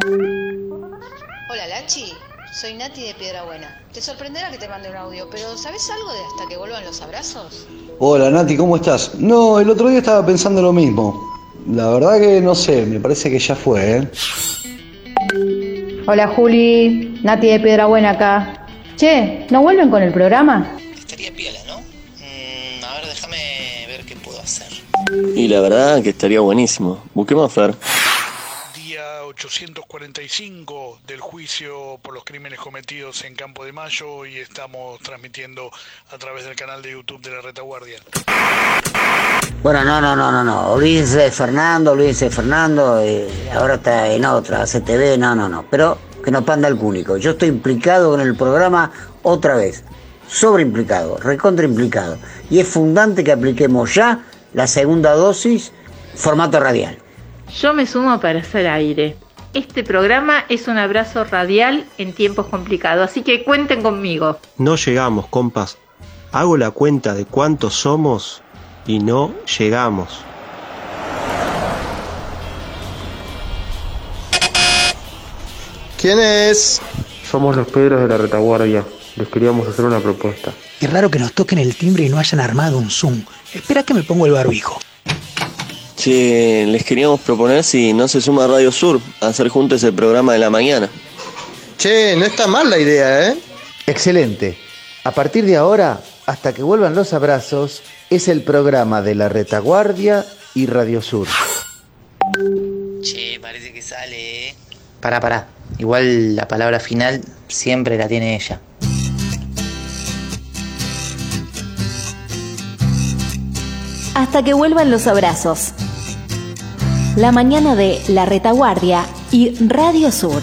Hola Lachi, soy Nati de Piedrabuena. Te sorprenderá que te mande un audio, pero ¿sabes algo de hasta que vuelvan los abrazos? Hola Nati, ¿cómo estás? No, el otro día estaba pensando lo mismo. La verdad que no sé, me parece que ya fue, ¿eh? Hola Juli, Nati de Piedrabuena acá. Che, ¿no vuelven con el programa? Estaría piola, ¿no? A ver, déjame ver qué puedo hacer. Y la verdad que estaría buenísimo. Busquemos a Fer. Día 845 del juicio por los crímenes cometidos en Campo de Mayo y estamos transmitiendo a través del canal de YouTube de La Retaguardia. Bueno, no. Olvídense de Fernando, ahora está en otra, CTV, no. Pero que no panda el cúnico. Yo estoy implicado con el programa otra vez. Sobreimplicado, recontraimplicado. Y es fundante que apliquemos ya la segunda dosis, formato radial. Yo me sumo para hacer aire. Este programa es un abrazo radial en tiempos complicados, así que cuenten conmigo. No llegamos, compas. Hago la cuenta de cuántos somos y no llegamos. ¿Quién es? Somos los Pedros de La Retaguardia. Les queríamos hacer una propuesta. Qué raro que nos toquen el timbre y no hayan armado un Zoom. Espera que me pongo el barbijo. Che, les queríamos proponer si no se suma Radio Sur a hacer juntos el programa de la mañana. Che, no está mal la idea, ¿eh? Excelente. A partir de ahora, hasta que vuelvan los abrazos, es el programa de La Retaguardia y Radio Sur. Che, parece que sale, ¿eh? Pará. Igual la palabra final siempre la tiene ella. Hasta que vuelvan los abrazos. La mañana de La Retaguardia y Radio Sur.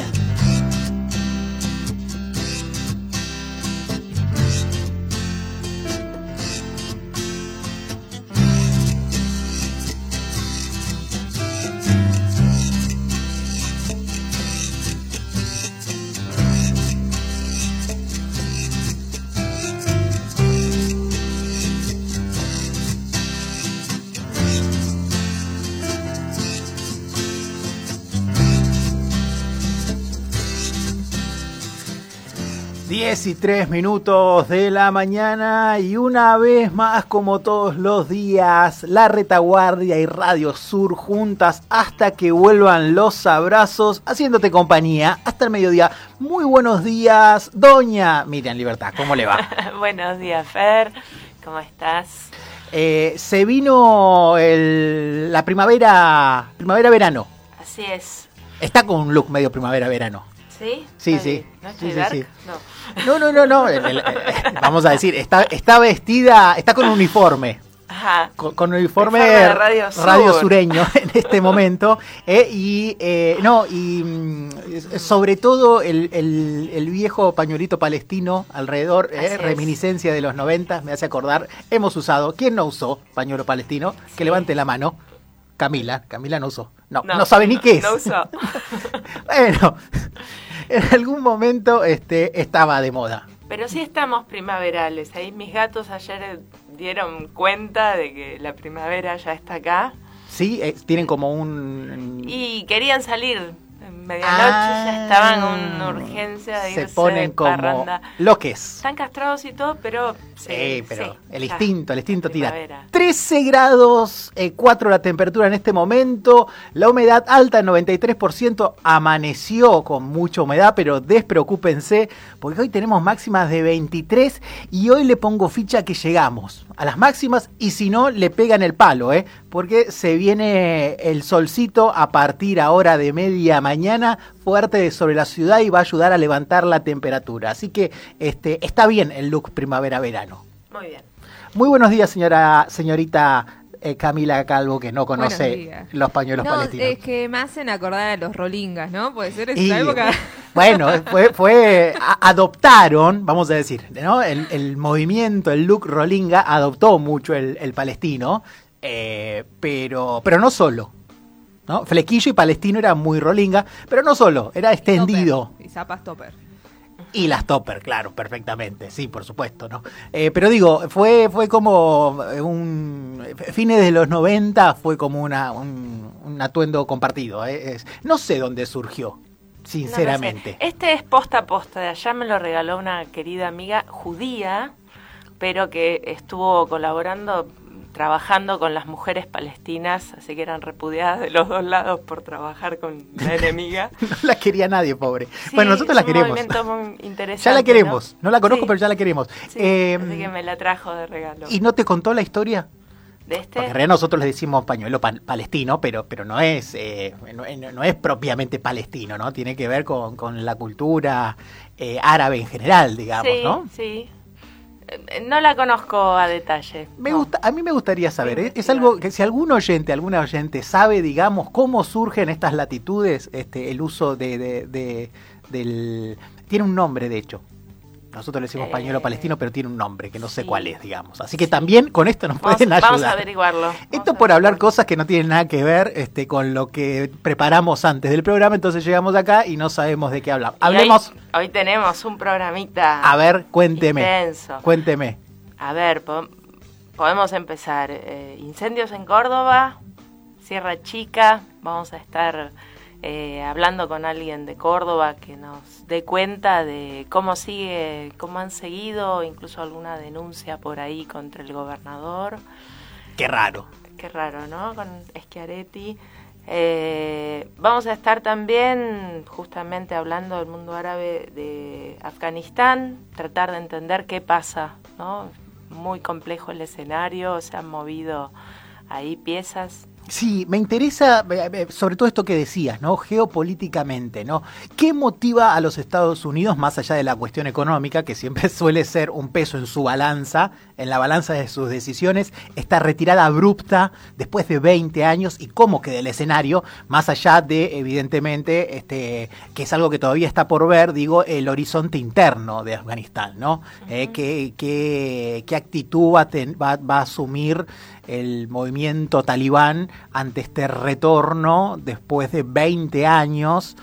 Y 3 minutos de la mañana y una vez más, como todos los días, La Retaguardia y Radio Sur juntas hasta que vuelvan los abrazos, haciéndote compañía hasta el mediodía. Muy buenos días, doña Miriam Libertad, ¿cómo le va? Buenos días, Fer, ¿cómo estás? Se vino la primavera-verano. Así es. Está con un look medio primavera-verano. ¿Sí? Sí. ¿No estoy dark? Sí. No. Vamos a decir, está vestida, está con uniforme. Ajá. Con uniforme de Radio Sur. Radio sureño en este momento. Sobre todo el viejo pañuelito palestino alrededor, reminiscencia de los 90, me hace acordar. Hemos usado, ¿quién no usó pañuelo palestino? Sí. Que levante la mano. Camila no usó. No sabe ni qué es. No usó. Bueno, en algún momento estaba de moda. Pero sí estamos primaverales. Ahí mis gatos ayer dieron cuenta de que la primavera ya está acá. Sí, tienen como un... Y querían salir. En medianoche ya estaban con una urgencia de irse. Se ponen como parranda. Loques. Están castrados y todo, pero... pero el instinto tira. 13 grados 4 la temperatura en este momento. La humedad alta, el 93%. Amaneció con mucha humedad, pero despreocúpense, porque hoy tenemos máximas de 23 y hoy le pongo ficha que llegamos a las máximas y si no, le pegan el palo, porque se viene el solcito a partir ahora de media mañana fuerte sobre la ciudad y va a ayudar a levantar la temperatura. Así que está bien el look primavera-verano. Muy bien. Muy buenos días, señorita Camila Calvo, que no conoce los pañuelos palestinos. Es que me hacen acordar a los rolingas, ¿no? Puede ser esa época. Bueno, adoptaron, vamos a decir, ¿no? El movimiento, el look rolinga adoptó mucho el palestino, pero no solo. ¿No? Flequillo y palestino era muy rolinga, pero no solo, era extendido. Topper. Y zapas topper. Y las topper, claro, perfectamente, sí, por supuesto, ¿no? Pero digo, fue como fines de los 90 fue como un atuendo compartido. No sé dónde surgió, sinceramente. No sé. Este es posta a posta, de allá me lo regaló una querida amiga judía, pero que estuvo colaborando, trabajando con las mujeres palestinas, así que eran repudiadas de los dos lados por trabajar con la enemiga. No la quería nadie, pobre. Sí, bueno, nosotros la queremos. Es un movimiento muy interesante. Ya la queremos. No la conozco, Sí. pero ya la queremos. Sí, así que me la trajo de regalo. ¿Y no te contó la historia? ¿De este? Porque en realidad nosotros le decimos pañuelo palestino, pero no es no es propiamente palestino, ¿no? Tiene que ver con la cultura árabe en general, digamos, sí, ¿no? Sí. No la conozco a detalle. A mí me gustaría saber, es algo que si alguna oyente sabe, digamos, cómo surge en estas latitudes el uso del... Tiene un nombre, de hecho. Nosotros le decimos pañuelo palestino, pero tiene un nombre que no sé cuál es, digamos. Así que también con esto nos pueden ayudar. Vamos a averiguarlo. Esto por hablar cosas que no tienen nada que ver con lo que preparamos antes del programa, entonces llegamos acá y no sabemos de qué hablamos. Hablemos. Hoy tenemos un programita. A ver, cuénteme. Intenso. Cuénteme. A ver, podemos empezar. Incendios en Córdoba, Sierra Chica. Vamos a estar hablando con alguien de Córdoba que nos dé cuenta de cómo han seguido, incluso alguna denuncia por ahí contra el gobernador. Qué raro. Qué raro, ¿no? Con Schiaretti. Vamos a estar también justamente hablando del mundo árabe de Afganistán, tratar de entender qué pasa, ¿no? Muy complejo el escenario, se han movido ahí piezas. Sí, me interesa sobre todo esto que decías, ¿no? Geopolíticamente, ¿no? ¿Qué motiva a los Estados Unidos, más allá de la cuestión económica, que siempre suele ser un peso en su balanza, en la balanza de sus decisiones, esta retirada abrupta después de 20 años y cómo queda el escenario, más allá de, evidentemente, que es algo que todavía está por ver, digo, el horizonte interno de Afganistán, ¿no? Uh-huh. ¿Qué actitud va a asumir el movimiento talibán ante este retorno después de 20 años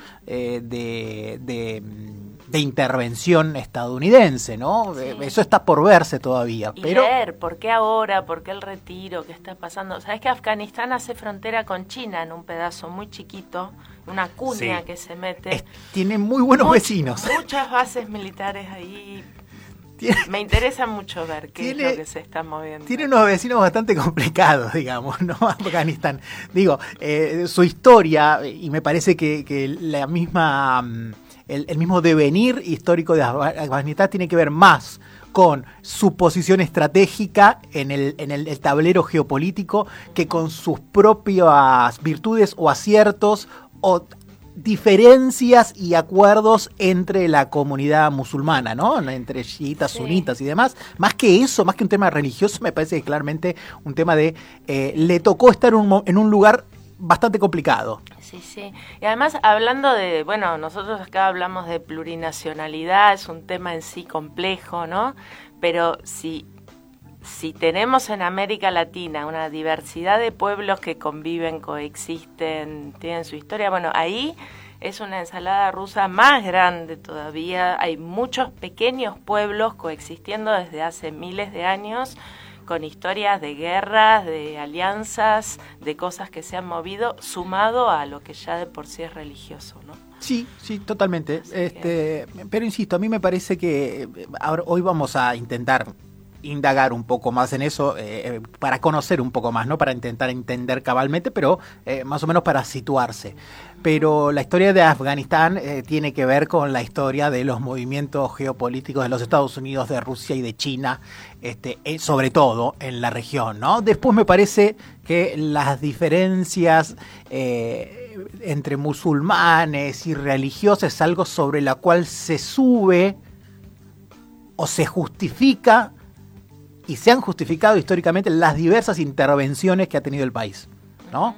de intervención estadounidense, ¿no? Sí. Eso está por verse todavía. Y pero ver, ¿por qué ahora? ¿Por qué el retiro? ¿Qué está pasando? ¿Sabes que Afganistán hace frontera con China en un pedazo muy chiquito? Una cuña sí. Que se mete. Tiene muy buenos vecinos. Muchas bases militares ahí. Me interesa mucho ver qué es lo que se está moviendo. Tiene unos vecinos bastante complicados, digamos, ¿no? Afganistán. Digo, su historia, y me parece que la misma, el mismo devenir histórico de Afganistán tiene que ver más con su posición estratégica en el tablero geopolítico que con sus propias virtudes o aciertos o diferencias y acuerdos entre la comunidad musulmana, ¿no? Entre chiitas, sunitas y demás. Más que eso, más que un tema religioso, me parece que claramente un tema de le tocó estar en un lugar bastante complicado. Sí, sí. Y además, hablando de, bueno, nosotros acá hablamos de plurinacionalidad, es un tema en sí complejo, ¿no? Pero si tenemos en América Latina una diversidad de pueblos que conviven, coexisten, tienen su historia, bueno, ahí es una ensalada rusa más grande todavía. Hay muchos pequeños pueblos coexistiendo desde hace miles de años, con historias de guerras, de alianzas, de cosas que se han movido, sumado a lo que ya de por sí es religioso, ¿no? Sí, totalmente. Pero insisto, a mí me parece que hoy vamos a intentar indagar un poco más en eso, para conocer un poco más, no para intentar entender cabalmente, pero más o menos para situarse. Pero la historia de Afganistán tiene que ver con la historia de los movimientos geopolíticos de los Estados Unidos, de Rusia y de China, sobre todo en la región, ¿no? Después me parece que las diferencias entre musulmanes y religiosos es algo sobre la cual se sube o se justifica, y se han justificado históricamente las diversas intervenciones que ha tenido el país, ¿no?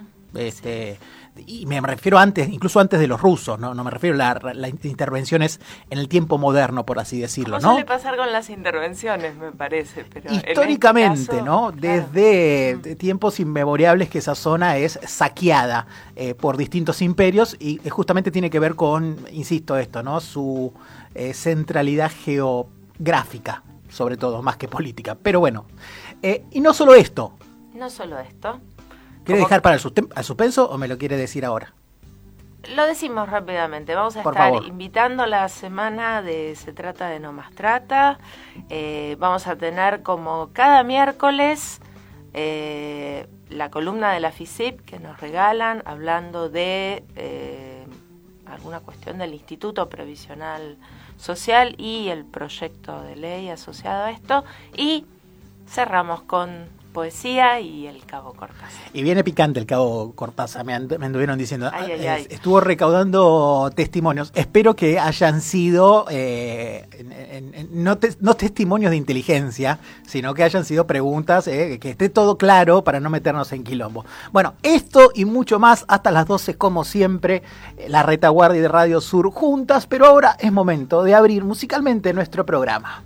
Y me refiero incluso antes de los rusos, no me refiero a las intervenciones en el tiempo moderno, por así decirlo, ¿no? Suele pasar con las intervenciones, me parece, pero históricamente, en este caso, ¿no? Desde tiempos inmemorables que esa zona es saqueada por distintos imperios y justamente tiene que ver con, insisto, esto, ¿no? Su centralidad geográfica, sobre todo, más que política. Pero bueno, y no solo esto. No solo esto. ¿Quiere dejar para el suspenso o me lo quiere decir ahora? Lo decimos rápidamente. Vamos a Por estar favor. invitando la semana de Se Trata de No Más Trata. Vamos a tener como cada miércoles la columna de la FICIP que nos regalan hablando de alguna cuestión del Instituto Previsional Social y el proyecto de ley asociado a esto. Y cerramos con poesía y el Cabo Cortázar. Y viene picante el Cabo Cortázar, me anduvieron diciendo. Ay. Estuvo recaudando testimonios. Espero que hayan sido no testimonios de inteligencia, sino que hayan sido preguntas, que esté todo claro para no meternos en quilombo. Bueno, esto y mucho más hasta las 12, como siempre, la Retaguardia de Radio Sur juntas, pero ahora es momento de abrir musicalmente nuestro programa.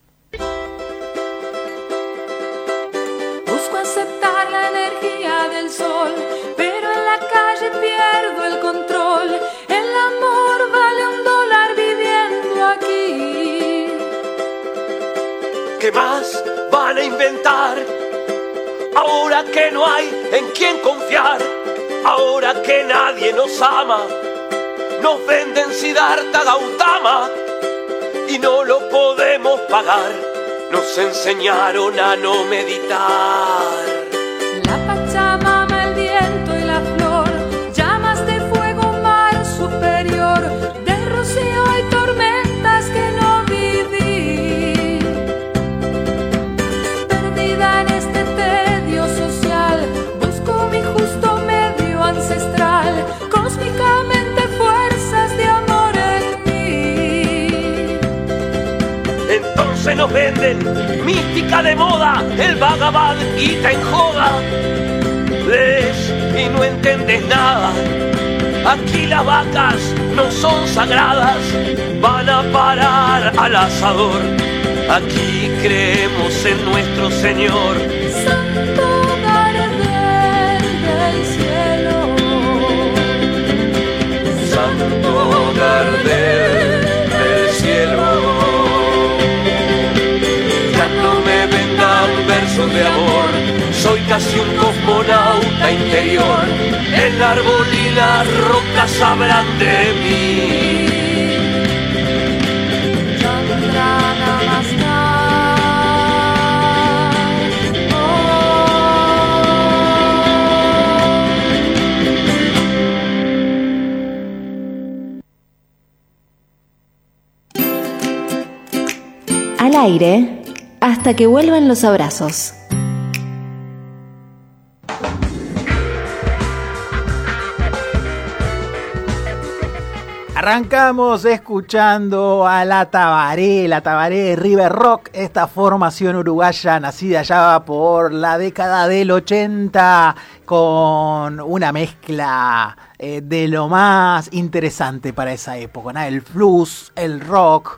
Aceptar la energía del sol, pero en la calle pierdo el control. El amor vale $1 viviendo aquí. ¿Qué más van a inventar? Ahora que no hay en quién confiar, ahora que nadie nos ama, nos venden Siddhartha Gautama y no lo podemos pagar. Nos enseñaron a no meditar. La Pachamama, el viento y la flor, llamas de fuego, mar superior, de rocío y tormentas que no viví. Perdida en este tedio social, busco mi justo medio ancestral, cósmicamente fuerzas de amor en mí. Entonces nos venden mística de moda, el Bhagavad Gita en joda. Lees y no entendés nada. Aquí las vacas no son sagradas, van a parar al asador. Aquí creemos en nuestro Señor. Santo Gardel del cielo, Santo Gardel del cielo. Versos de amor, soy casi un cosmonauta interior. El árbol y las rocas sabrán de mí. Chandra Namaskar. Al aire. Hasta que vuelvan los abrazos. Arrancamos escuchando a la Tabaré de River Rock, esta formación uruguaya nacida ya por la década del 80, con una mezcla de lo más interesante para esa época, ¿no? El blues, el rock,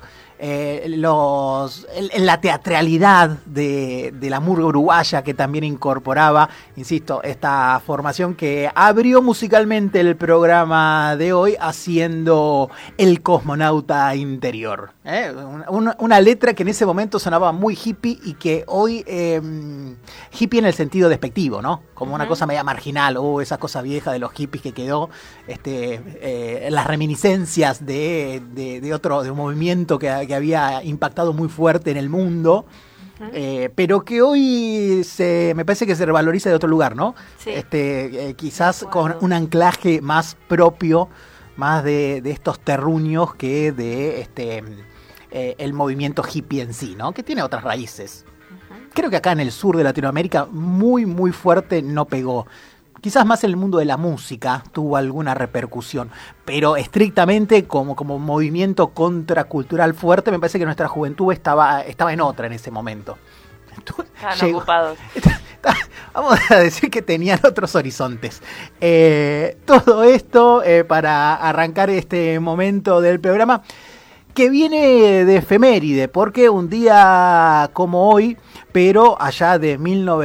la teatralidad de la murga uruguaya, que también incorporaba, insisto, esta formación que abrió musicalmente el programa de hoy haciendo El Cosmonauta Interior. Una letra que en ese momento sonaba muy hippie y que hoy hippie en el sentido despectivo, ¿no? Como una cosa media marginal, esa cosa vieja de los hippies que quedó, las reminiscencias de un movimiento que había impactado muy fuerte en el mundo, pero que hoy me parece que se revaloriza de otro lugar, ¿no? Sí. Quizás con un anclaje más propio, más de estos terruños que de el movimiento hippie en sí, ¿no? Que tiene otras raíces. Creo que acá en el sur de Latinoamérica muy, muy fuerte no pegó. Quizás más en el mundo de la música tuvo alguna repercusión, pero estrictamente como movimiento contracultural fuerte, me parece que nuestra juventud estaba en otra en ese momento. Estaban ocupados. Vamos a decir que tenían otros horizontes. Todo esto para arrancar este momento del programa, que viene de efeméride, porque un día como hoy, pero allá de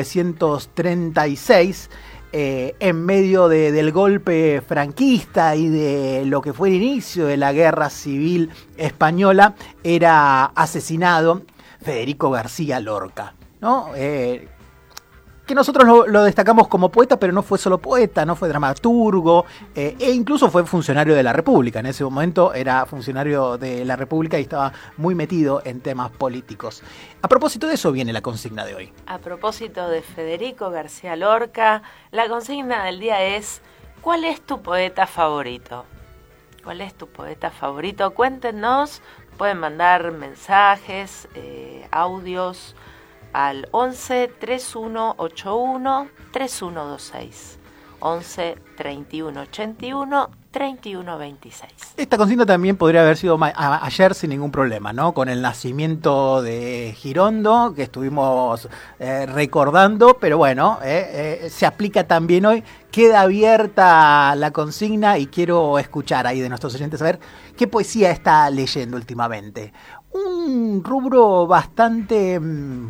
1936, en medio del golpe franquista y de lo que fue el inicio de la Guerra Civil Española, era asesinado Federico García Lorca, ¿no? que nosotros lo destacamos como poeta, pero no fue solo poeta, no fue dramaturgo, e incluso fue funcionario de la República. En ese momento era funcionario de la República y estaba muy metido en temas políticos. A propósito de eso viene la consigna de hoy. A propósito de Federico García Lorca, la consigna del día es: ¿cuál es tu poeta favorito? ¿Cuál es tu poeta favorito? Cuéntenos, pueden mandar mensajes, audios al 11 3181 3126. 11 31 81 31 26. Esta consigna también podría haber sido ayer sin ningún problema, ¿no? Con el nacimiento de Girondo, que estuvimos recordando, pero bueno, se aplica también hoy. Queda abierta la consigna y quiero escuchar ahí de nuestros oyentes a ver qué poesía está leyendo últimamente. Un rubro bastante...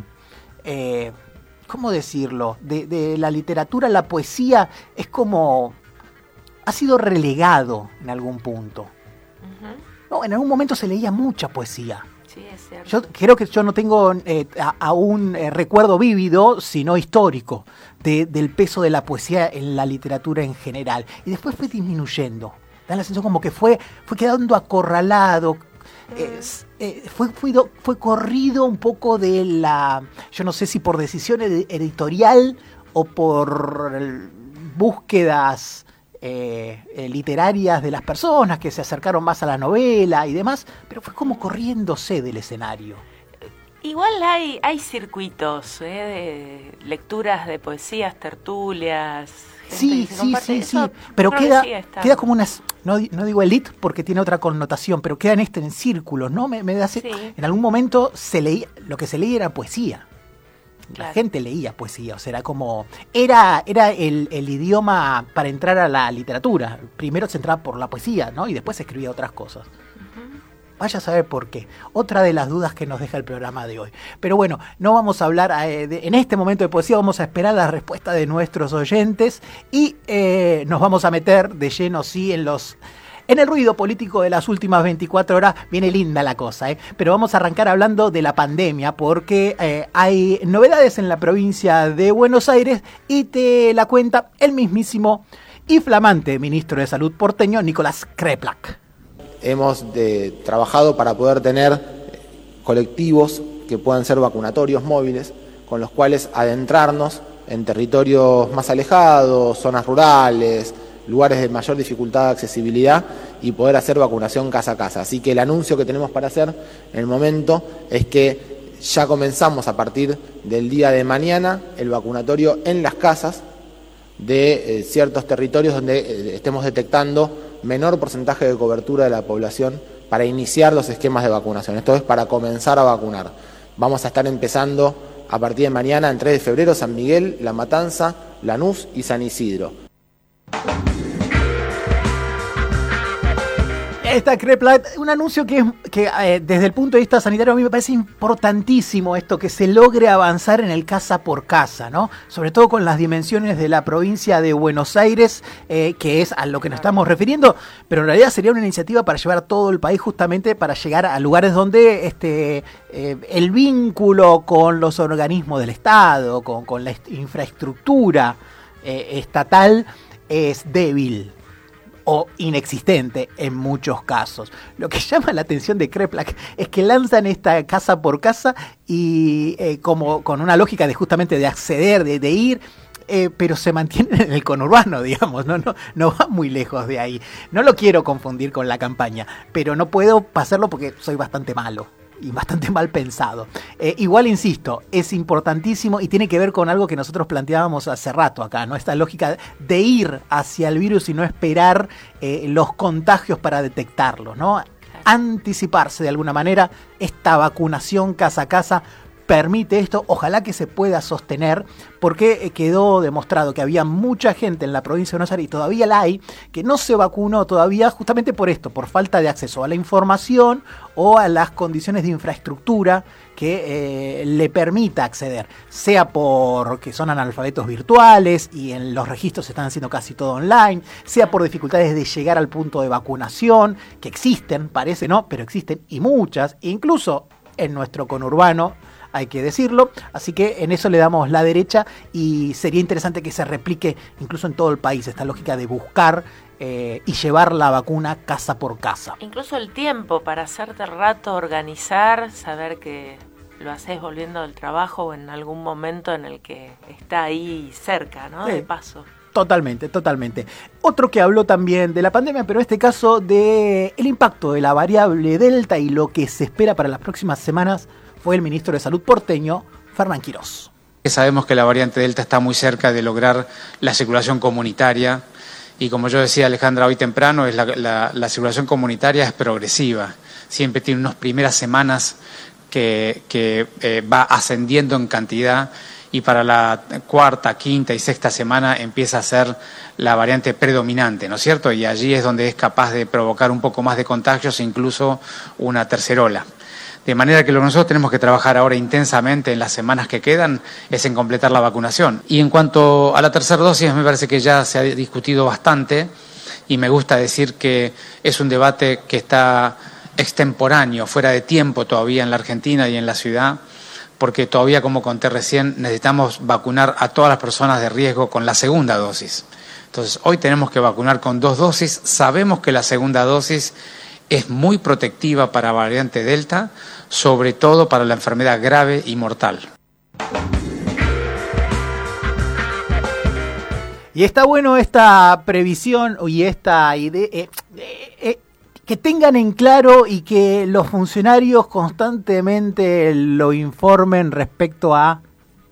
¿cómo decirlo? De la literatura, la poesía es como... ha sido relegado en algún punto. No, en algún momento se leía mucha poesía. Sí, es cierto. Yo creo que yo no tengo aún recuerdo vívido, sino histórico, del peso de la poesía en la literatura en general. Y después fue disminuyendo. Da la sensación como que fue quedando acorralado. Fue corrido un poco de la... yo no sé si por decisión editorial o por búsquedas literarias de las personas que se acercaron más a la novela y demás, pero fue como corriéndose del escenario. Igual hay circuitos de lecturas de poesías, tertulias. Sí, pero queda como unas, no digo elite porque tiene otra connotación, pero queda en círculos, ¿no? En algún momento se leía, lo que se leía era poesía. La gente leía poesía, o sea, era el idioma para entrar a la literatura. Primero se entraba por la poesía, ¿no? Y después se escribía otras cosas. Vaya a saber por qué. Otra de las dudas que nos deja el programa de hoy. Pero bueno, no vamos a hablar en este momento de poesía, vamos a esperar la respuesta de nuestros oyentes y nos vamos a meter de lleno, sí, en el ruido político de las últimas 24 horas. Viene linda la cosa, pero vamos a arrancar hablando de la pandemia porque hay novedades en la provincia de Buenos Aires y te la cuenta el mismísimo y flamante ministro de Salud porteño, Nicolás Kreplak. Hemos trabajado para poder tener colectivos que puedan ser vacunatorios móviles, con los cuales adentrarnos en territorios más alejados, zonas rurales, lugares de mayor dificultad de accesibilidad y poder hacer vacunación casa a casa. Así que el anuncio que tenemos para hacer en el momento es que ya comenzamos a partir del día de mañana el vacunatorio en las casas de ciertos territorios donde estemos detectando menor porcentaje de cobertura de la población para iniciar los esquemas de vacunación. Esto es para comenzar a vacunar. Vamos a estar empezando a partir de mañana, en 3 de febrero, San Miguel, La Matanza, Lanús y San Isidro. Está Kreplak, un anuncio que desde el punto de vista sanitario a mí me parece importantísimo esto, que se logre avanzar en el casa por casa, ¿no? Sobre todo con las dimensiones de la provincia de Buenos Aires, que es a lo que nos estamos refiriendo, pero en realidad sería una iniciativa para llevar a todo el país, justamente para llegar a lugares donde el vínculo con los organismos del Estado, con la infraestructura estatal es débil o inexistente en muchos casos. Lo que llama la atención de Kreplak es que lanzan esta casa por casa y como con una lógica de justamente de acceder, de ir, pero se mantienen en el conurbano, digamos, no va muy lejos de ahí. No lo quiero confundir con la campaña, pero no puedo pasarlo porque soy bastante malo y bastante mal pensado. Igual insisto, es importantísimo y tiene que ver con algo que nosotros planteábamos hace rato acá, ¿no? Esta lógica de ir hacia el virus y no esperar los contagios para detectarlos, ¿no? Anticiparse de alguna manera. Esta vacunación casa a casa permite esto, ojalá que se pueda sostener, porque quedó demostrado que había mucha gente en la provincia de Buenos Aires, y todavía la hay, que no se vacunó todavía justamente por esto, por falta de acceso a la información o a las condiciones de infraestructura que le permita acceder, sea porque son analfabetos virtuales y en los registros se están haciendo casi todo online, sea por dificultades de llegar al punto de vacunación, que existen, parece no, pero existen y muchas, incluso en nuestro conurbano hay que decirlo. Así que en eso le damos la derecha y sería interesante que se replique incluso en todo el país esta lógica de buscar y llevar la vacuna casa por casa. Incluso el tiempo para hacerte rato, organizar, saber que lo haces volviendo del trabajo o en algún momento en el que está ahí cerca, ¿no? De paso. Totalmente. Otro que habló también de la pandemia, pero en este caso de el impacto de la variable Delta y lo que se espera para las próximas semanas fue el ministro de Salud porteño, Fernán Quirós. Sabemos que la variante Delta está muy cerca de lograr la circulación comunitaria y como yo decía Alejandra hoy temprano, la circulación comunitaria es progresiva, siempre tiene unas primeras semanas que va ascendiendo en cantidad y para la cuarta, quinta y sexta semana empieza a ser la variante predominante, ¿no es cierto? Y allí es donde es capaz de provocar un poco más de contagios e incluso una tercera ola. De manera que lo que nosotros tenemos que trabajar ahora intensamente en las semanas que quedan es en completar la vacunación. Y en cuanto a la tercera dosis, me parece que ya se ha discutido bastante y me gusta decir que es un debate que está extemporáneo, fuera de tiempo todavía en la Argentina y en la ciudad, porque todavía, como conté recién, necesitamos vacunar a todas las personas de riesgo con la segunda dosis. Entonces, hoy tenemos que vacunar con 2 dosis. Sabemos que la segunda dosis es muy protectiva para variante Delta, sobre todo para la enfermedad grave y mortal. Y está bueno esta previsión y esta idea, que tengan en claro y que los funcionarios constantemente lo informen respecto a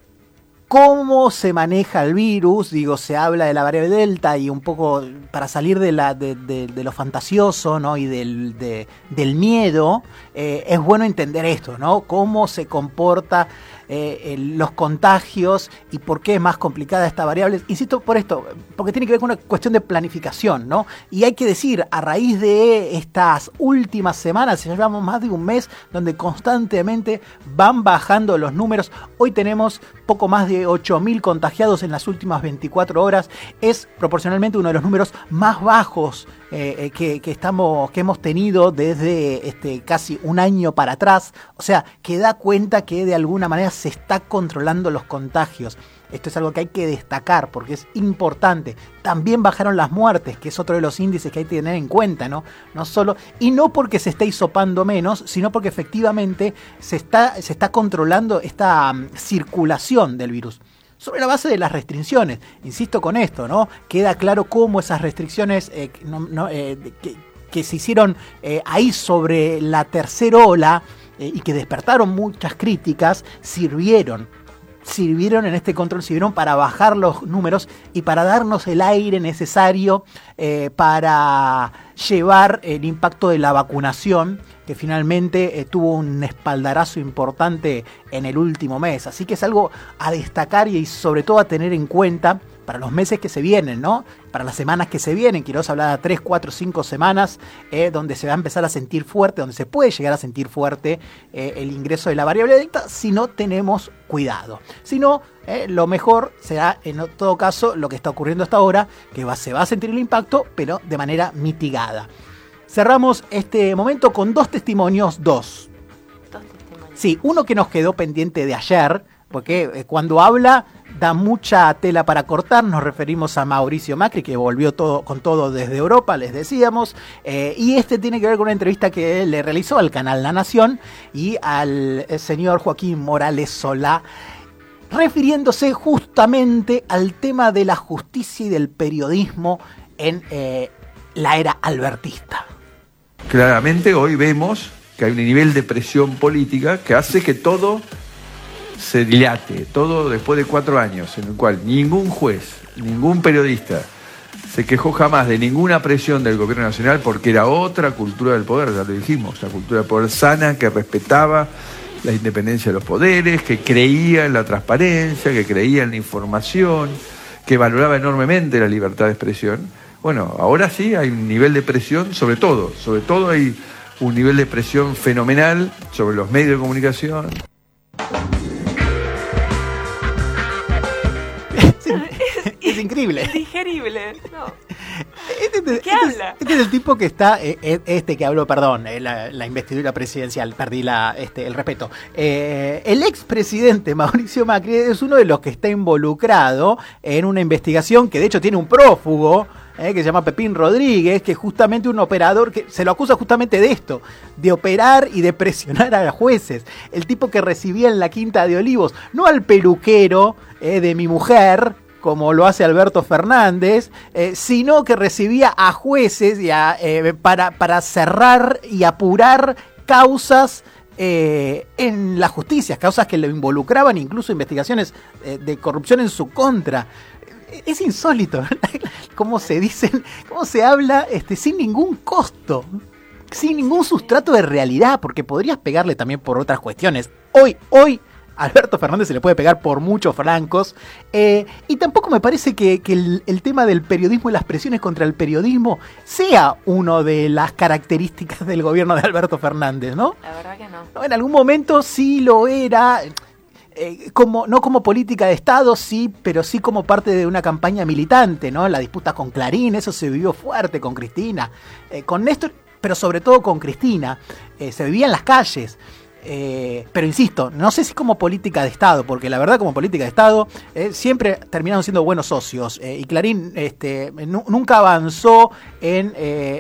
cómo se maneja el virus. Digo, se habla de la variable Delta y un poco para salir de lo fantasioso, ¿no? Y del miedo, es bueno entender esto, ¿no? Cómo se comporta los contagios y por qué es más complicada esta variable. Insisto por esto, porque tiene que ver con una cuestión de planificación, ¿no? Y hay que decir, a raíz de estas últimas semanas, ya llevamos más de un mes, donde constantemente van bajando los números. Hoy tenemos poco más de 8.000 contagiados en las últimas 24 horas. Es proporcionalmente uno de los números más bajos que hemos tenido desde casi un año para atrás. O sea, que da cuenta que de alguna manera se está controlando los contagios. Esto es algo que hay que destacar porque es importante. También bajaron las muertes, que es otro de los índices que hay que tener en cuenta, ¿no? No solo, y no porque se esté hisopando menos, sino porque efectivamente se está controlando esta circulación del virus. Sobre la base de las restricciones, insisto con esto, ¿no? Queda claro cómo esas restricciones que se hicieron ahí sobre la tercera ola y que despertaron muchas críticas, sirvieron en este control, sirvieron para bajar los números y para darnos el aire necesario para llevar el impacto de la vacunación, que finalmente tuvo un espaldarazo importante en el último mes. Así que es algo a destacar y sobre todo a tener en cuenta para los meses que se vienen, ¿no? Para las semanas que se vienen. Quiroz habla de 3, 4, 5 semanas donde se va a empezar a sentir fuerte, donde se puede llegar a sentir fuerte el ingreso de la variable Delta si no tenemos cuidado. Si no, lo mejor será en todo caso lo que está ocurriendo hasta ahora, que se va a sentir el impacto, pero de manera mitigada. Cerramos este momento con 2 testimonios, 2. Sí, uno que nos quedó pendiente de ayer, porque cuando habla da mucha tela para cortar. Nos referimos a Mauricio Macri, que volvió con todo desde Europa, les decíamos, y este tiene que ver con una entrevista que le realizó al canal La Nación y al señor Joaquín Morales Solá, refiriéndose justamente al tema de la justicia y del periodismo en la era albertista. Claramente hoy vemos que hay un nivel de presión política que hace que todo se dilate, todo después de 4 años, en el cual ningún juez, ningún periodista se quejó jamás de ninguna presión del gobierno nacional, porque era otra cultura del poder, ya lo dijimos, la cultura del poder sana, que respetaba la independencia de los poderes, que creía en la transparencia, que creía en la información, que valoraba enormemente la libertad de expresión. Bueno, ahora sí hay un nivel de presión sobre todo hay un nivel de presión fenomenal sobre los medios de comunicación. Es increíble. Es digerible, no. ¿Qué habla? Este es el tipo que está, que habló, perdón, la investidura presidencial, perdí el respeto. El expresidente Mauricio Macri es uno de los que está involucrado en una investigación que de hecho tiene un prófugo, que se llama Pepín Rodríguez, que es justamente un operador que se lo acusa justamente de esto, de operar y de presionar a los jueces. El tipo que recibía en la Quinta de Olivos, no al peluquero de mi mujer, como lo hace Alberto Fernández, sino que recibía a jueces para cerrar y apurar causas en la justicia, causas que lo involucraban, incluso investigaciones de corrupción en su contra. Es insólito cómo se dicen, cómo se habla sin ningún costo, sin ningún sustrato de realidad, porque podrías pegarle también por otras cuestiones. Hoy Alberto Fernández se le puede pegar por muchos flancos, y tampoco me parece que el tema del periodismo y las presiones contra el periodismo sea una de las características del gobierno de Alberto Fernández, ¿no? La verdad que no. En algún momento sí lo era, no como política de Estado, sí, pero sí como parte de una campaña militante, ¿no? La disputa con Clarín, eso se vivió fuerte con Cristina, con Néstor, pero sobre todo con Cristina, se vivía en las calles. Pero insisto, no sé si como política de Estado, porque la verdad como política de Estado siempre terminaron siendo buenos socios, y Clarín nunca avanzó en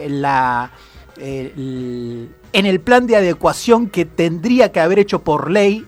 el plan de adecuación que tendría que haber hecho por ley,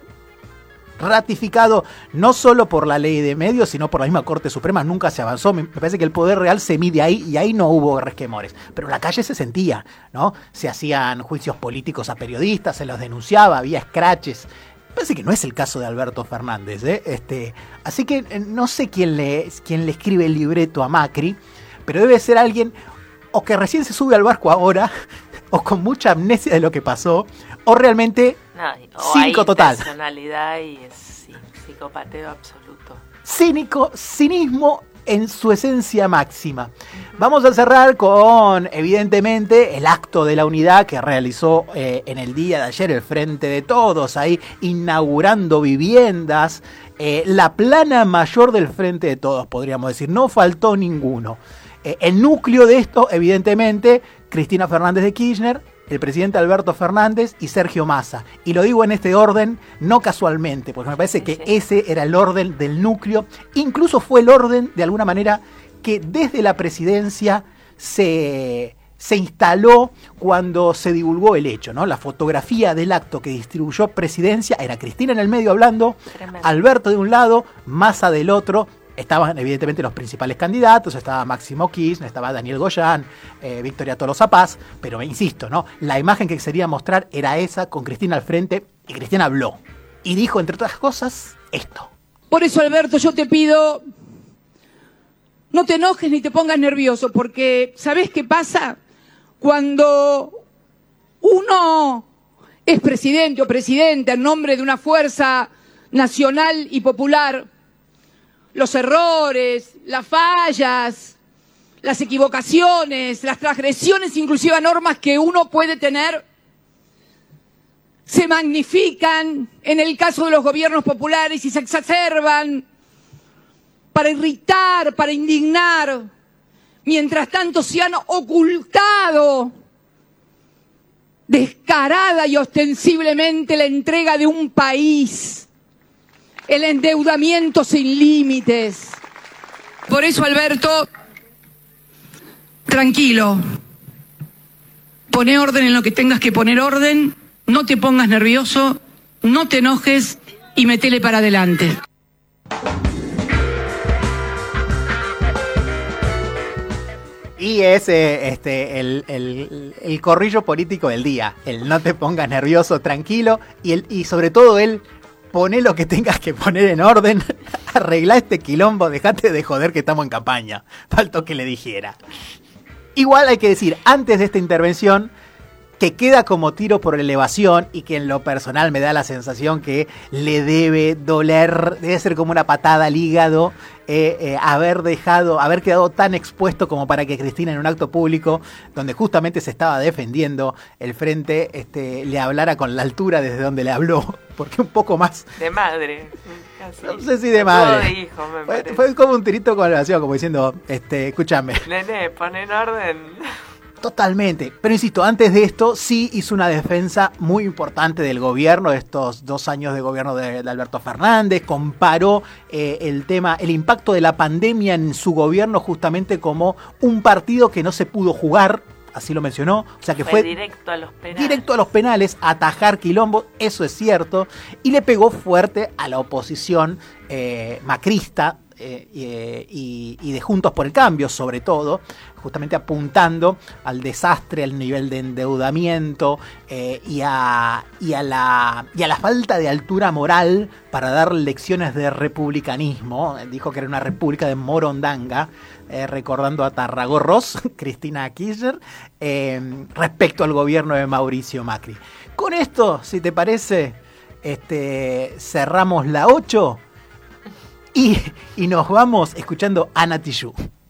ratificado no solo por la ley de medios, sino por la misma Corte Suprema. Nunca se avanzó. Me parece que el poder real se mide ahí, y ahí no hubo resquemores, pero en la calle se sentía, ¿no? Se hacían juicios políticos a periodistas, se los denunciaba, había scratches. Me parece que no es el caso de Alberto Fernández, así que no sé quién le escribe el libreto a Macri, pero debe ser alguien o que recién se sube al barco ahora, o con mucha amnesia de lo que pasó, o realmente cínico total. Personalidad y psicopateo absoluto. Cinismo en su esencia máxima. Vamos a cerrar con, evidentemente, el acto de la unidad que realizó en el día de ayer el Frente de Todos, ahí inaugurando viviendas, la plana mayor del Frente de Todos, podríamos decir, no faltó ninguno. El núcleo de esto, evidentemente, Cristina Fernández de Kirchner, el presidente Alberto Fernández y Sergio Massa. Y lo digo en este orden, no casualmente, porque me parece que ese era el orden del núcleo. Incluso fue el orden, de alguna manera, que desde la presidencia se instaló cuando se divulgó el hecho, ¿no? La fotografía del acto que distribuyó Presidencia era Cristina en el medio hablando, tremendo. Alberto de un lado, Massa del otro. Estaban evidentemente los principales candidatos, estaba Máximo Kirchner, estaba Daniel Goyán, Victoria Tolosa Paz, pero insisto, ¿no? La imagen que quería mostrar era esa, con Cristina al frente, y Cristina habló. Y dijo, entre otras cosas, esto. Por eso, Alberto, yo te pido, no te enojes ni te pongas nervioso, porque ¿sabés qué pasa? Cuando uno es presidente o presidenta en nombre de una fuerza nacional y popular, los errores, las fallas, las equivocaciones, las transgresiones inclusive a normas que uno puede tener, se magnifican en el caso de los gobiernos populares y se exacerban para irritar, para indignar. Mientras tanto se han ocultado descarada y ostensiblemente la entrega de un país, el endeudamiento sin límites. Por eso, Alberto, tranquilo, pone orden en lo que tengas que poner orden, no te pongas nervioso, no te enojes y metele para adelante. Y es el corrillo político del día, el no te pongas nervioso, tranquilo, y sobre todo el poné lo que tengas que poner en orden, arreglá este quilombo, dejate de joder que estamos en campaña. Faltó que le dijera. Igual hay que decir, antes de esta intervención, que queda como tiro por elevación y que en lo personal me da la sensación que le debe doler, debe ser como una patada al hígado haber quedado tan expuesto como para que Cristina en un acto público donde justamente se estaba defendiendo el frente le hablara con la altura desde donde le habló, porque un poco más de madre, casi. No sé si de madre. De hijo, me parece. Fue como un tirito con relación, como diciendo, escúchame. Nene, pon en orden. Totalmente, pero insisto, antes de esto sí hizo una defensa muy importante del gobierno, de estos 2 años de gobierno de Alberto Fernández, comparó el impacto de la pandemia en su gobierno justamente como un partido que no se pudo jugar, así lo mencionó, o sea que fue directo a los penales. Directo a los penales, a atajar quilombo, eso es cierto, y le pegó fuerte a la oposición macrista, y de Juntos por el Cambio, sobre todo, justamente apuntando al desastre, al nivel de endeudamiento y a la falta de altura moral para dar lecciones de republicanismo. Dijo que era una república de morondanga, recordando a Tarragorros, Cristina Kirchner, respecto al gobierno de Mauricio Macri. Con esto, si te parece, cerramos la 8 y nos vamos escuchando a Nati Yu.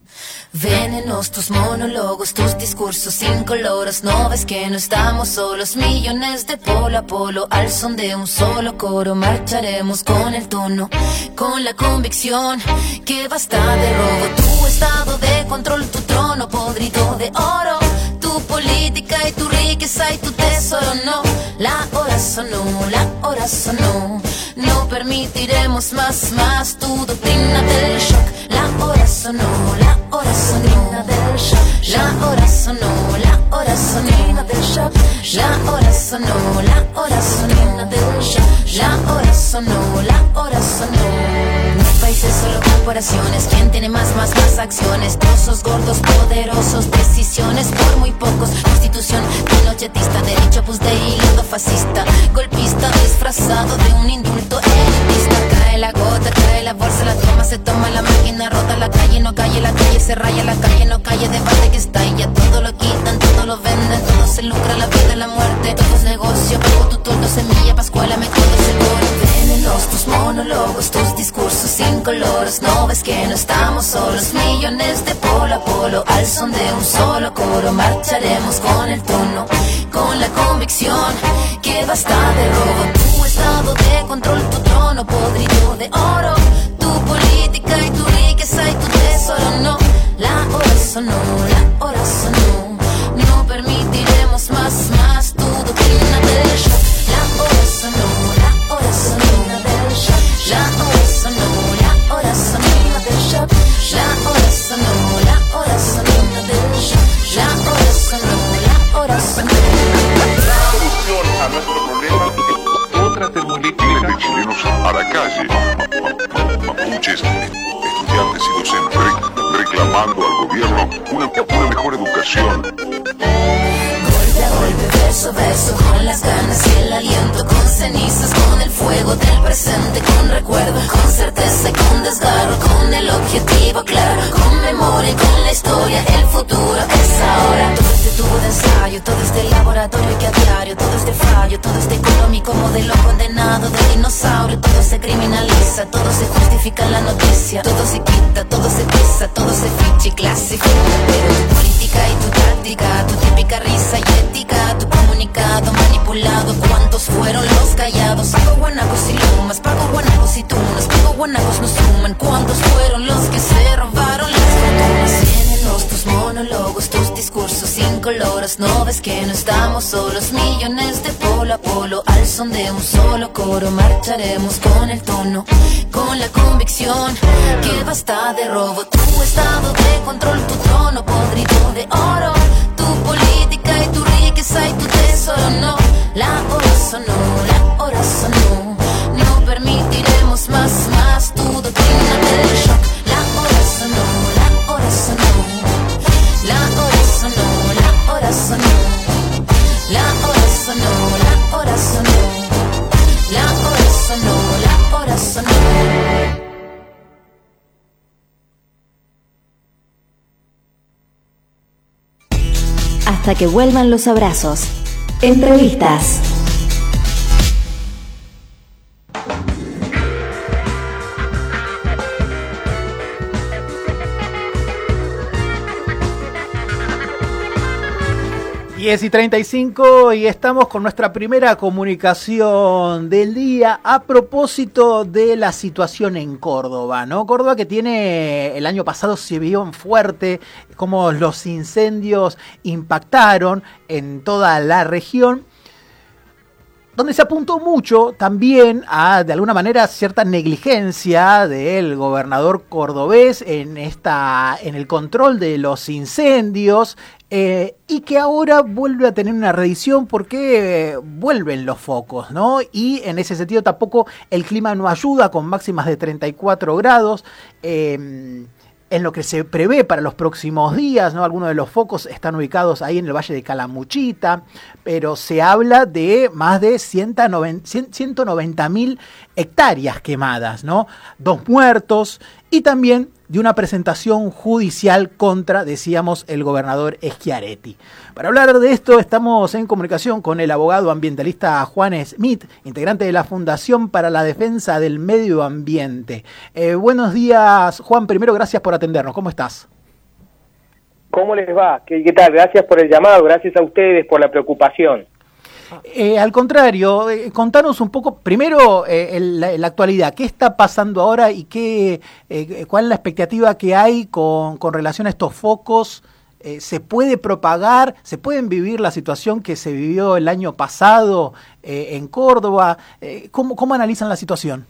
Venenos tus monólogos, tus discursos incoloros. No ves que no estamos solos, millones de polo a polo. Al son de un solo coro marcharemos con el tono, con la convicción que basta de robo. Tu estado de control, tu trono podrido de oro, tu política y tu riqueza y tu tesoro. No, la hora sonó, la hora sonó. No permitiremos más tu doctrina del shock. La hora sonó, la hora sonó, del shock. La hora sonó, la hora sonó, del shock. La hora sonó, la hora sonó, del shock. La hora sonó, la hora sonó. No países, solo corporaciones. ¿Quién tiene más acciones? Trozos gordos, poderosos, decisiones por muy pocos. Constitución pinochetista, derecho Opus Dei, lindo fascista, golpista disfrazado de un indulto elitista. Cae la gota, cae la bolsa, la toma, se toma la máquina, rota la calle, no calle, la calle se raya, la calle no calle, debate que está y ya todo lo quitan, todo lo venden, todo se lucra, la vida, la muerte, todo es negocio, pago tu tordo, semilla, pascuala, me todo seguro. Venenos tus monólogos, tus discursos incoloros. No ves que no estamos solos, millones de polo a polo. Al son de un solo coro marcharemos con el tono, con la convicción que basta de robo. Tu estado de control, tu trono podrido de oro, tu política y tu riqueza y tu tesoro. No, la hora sonó, la hora sonó. No permitiremos más tu doctrina del shock. La hora sonó, la hora sonó del shock. La hora sonó, la hora sonó del shock. La hora sonó, la hora sonó del shock. La hora sonó, la hora sonó. La solución a nuestro problema es otra termolítica. De chilenos a la calle, mapuches, estudiantes y docentes reclamando al gobierno una mejor educación. Golpe a golpe, verso a verso, con las ganas y el aliento, con cenizas, con el fuego del presente, con recuerdo, con certeza y con desgarro, con el objetivo claro, con memoria y con la historia, el futuro es ahora. Todo este tubo de ensayo, todo este laboratorio que a diario, todo este fallo, todo este económico modelo condenado de dinosaurio, todo se criminaliza, todo se justifica en la noticia, todo se quita, todo se pisa, todo se ficha y clasifica, pero tu política y tu táctica, tu típica risa y ética, tu comunicado manipulado, ¿cuántos fueron los callados? Pago guanacos y lumas, pago guanacos y tunas, pago guanacos no suman, ¿cuántos fueron los que se robaron las fortunas? Venenos tus monólogos, tus discursos incoloros. No ves que no estamos solos, millones de polo a polo. Al son de un solo coro marcharemos con el tono, con la convicción que basta de robo. Tu estado de control, tu trono podrido de oro, tu política y tu riqueza y tu tesoro. No, la hora sonó, la hora sonó. No permitiremos más tu doctrina del shock. La hora sonó, la hora sonó. La hora sonó, la hora sonó. La hora sonó, la hora sonó. La hora sonó, la hora sonó. Hasta que vuelvan los abrazos. Entrevistas. Y 10:35 y estamos con nuestra primera comunicación del día a propósito de la situación en Córdoba, ¿no? Córdoba que tiene, el año pasado se vio fuerte cómo los incendios impactaron en toda la región, donde se apuntó mucho también a, de alguna manera, cierta negligencia del gobernador cordobés en el control de los incendios, y que ahora vuelve a tener una reedición porque vuelven los focos, ¿no? Y en ese sentido tampoco el clima no ayuda, con máximas de 34 grados, en lo que se prevé para los próximos días, ¿no? Algunos de los focos están ubicados ahí en el Valle de Calamuchita, pero se habla de más de 190.000 hectáreas quemadas, ¿no? 2 muertos y también de una presentación judicial contra, decíamos, el gobernador Schiaretti. Para hablar de esto estamos en comunicación con el abogado ambientalista Juan Smith, integrante de la Fundación para la Defensa del Medio Ambiente. Buenos días, Juan. Primero, gracias por atendernos. ¿Cómo estás? ¿Cómo les va? ¿Qué tal? Gracias por el llamado, gracias a ustedes por la preocupación. Al contrario, contanos un poco, primero, la actualidad. ¿Qué está pasando ahora y cuál es la expectativa que hay con relación a estos focos? ¿Se puede propagar? ¿Se pueden vivir la situación que se vivió el año pasado en Córdoba? ¿Cómo analizan la situación?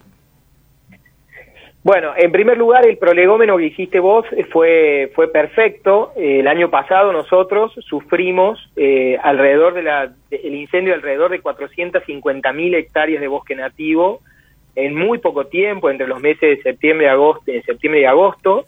Bueno, en primer lugar, el prolegómeno que hiciste vos fue perfecto. El año pasado nosotros sufrimos alrededor el incendio alrededor de 450.000 hectáreas de bosque nativo en muy poco tiempo, entre los meses de septiembre y agosto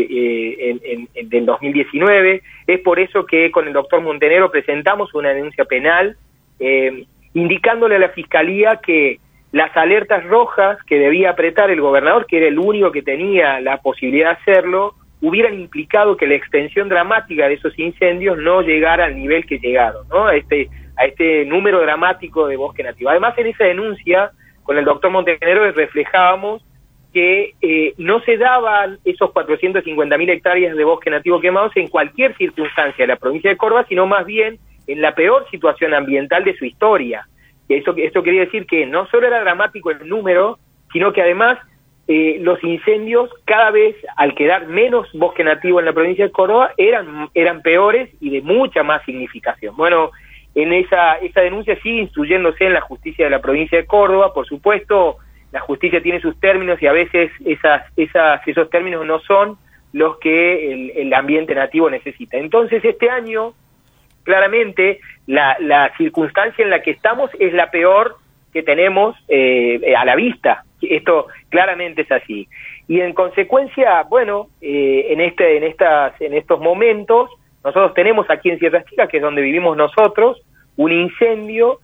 del 2019. Es por eso que con el doctor Montenegro presentamos una denuncia penal indicándole a la Fiscalía que las alertas rojas que debía apretar el gobernador, que era el único que tenía la posibilidad de hacerlo, hubieran implicado que la extensión dramática de esos incendios no llegara al nivel que llegaron, ¿no? A este número dramático de bosque nativo. Además, en esa denuncia, con el doctor Montenegro reflejábamos que no se daban esos 450.000 hectáreas de bosque nativo quemados en cualquier circunstancia de la provincia de Córdoba, sino más bien en la peor situación ambiental de su historia. Esto quería decir que no solo era dramático el número, sino que además los incendios, cada vez al quedar menos bosque nativo en la provincia de Córdoba, eran peores y de mucha más significación. Bueno, en esa denuncia sigue instruyéndose en la justicia de la provincia de Córdoba. Por supuesto, la justicia tiene sus términos y a veces esos términos no son los que el ambiente nativo necesita. Entonces, este año, claramente, la circunstancia en la que estamos es la peor que tenemos a la vista. Esto claramente es así. Y en consecuencia, bueno, en estos momentos, nosotros tenemos aquí en Sierra Chica, que es donde vivimos nosotros, un incendio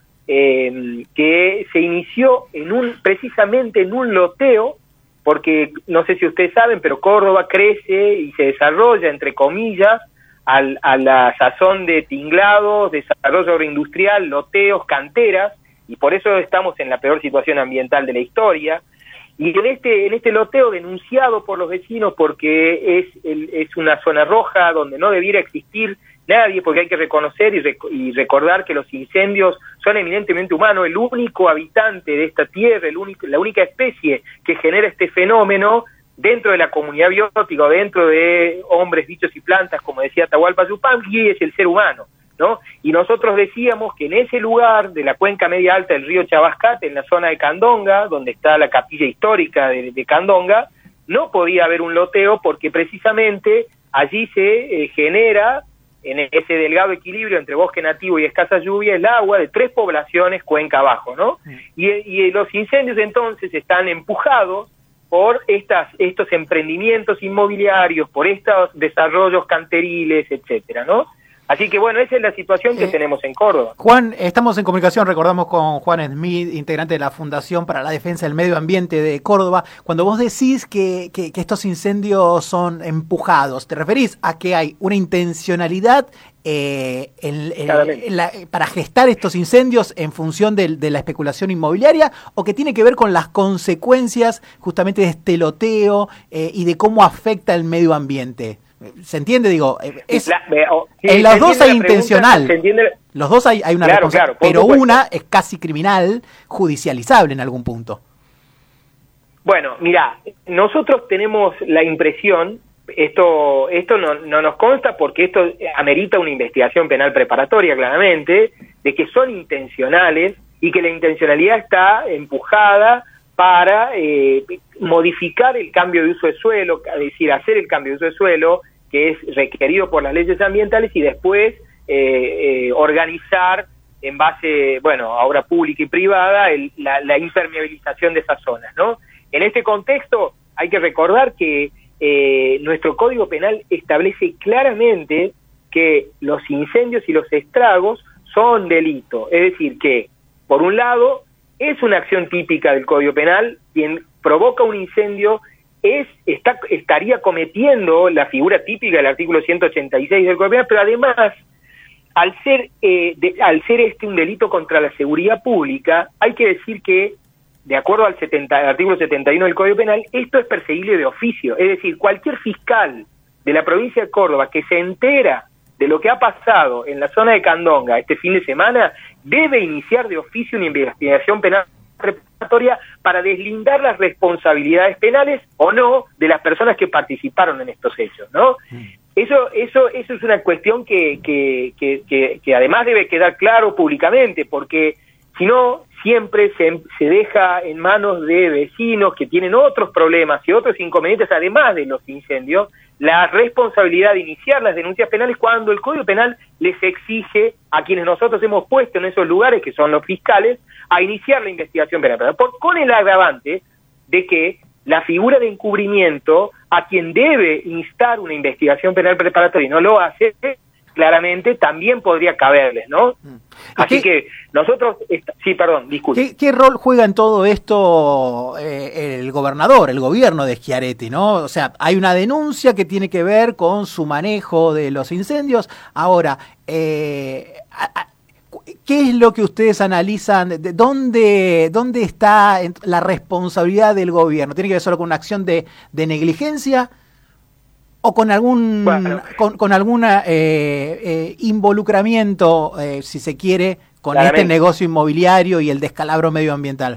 que se inició precisamente en un loteo, porque no sé si ustedes saben, pero Córdoba crece y se desarrolla, entre comillas, a la sazón de tinglados, desarrollo agroindustrial, loteos, canteras, y por eso estamos en la peor situación ambiental de la historia. Y en este loteo denunciado por los vecinos, porque es una zona roja donde no debiera existir nadie, porque hay que reconocer y recordar que los incendios son eminentemente humanos. El único habitante de esta tierra, la única especie que genera este fenómeno dentro de la comunidad biótica o dentro de hombres, bichos y plantas, como decía Atahualpa Yupanqui, es el ser humano, ¿no? Y nosotros decíamos que en ese lugar de la cuenca media alta del río Chabascate, en la zona de Candonga, donde está la capilla histórica de Candonga, no podía haber un loteo porque precisamente allí se genera, en ese delgado equilibrio entre bosque nativo y escasa lluvia, el agua de 3 poblaciones cuenca abajo, ¿no? Y los incendios entonces están empujados por estos emprendimientos inmobiliarios, por estos desarrollos canteriles, etcétera, ¿no? Así que bueno, esa es la situación que tenemos en Córdoba. Juan, estamos en comunicación, recordamos con Juan Smith, integrante de la Fundación para la Defensa del Medio Ambiente de Córdoba. Cuando vos decís que estos incendios son empujados, ¿te referís a que hay una intencionalidad para gestar estos incendios en función de la especulación inmobiliaria, o que tiene que ver con las consecuencias justamente de este loteo y de cómo afecta el medio ambiente? ¿Se entiende? Digo, en los dos hay intencional. Los dos hay una responsabilidad, pero una es casi criminal, judicializable en algún punto. Bueno, mira, nosotros tenemos la impresión, esto no nos consta porque esto amerita una investigación penal preparatoria claramente, de que son intencionales y que la intencionalidad está empujada para modificar el cambio de uso de suelo, es decir, hacer el cambio de uso de suelo que es requerido por las leyes ambientales y después organizar en base, a obra pública y privada la impermeabilización de esas zonas, ¿no? En este contexto hay que recordar que nuestro Código Penal establece claramente que los incendios y los estragos son delito, es decir que, por un lado, es una acción típica del Código Penal, quien provoca un incendio estaría cometiendo la figura típica del artículo 186 del Código Penal, pero además, al ser este un delito contra la seguridad pública, hay que decir que, de acuerdo al artículo 71 del Código Penal, esto es perseguible de oficio, es decir, cualquier fiscal de la provincia de Córdoba que se entera de lo que ha pasado en la zona de Candonga este fin de semana, debe iniciar de oficio una investigación penal preparatoria para deslindar las responsabilidades penales o no de las personas que participaron en estos hechos, ¿no? Eso es una cuestión que además debe quedar claro públicamente, porque si no, siempre se deja en manos de vecinos que tienen otros problemas y otros inconvenientes, además de los incendios, la responsabilidad de iniciar las denuncias penales cuando el Código Penal les exige a quienes nosotros hemos puesto en esos lugares, que son los fiscales, a iniciar la investigación penal, con el agravante de que la figura de encubrimiento a quien debe instar una investigación penal preparatoria y no lo hace, claramente también podría caberles, ¿no? Así que nosotros... Sí, perdón, disculpe. ¿Qué rol juega en todo esto el gobernador, el gobierno de Schiaretti, ¿no? O sea, hay una denuncia que tiene que ver con su manejo de los incendios. Ahora, ¿qué es lo que ustedes analizan? ¿De dónde está la responsabilidad del gobierno? ¿Tiene que ver solo con una acción de negligencia o con algún involucramiento, si se quiere, con este negocio inmobiliario y el descalabro medioambiental?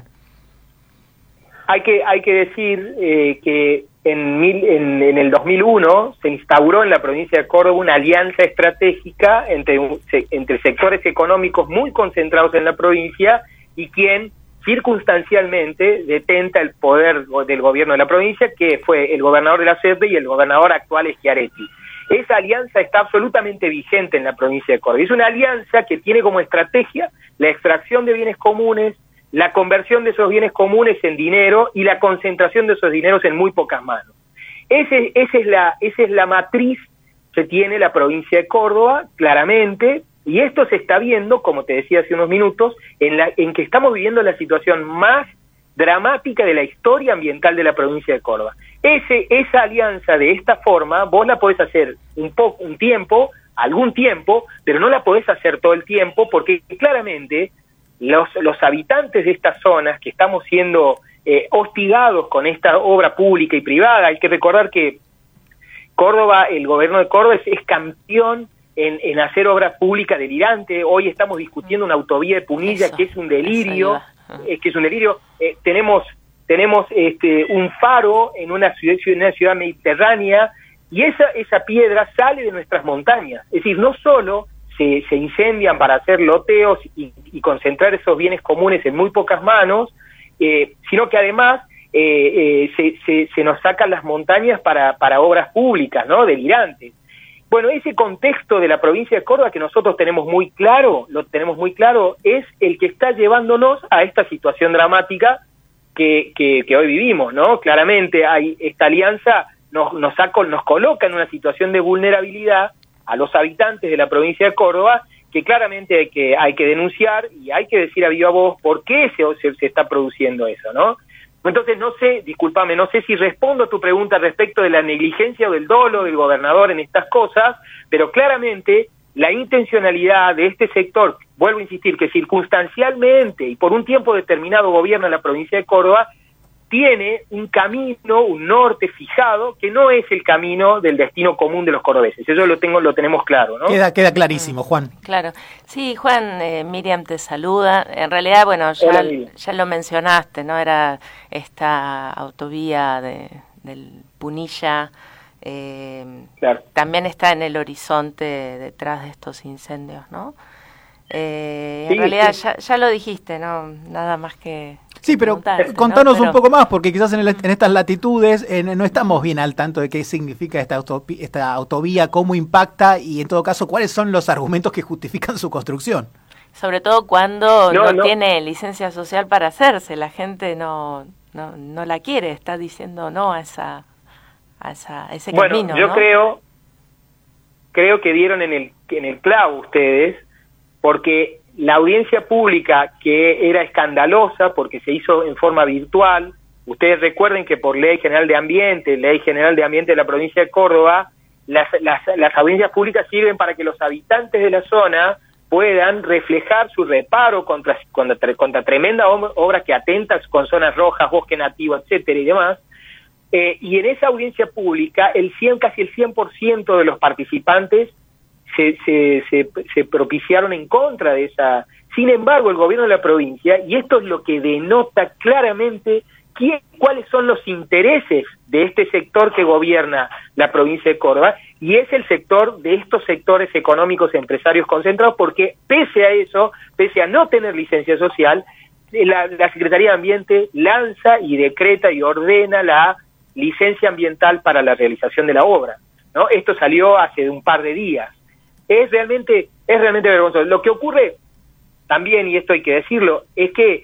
Hay que decir que en el 2001 se instauró en la provincia de Córdoba una alianza estratégica entre sectores económicos muy concentrados en la provincia y quien circunstancialmente detenta el poder del gobierno de la provincia, que fue el gobernador de la SEDE y el gobernador actual Schiaretti. Esa alianza está absolutamente vigente en la provincia de Córdoba. Es una alianza que tiene como estrategia la extracción de bienes comunes, la conversión de esos bienes comunes en dinero y la concentración de esos dineros en muy pocas manos. Esa es la matriz que tiene la provincia de Córdoba, claramente, y esto se está viendo, como te decía hace unos minutos, en que estamos viviendo la situación más dramática de la historia ambiental de la provincia de Córdoba. Esa alianza de esta forma, vos la podés hacer algún tiempo, pero no la podés hacer todo el tiempo, porque claramente los habitantes de estas zonas que estamos siendo hostigados con esta obra pública y privada, hay que recordar que Córdoba, el gobierno de Córdoba es campeón en hacer obra pública delirante. Hoy estamos discutiendo una autovía de Punilla que es un delirio, tenemos un faro en una ciudad mediterránea, y esa piedra sale de nuestras montañas. Es decir, no solo se incendian para hacer loteos y concentrar esos bienes comunes en muy pocas manos, sino que además se nos sacan las montañas para obras públicas, ¿no? Delirantes. Bueno, ese contexto de la provincia de Córdoba que nosotros tenemos muy claro, es el que está llevándonos a esta situación dramática que hoy vivimos, ¿no? Claramente esta alianza nos coloca en una situación de vulnerabilidad a los habitantes de la provincia de Córdoba, que claramente hay que denunciar y hay que decir a viva voz por qué se está produciendo eso, ¿no? Entonces no sé si respondo a tu pregunta respecto de la negligencia o del dolo del gobernador en estas cosas, pero claramente la intencionalidad de este sector, vuelvo a insistir, que circunstancialmente y por un tiempo determinado gobierna la provincia de Córdoba, tiene un camino, un norte fijado, que no es el camino del destino común de los cordobeses. Eso lo tenemos claro, ¿no? Queda clarísimo, Juan. Claro. Sí, Juan, Miriam te saluda. En realidad, bueno, ya lo mencionaste, ¿no? Era esta autovía del Punilla. Claro. También está en el horizonte detrás de estos incendios, ¿no? En realidad ya lo dijiste, ¿no, nada más que sí, pero contanos un poco más, porque quizás en estas latitudes no estamos bien al tanto de qué significa esta autovía, cómo impacta y en todo caso cuáles son los argumentos que justifican su construcción. Sobre todo cuando no tiene licencia social para hacerse, la gente no la quiere, está diciendo no a ese camino. Bueno, yo creo que dieron en el clavo ustedes, porque la audiencia pública, que era escandalosa porque se hizo en forma virtual, ustedes recuerden que por Ley General de Ambiente de la provincia de Córdoba, las audiencias públicas sirven para que los habitantes de la zona puedan reflejar su reparo contra tremenda obra que atenta con zonas rojas, bosque nativo, etcétera y demás. Y en esa audiencia pública, casi el 100% de los participantes se propiciaron en contra de esa. Sin embargo, el gobierno de la provincia, y esto es lo que denota claramente cuáles son los intereses de este sector que gobierna la provincia de Córdoba, y es el sector de estos sectores económicos empresarios concentrados, porque pese a eso, pese a no tener licencia social, la Secretaría de Ambiente lanza y decreta y ordena la licencia ambiental para la realización de la obra, ¿no? Esto salió hace un par de días. Es realmente vergonzoso. Lo que ocurre también, y esto hay que decirlo, es que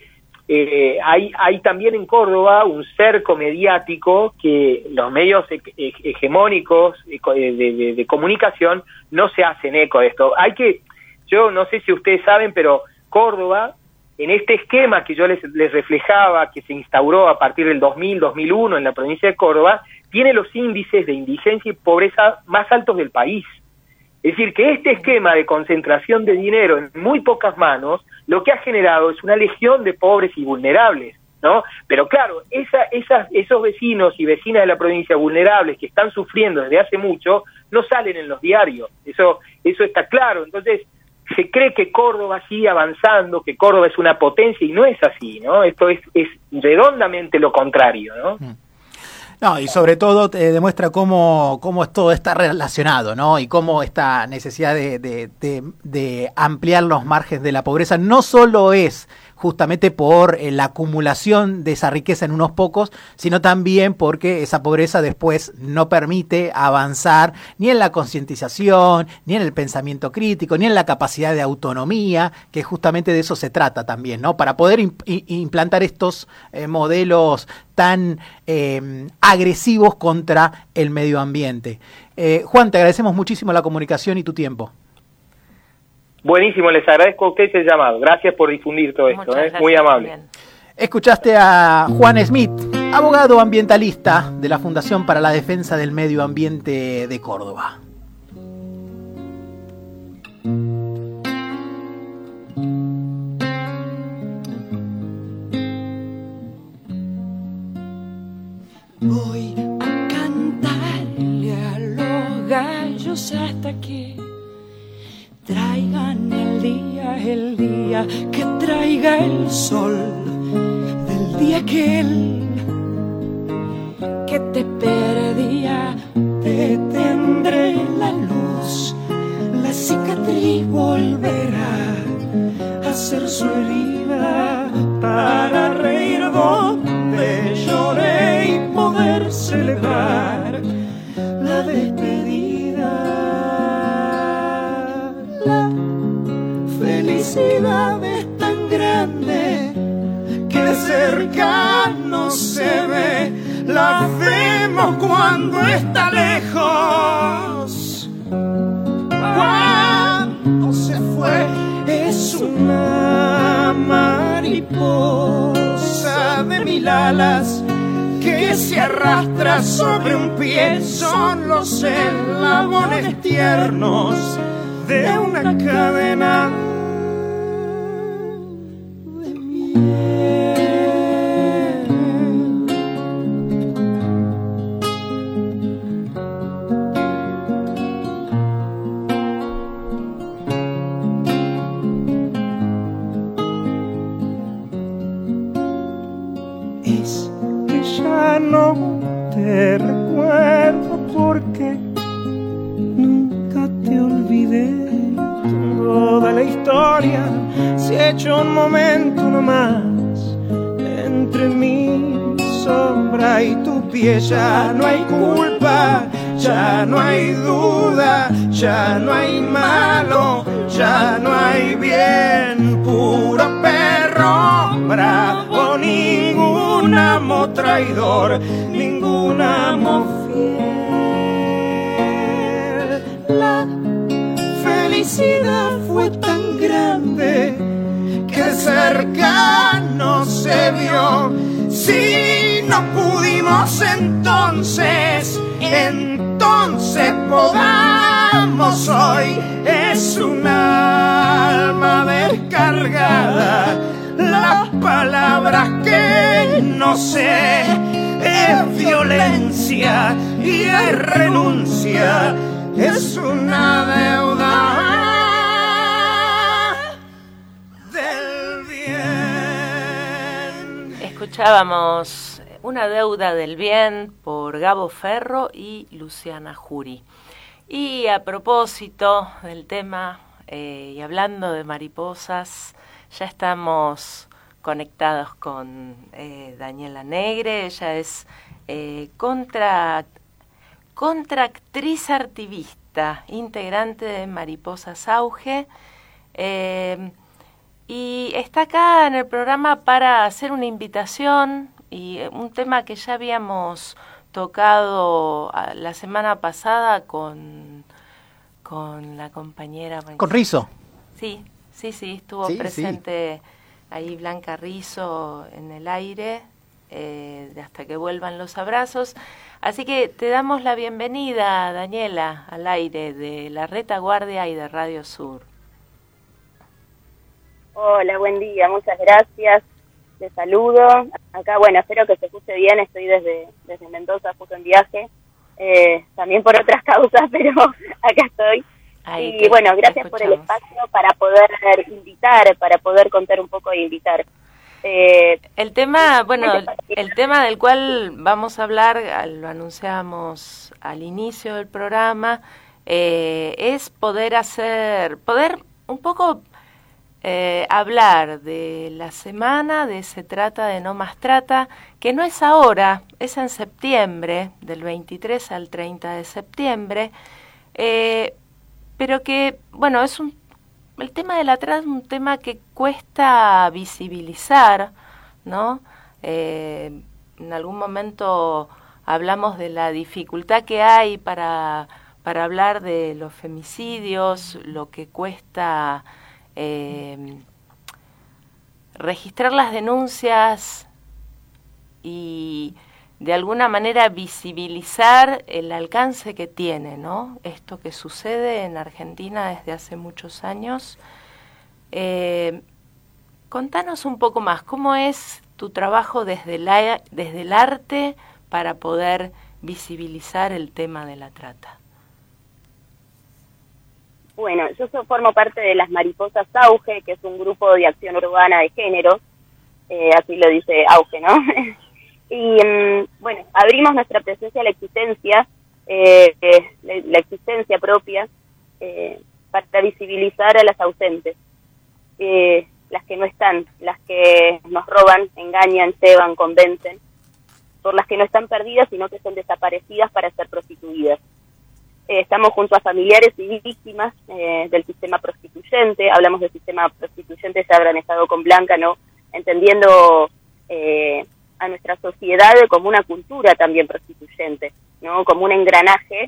hay también en Córdoba un cerco mediático que los medios hegemónicos de comunicación no se hacen eco de esto. Yo no sé si ustedes saben, pero Córdoba, en este esquema que yo les reflejaba, que se instauró a partir del 2000-2001 en la provincia de Córdoba, tiene los índices de indigencia y pobreza más altos del país. Es decir, que este esquema de concentración de dinero en muy pocas manos, lo que ha generado es una legión de pobres y vulnerables, ¿no? Pero claro, esos vecinos y vecinas de la provincia vulnerables que están sufriendo desde hace mucho, no salen en los diarios, eso está claro. Entonces, se cree que Córdoba sigue avanzando, que Córdoba es una potencia, y no es así, ¿no? Esto es redondamente lo contrario, ¿no? No, y sobre todo demuestra cómo todo está relacionado, ¿no? Y cómo esta necesidad de ampliar los márgenes de la pobreza no solo es justamente por la acumulación de esa riqueza en unos pocos, sino también porque esa pobreza después no permite avanzar ni en la concientización, ni en el pensamiento crítico, ni en la capacidad de autonomía, que justamente de eso se trata también, ¿no? Para poder implantar estos modelos tan agresivos contra el medio ambiente. Juan, te agradecemos muchísimo la comunicación y tu tiempo. Buenísimo, les agradezco a ustedes el llamado. Gracias por difundir todo esto, muy amable. También. Escuchaste a Juan Smith, abogado ambientalista de la Fundación para la Defensa del Medio Ambiente de Córdoba. Voy a cantarle a los gallos hasta que traigan el día que traiga el sol, del día aquel que te perdía, te tendré la luz, la cicatriz volverá a ser su herida para reír donde lloré y poder celebrar la despedida. La felicidad es tan grande que de cerca no se ve, la vemos cuando está lejos. mariposa de mil alas que se arrastra sobre un pie, son los eslabones tiernos de una cadena de miel. Es que ya no te recuerdo porque nunca te olvidé. Toda la historia se ha hecho un momento nomás entre mi sombra y tu pie. Ya no hay culpa, ya no hay duda, ya no hay malo, ya no hay bien. Puro perro bravo, ningún amo traidor, ningún amo fiel. La felicidad fue tan grande que cercano se vio. Si no pudimos entonces podamos hoy. Es un alma descargada, las palabras que no sé, es violencia y es renuncia, es una deuda del bien. Escuchábamos Una deuda del bien por Gabo Ferro y Luciana Jury. Y a propósito del tema y hablando de mariposas, ya estamos conectados con Daniela Negre. Ella es contraactriz artivista, integrante de Mariposas Auge, y está acá en el programa para hacer una invitación y un tema que ya habíamos tocado la semana pasada con la compañera... Con Rizo. Sí, estuvo presente ahí Blanca Rizo en el aire, de Hasta que vuelvan los abrazos. Así que te damos la bienvenida, Daniela, al aire de La Retaguardia y de Radio Sur. Hola, buen día, muchas gracias. Te saludo. Acá, bueno, espero que se escuche bien. Estoy desde Mendoza, justo en viaje. También por otras causas, pero acá estoy. Y bueno, gracias por el espacio para poder invitar, para poder contar un poco e invitar. El tema, bueno, el tema del cual vamos a hablar, lo anunciamos al inicio del programa, es poder un poco hablar de la semana de Se Trata de No Más Trata, que no es ahora, es en septiembre, del 23 al 30 de septiembre, pero que, bueno, el tema de la trata es un tema que cuesta visibilizar, ¿no? En algún momento hablamos de la dificultad que hay para hablar de los femicidios, lo que cuesta registrar las denuncias y de alguna manera visibilizar el alcance que tiene, ¿no? Esto que sucede en Argentina desde hace muchos años. Contanos un poco más, ¿cómo es tu trabajo desde el arte para poder visibilizar el tema de la trata? Bueno, yo formo parte de las Mariposas Auge, que es un grupo de acción urbana de género, así lo dice Auge, ¿no? Y bueno, abrimos nuestra presencia a la existencia propia, para visibilizar a las ausentes, las que no están, las que nos roban, engañan, ceban, convencen, por las que no están perdidas, sino que son desaparecidas para ser prostituidas. Estamos junto a familiares y víctimas del sistema prostituyente. Hablamos del sistema prostituyente, ya habrán estado con Blanca, ¿no? Entendiendo a nuestra sociedad como una cultura también prostituyente, ¿no? Como un engranaje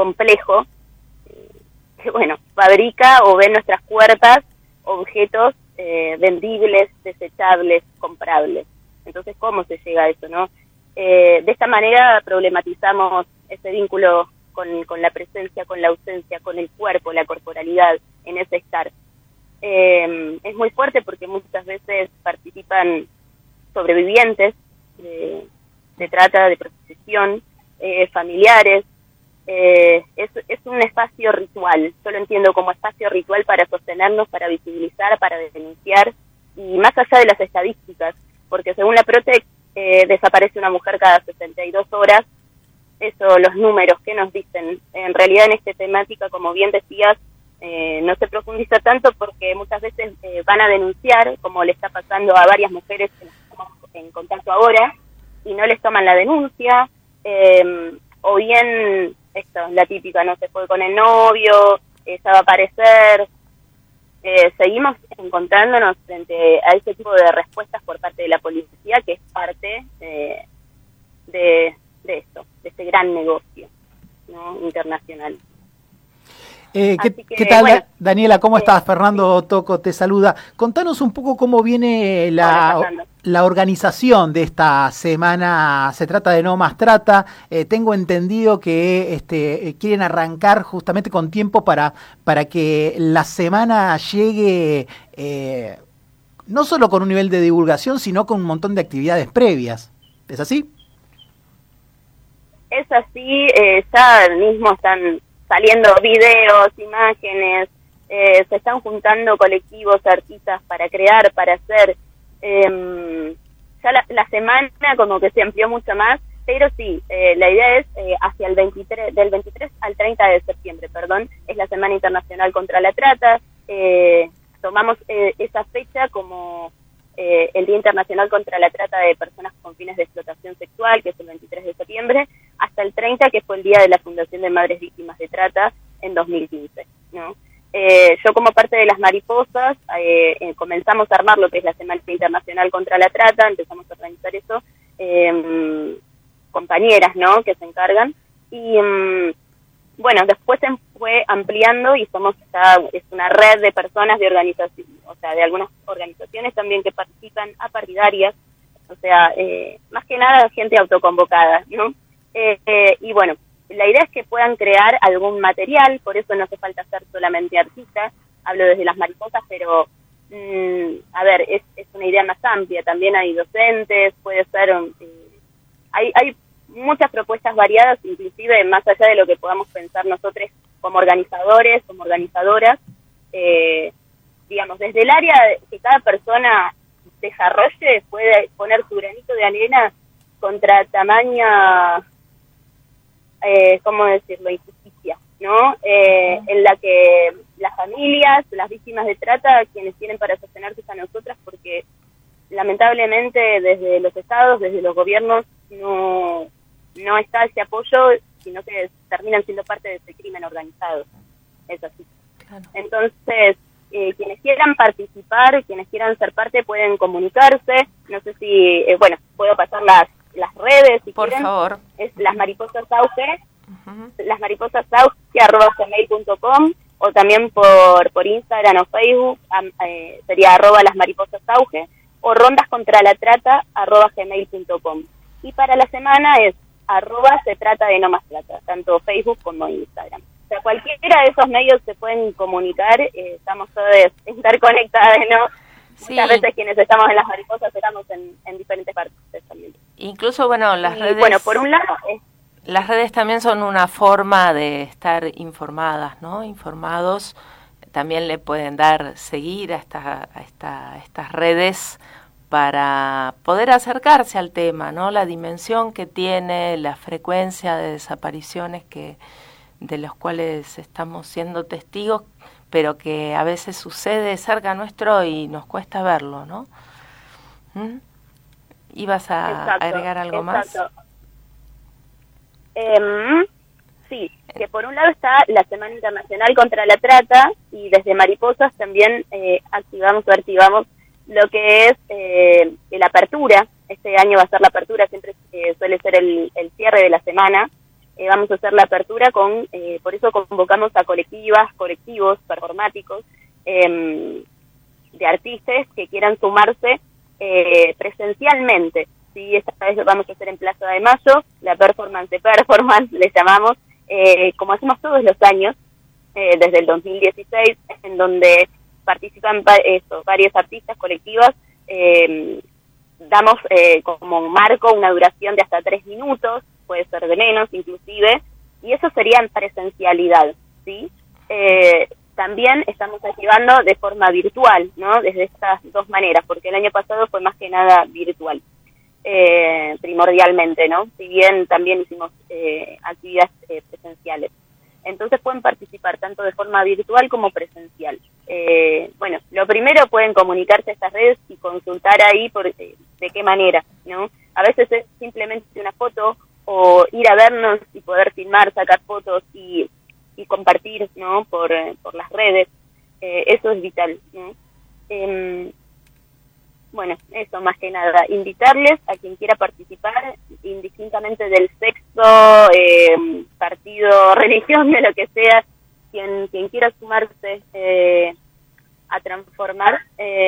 complejo que, bueno, fabrica o ve en nuestras puertas objetos vendibles, desechables, comprables. Entonces, ¿cómo se llega a eso, no? De esta manera problematizamos ese vínculo con la presencia, con la ausencia, con el cuerpo, la corporalidad, en ese estar. Es muy fuerte porque muchas veces participan sobrevivientes de trata, de prostitución, familiares. Es un espacio ritual, yo lo entiendo como espacio ritual para sostenernos, para visibilizar, para denunciar, y más allá de las estadísticas, porque según la Protec desaparece una mujer cada 62 horas, eso, los números que nos dicen. En realidad en esta temática, como bien decías, no se profundiza tanto porque muchas veces van a denunciar, como le está pasando a varias mujeres que estamos en contacto ahora, y no les toman la denuncia, o bien, esto, la típica, no se fue con el novio, ya va a aparecer. Seguimos encontrándonos frente a ese tipo de respuestas por parte de la policía, que es parte de esto, de este gran negocio, ¿no?, internacional. ¿Qué tal, bueno, Daniela? ¿Cómo estás? Fernando Toco te saluda. Contanos un poco cómo viene la organización de esta semana. Se trata de No Más Trata. Tengo entendido que quieren arrancar justamente con tiempo para que la semana llegue no solo con un nivel de divulgación, sino con un montón de actividades previas. ¿Es así? Es así. Ya mismo están saliendo videos, imágenes, se están juntando colectivos, artistas para crear, para hacer. Ya la semana como que se amplió mucho más, pero sí, la idea es hacia el del 23 al 30 de septiembre, es la Semana Internacional contra la Trata. Tomamos esa fecha como el Día Internacional contra la Trata de Personas con Fines de Explotación Sexual, que es el 23 de septiembre, hasta el 30, que fue el Día de la Fundación de Madres Víctimas de Trata en 2015, ¿no? Yo como parte de las mariposas comenzamos a armar lo que es la Semana Internacional contra la Trata, empezamos a organizar eso, compañeras, ¿no?, que se encargan, y bueno, después se fue ampliando y es una red de personas, de organizaciones, o sea, de algunas organizaciones también que participan, apartidarias, o sea, más que nada gente autoconvocada, ¿no? Y bueno, la idea es que puedan crear algún material, por eso no hace falta ser solamente artista, hablo desde las mariposas, pero a ver, es una idea más amplia, también hay docentes, puede ser, hay muchas propuestas variadas, inclusive más allá de lo que podamos pensar nosotros como organizadores, como organizadoras, digamos, desde el área que cada persona desarrolle, puede poner su granito de arena contra tamaña, ¿cómo decirlo?, injusticia, ¿no? En la que las familias, las víctimas de trata, quienes tienen para sostenerse a nosotras, porque lamentablemente desde los estados, desde los gobiernos, no está ese apoyo, sino que terminan siendo parte de ese crimen organizado. Es así. Claro. Entonces, quienes quieran participar, quienes quieran ser parte, pueden comunicarse. No sé si, bueno, puedo pasar las redes, si por quieren. Favor. Es Las Mariposas Auge, lasmariposasauge@gmail.com, o también por Instagram o Facebook, sería @lasmariposasauge, o rondascontralatrata@gmail.com. Y para la semana es @se trata de No Más Trata, tanto Facebook como Instagram. O sea, cualquiera de esos medios se pueden comunicar, estamos todos interconectados, ¿no? Sí. Muchas veces quienes estamos en Las Mariposas estamos en diferentes partes también. Incluso, bueno, las redes... Bueno, por un lado... Las redes también son una forma de estar informadas, ¿no? Informados. También le pueden dar seguir a estas redes para poder acercarse al tema, ¿no? La dimensión que tiene, la frecuencia de desapariciones de los cuales estamos siendo testigos, pero que a veces sucede cerca nuestro y nos cuesta verlo, ¿no? ¿Ibas a agregar algo más? Sí, que por un lado está la Semana Internacional contra la Trata, y desde Mariposas también activamos lo que es la apertura. Este año va a ser la apertura, siempre suele ser el cierre de la semana. Vamos a hacer la apertura por eso convocamos a colectivos performáticos, artistas que quieran sumarse presencialmente. ¿Sí? Esta vez lo vamos a hacer en Plaza de Mayo, la performance le llamamos, como hacemos todos los años, desde el 2016, en donde participan varios artistas colectivas. Damos como marco una duración de hasta 3 minutos, puede ser de menos inclusive, y eso sería en presencialidad, ¿sí? También estamos activando de forma virtual, ¿no? Desde estas dos maneras, porque el año pasado fue más que nada virtual, primordialmente, ¿no? Si bien también hicimos actividades presenciales. Entonces pueden participar tanto de forma virtual como presencial. Bueno, lo primero pueden comunicarse a estas redes y consultar ahí de qué manera, ¿no? A veces es simplemente una foto o ir a vernos y poder filmar, sacar fotos y compartir, ¿no? Por las redes. Eso es vital, ¿no? Bueno, eso más que nada, invitarles a quien quiera participar, indistintamente del sexo, partido, religión, de lo que sea, quien quiera sumarse a transformar.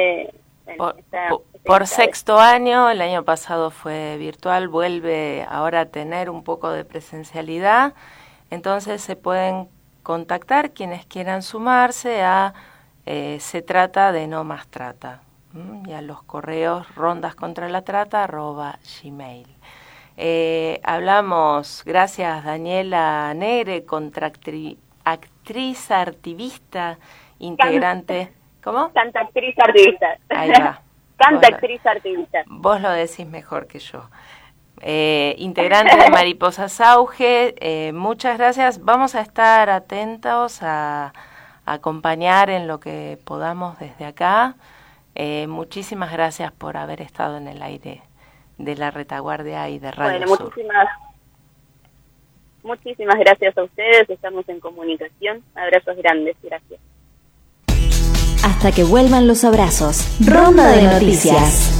Por sexto año, el año pasado fue virtual, vuelve ahora a tener un poco de presencialidad, entonces se pueden contactar quienes quieran sumarse a Se Trata de No Más Trata. Y a los correos rondascontralatrata@gmail. Hablamos, gracias Daniela Negre, actriz artivista, integrante... ¿Cómo? Canta actriz artivista. Ahí va. Canta actriz artivista. Vos lo decís mejor que yo. Integrante de Mariposas Auge, muchas gracias. Vamos a estar atentos a acompañar en lo que podamos desde acá. Muchísimas gracias por haber estado en el aire de La Retaguardia y de Radio Sur. Muchísimas gracias a ustedes, estamos en comunicación. Abrazos grandes, gracias. Hasta que vuelvan los abrazos. Ronda de noticias.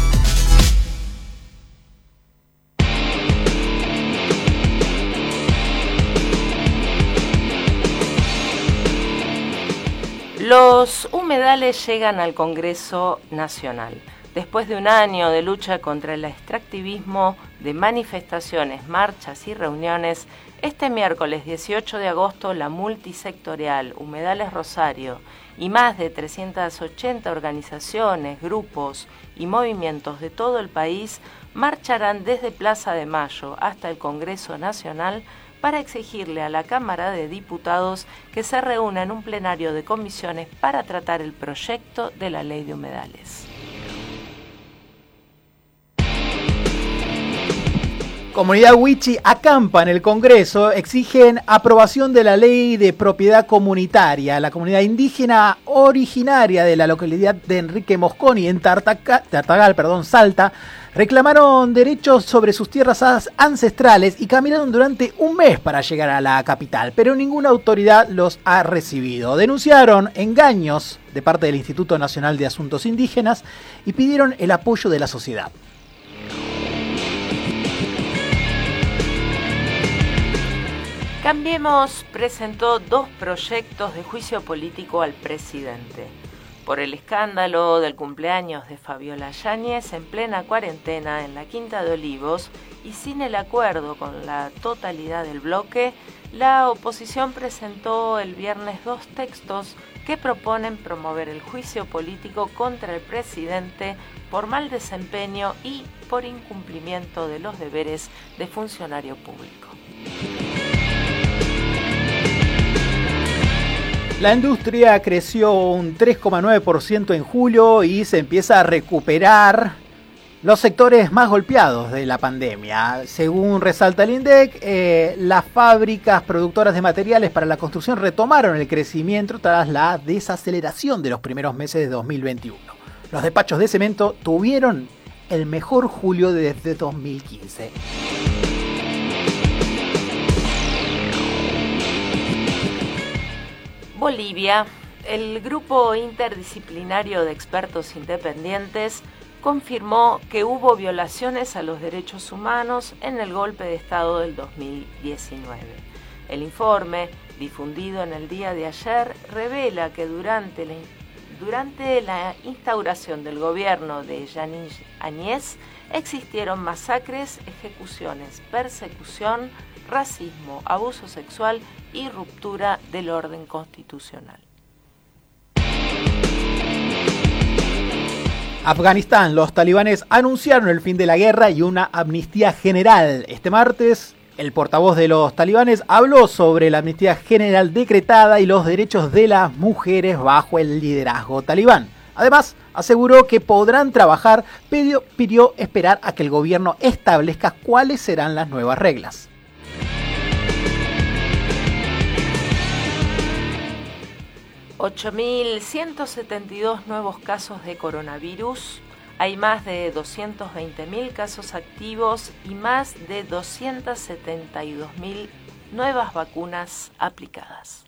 Los humedales llegan al Congreso Nacional. Después de un año de lucha contra el extractivismo, de manifestaciones, marchas y reuniones, este miércoles 18 de agosto la multisectorial Humedales Rosario y más de 380 organizaciones, grupos y movimientos de todo el país marcharán desde Plaza de Mayo hasta el Congreso Nacional para exigirle a la Cámara de Diputados que se reúna en un plenario de comisiones para tratar el proyecto de la Ley de Humedales. Comunidad Wichi acampa en el Congreso, exigen aprobación de la Ley de Propiedad Comunitaria. La comunidad indígena originaria de la localidad de Enrique Mosconi en Tartagal, Salta, reclamaron derechos sobre sus tierras ancestrales y caminaron durante un mes para llegar a la capital, pero ninguna autoridad los ha recibido. Denunciaron engaños de parte del Instituto Nacional de Asuntos Indígenas y pidieron el apoyo de la sociedad. Cambiemos presentó 2 proyectos de juicio político al presidente. Por el escándalo del cumpleaños de Fabiola Yáñez en plena cuarentena en la Quinta de Olivos y sin el acuerdo con la totalidad del bloque, la oposición presentó el viernes 2 textos que proponen promover el juicio político contra el presidente por mal desempeño y por incumplimiento de los deberes de funcionario público. La industria creció un 3,9% en julio y se empieza a recuperar los sectores más golpeados de la pandemia. Según resalta el INDEC, las fábricas productoras de materiales para la construcción retomaron el crecimiento tras la desaceleración de los primeros meses de 2021. Los despachos de cemento tuvieron el mejor julio desde 2015. Bolivia, el grupo interdisciplinario de expertos independientes confirmó que hubo violaciones a los derechos humanos en el golpe de Estado del 2019. El informe, difundido en el día de ayer, revela que durante Durante la instauración del gobierno de Yanis Áñez existieron masacres, ejecuciones, persecución, racismo, abuso sexual y ruptura del orden constitucional. Afganistán, los talibanes anunciaron el fin de la guerra y una amnistía general. Este martes, el portavoz de los talibanes habló sobre la amnistía general decretada y los derechos de las mujeres bajo el liderazgo talibán. Además, aseguró que podrán trabajar, pidió esperar a que el gobierno establezca cuáles serán las nuevas reglas. $8.172 nuevos casos de coronavirus, hay más de 220.000 casos activos y más de 272.000 nuevas vacunas aplicadas.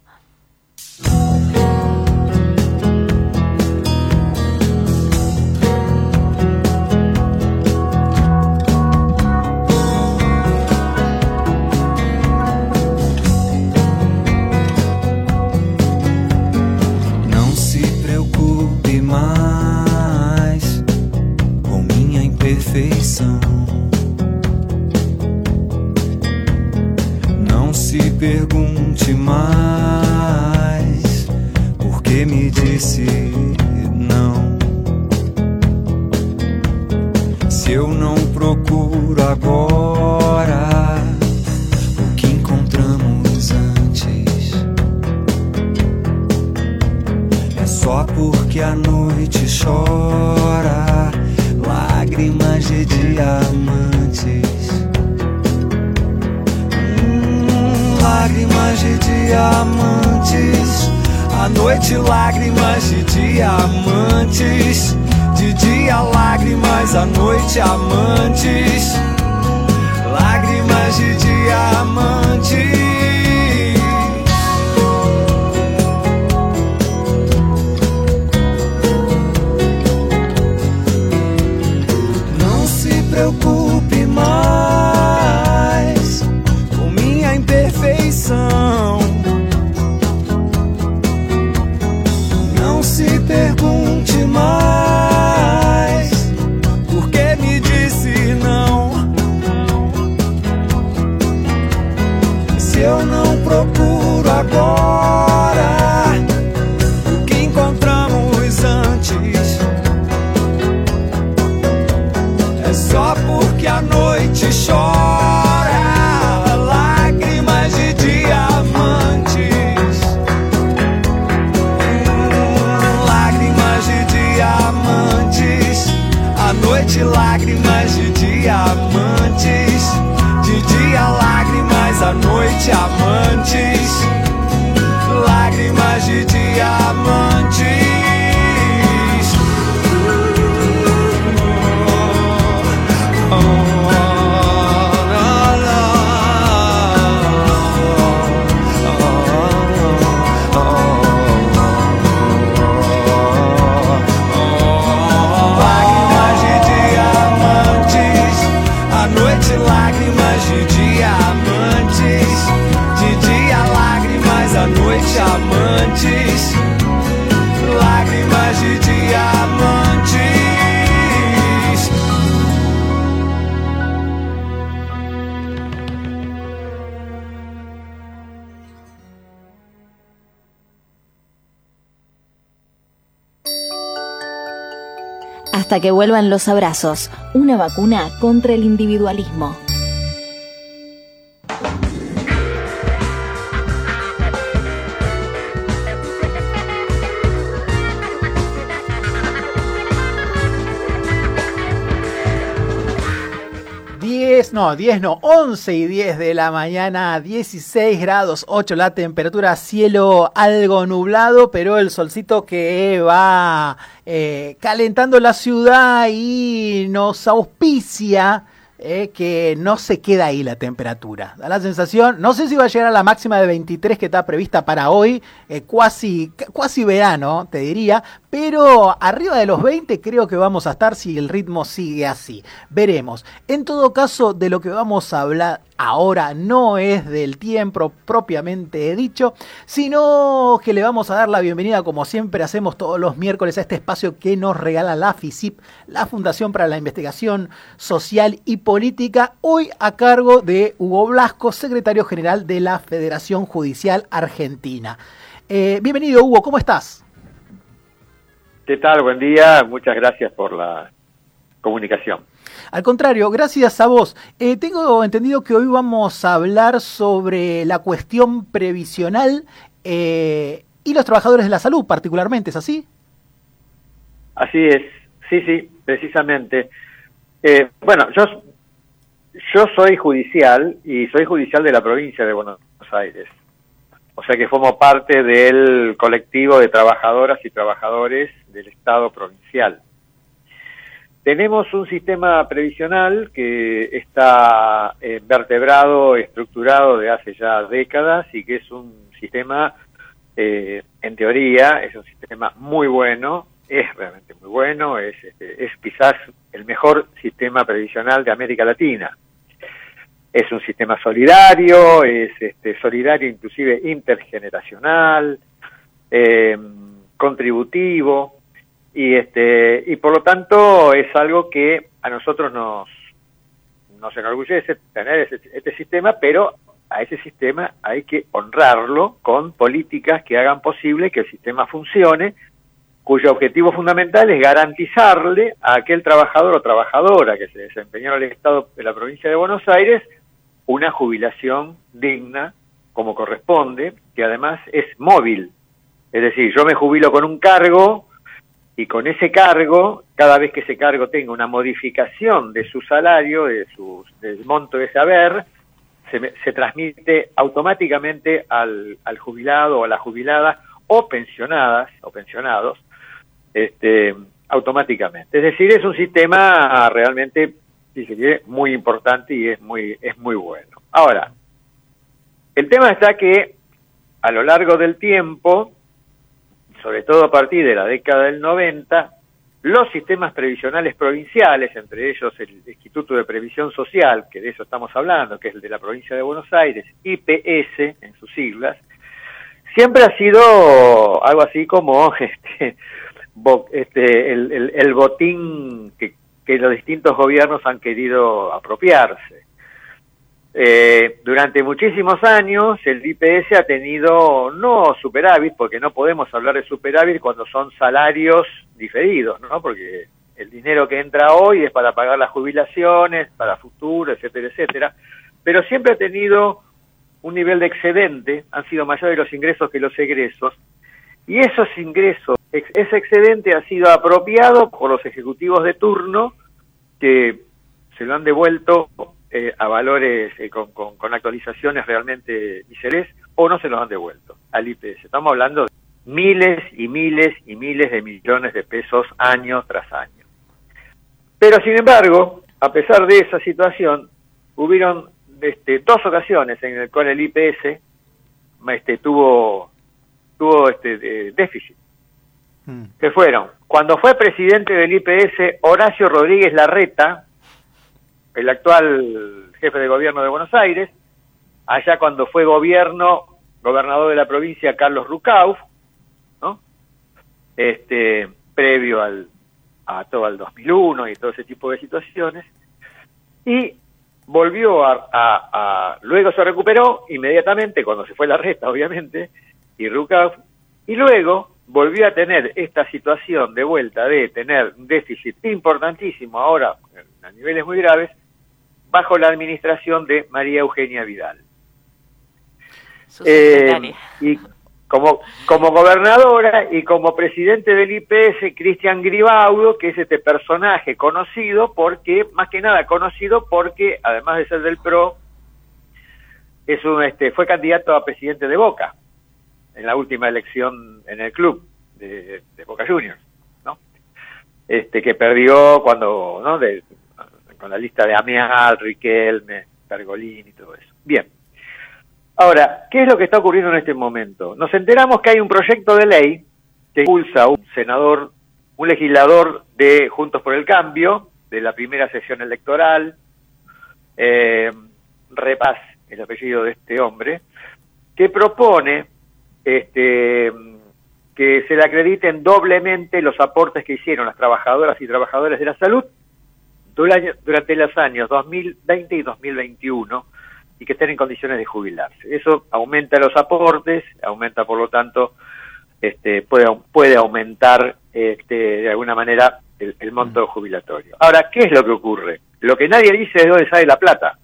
Mais com minha imperfeição. Não se pergunte mais por que me disse não. Se eu não procuro agora o que encontramos antes, é só porque a noite chora lágrimas de diamantes. Lágrimas de diamantes. À noite lágrimas de diamantes. De dia lágrimas, à noite amantes. Lágrimas de diamantes. Preocupe mais com minha imperfeição. Não se pergunte mais por que me disse não. Se eu não procuro agora o que encontramos antes, só porque a noite chora lágrimas de diamantes. Lágrimas de diamantes. À noite lágrimas de diamantes. De dia lágrimas, à noite amantes. Lágrimas de diamantes. Lágrimas de diamantes. De dia lágrimas, à noite amantes. Lágrimas de diamantes. Hasta que vuelvan los abrazos, una vacuna contra el individualismo. No, 11 y 10 de la mañana, 16 grados 8 la temperatura, cielo algo nublado, pero el solcito que va calentando la ciudad y nos auspicia que no se queda ahí la temperatura. Da la sensación, no sé si va a llegar a la máxima de 23 que está prevista para hoy, cuasi verano, te diría, pero arriba de los 20 creo que vamos a estar si el ritmo sigue así. Veremos. En todo caso, de lo que vamos a hablar ahora no es del tiempo propiamente dicho, sino que le vamos a dar la bienvenida, como siempre hacemos todos los miércoles, a este espacio que nos regala la FICIP, la Fundación para la Investigación Social y Política, hoy a cargo de Hugo Blasco, secretario general de la Federación Judicial Argentina. Bienvenido, Hugo, ¿cómo estás? ¿Qué tal? Buen día, muchas gracias por la comunicación. Al contrario, gracias a vos. Tengo entendido que hoy vamos a hablar sobre la cuestión previsional y los trabajadores de la salud particularmente, ¿es así? Así es, sí, precisamente. Bueno, yo soy judicial y soy judicial de la provincia de Buenos Aires. O sea que formo parte del colectivo de trabajadoras y trabajadores del Estado provincial. Tenemos un sistema previsional que está vertebrado, estructurado de hace ya décadas y que es un sistema, en teoría, es un sistema muy bueno, es realmente muy bueno, es quizás el mejor sistema previsional de América Latina. Es un sistema solidario, es solidario inclusive intergeneracional, contributivo, y por lo tanto es algo que a nosotros nos enorgullece tener este sistema, pero a ese sistema hay que honrarlo con políticas que hagan posible que el sistema funcione, cuyo objetivo fundamental es garantizarle a aquel trabajador o trabajadora que se desempeñó en el Estado de la provincia de Buenos Aires una jubilación digna, como corresponde, que además es móvil. Es decir, yo me jubilo con un cargo y con ese cargo, cada vez que ese cargo tenga una modificación de su salario, del monto de ese haber, se transmite automáticamente al jubilado o a la jubilada o pensionadas o pensionados automáticamente. Es decir, es un sistema realmente, si se quiere, muy importante y es muy bueno. Ahora, el tema está que a lo largo del tiempo, sobre todo a partir de la década del 90, los sistemas previsionales provinciales, entre ellos el Instituto de Previsión Social, que de eso estamos hablando, que es el de la provincia de Buenos Aires, IPS en sus siglas, siempre ha sido algo así como el botín que los distintos gobiernos han querido apropiarse. Durante muchísimos años el IPS ha tenido no superávit, porque no podemos hablar de superávit cuando son salarios diferidos, ¿no? Porque el dinero que entra hoy es para pagar las jubilaciones, para futuro, etcétera, etcétera, pero siempre ha tenido un nivel de excedente, han sido mayores los ingresos que los egresos, y esos ingresos, ese excedente ha sido apropiado por los ejecutivos de turno que se lo han devuelto a valores con actualizaciones realmente miseres, o no se los han devuelto al IPS. Estamos hablando de miles y miles y miles de millones de pesos año tras año. Pero sin embargo, a pesar de esa situación, hubieron dos ocasiones en las cuales el IPS tuvo déficit. Que fueron cuando fue presidente del IPS Horacio Rodríguez Larreta, el actual jefe de gobierno de Buenos Aires, allá cuando fue gobernador de la provincia Carlos Rucauf, ¿no? Previo a todo el 2001 y todo ese tipo de situaciones, y volvió luego se recuperó inmediatamente cuando se fue Larreta, obviamente, y Rucauf, y luego volvió a tener esta situación de vuelta de tener un déficit importantísimo ahora a niveles muy graves bajo la administración de María Eugenia Vidal. Y como gobernadora y como presidente del IPS, Cristian Gribaudo, que es este personaje conocido porque, más que nada conocido porque, además de ser del PRO, fue candidato a presidente de Boca en la última elección en el club de Boca Juniors, ¿no? Que perdió cuando, ¿no? Con la lista de Amial, Riquelme, Pergolini y todo eso. Bien. Ahora, ¿qué es lo que está ocurriendo en este momento? Nos enteramos que hay un proyecto de ley que impulsa un senador, un legislador de Juntos por el Cambio, de la primera sesión electoral, Repaz, el apellido de este hombre, que propone que se le acrediten doblemente los aportes que hicieron las trabajadoras y trabajadores de la salud durante los años 2020 y 2021, y que estén en condiciones de jubilarse. Eso aumenta los aportes, aumenta por lo tanto, puede aumentar de alguna manera el monto jubilatorio. Ahora, ¿qué es lo que ocurre? Lo que nadie dice es de dónde sale la plata.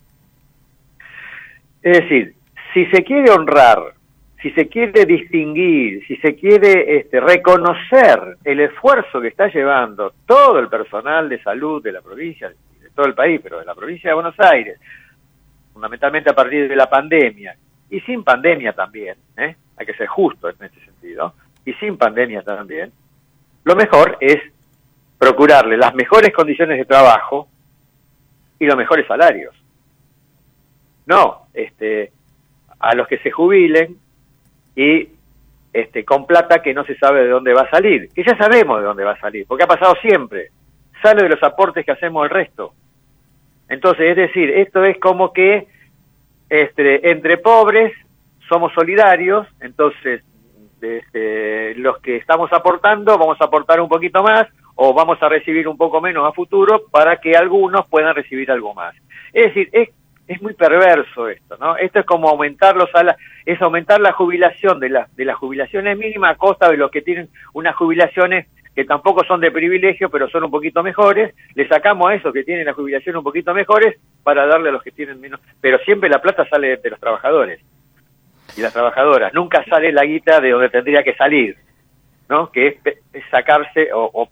Es decir, si se quiere honrar, si se quiere distinguir, si se quiere reconocer el esfuerzo que está llevando todo el personal de salud de la provincia, de todo el país, pero de la provincia de Buenos Aires, fundamentalmente a partir de la pandemia, y sin pandemia también, hay que ser justo en este sentido, y sin pandemia también, lo mejor es procurarle las mejores condiciones de trabajo y los mejores salarios. No, a los que se jubilen y con plata que no se sabe de dónde va a salir, que ya sabemos de dónde va a salir, porque ha pasado siempre, sale de los aportes que hacemos el resto. Entonces, es decir, esto es como que entre pobres somos solidarios, entonces los que estamos aportando vamos a aportar un poquito más o vamos a recibir un poco menos a futuro para que algunos puedan recibir algo más. Es decir, es muy perverso esto, ¿no? Esto es como aumentar aumentar la jubilación de las jubilaciones mínimas a costa de los que tienen unas jubilaciones que tampoco son de privilegio, pero son un poquito mejores. Le sacamos a esos que tienen la jubilación un poquito mejores para darle a los que tienen menos. Pero siempre la plata sale de los trabajadores y las trabajadoras. Nunca sale la guita de donde tendría que salir, ¿no? Que es sacarse o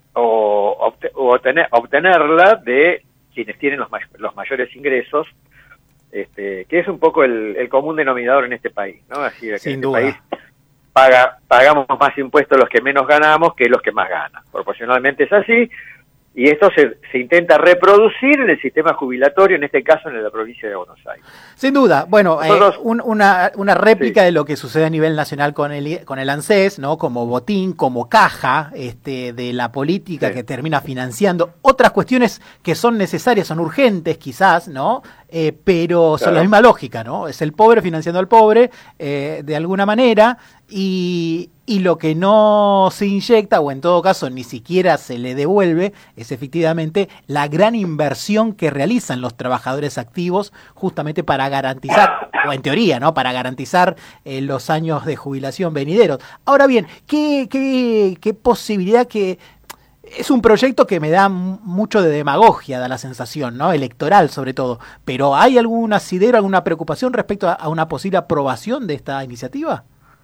obtenerla de quienes tienen los mayores ingresos, que es un poco el común denominador en este país, ¿no? Así de que en este país pagamos más impuestos los que menos ganamos que los que más ganan. Proporcionalmente es así, y esto se intenta reproducir en el sistema jubilatorio, en este caso en la provincia de Buenos Aires. Sin duda, bueno, una réplica de lo que sucede a nivel nacional con el ANSES, ¿no? Como botín, como caja de la política que termina financiando otras cuestiones que son necesarias, son urgentes quizás, ¿no? Pero son la misma lógica, ¿no? Es el pobre financiando al pobre de alguna manera, y lo que no se inyecta, o en todo caso ni siquiera se le devuelve, es efectivamente la gran inversión que realizan los trabajadores activos justamente para garantizar, o en teoría, ¿no? Para garantizar los años de jubilación venideros. Ahora bien, ¿qué posibilidad que... Es un proyecto que me da mucho de demagogia, da la sensación, ¿no? Electoral sobre todo. Pero ¿hay algún asidero, alguna preocupación respecto a una posible aprobación de esta iniciativa?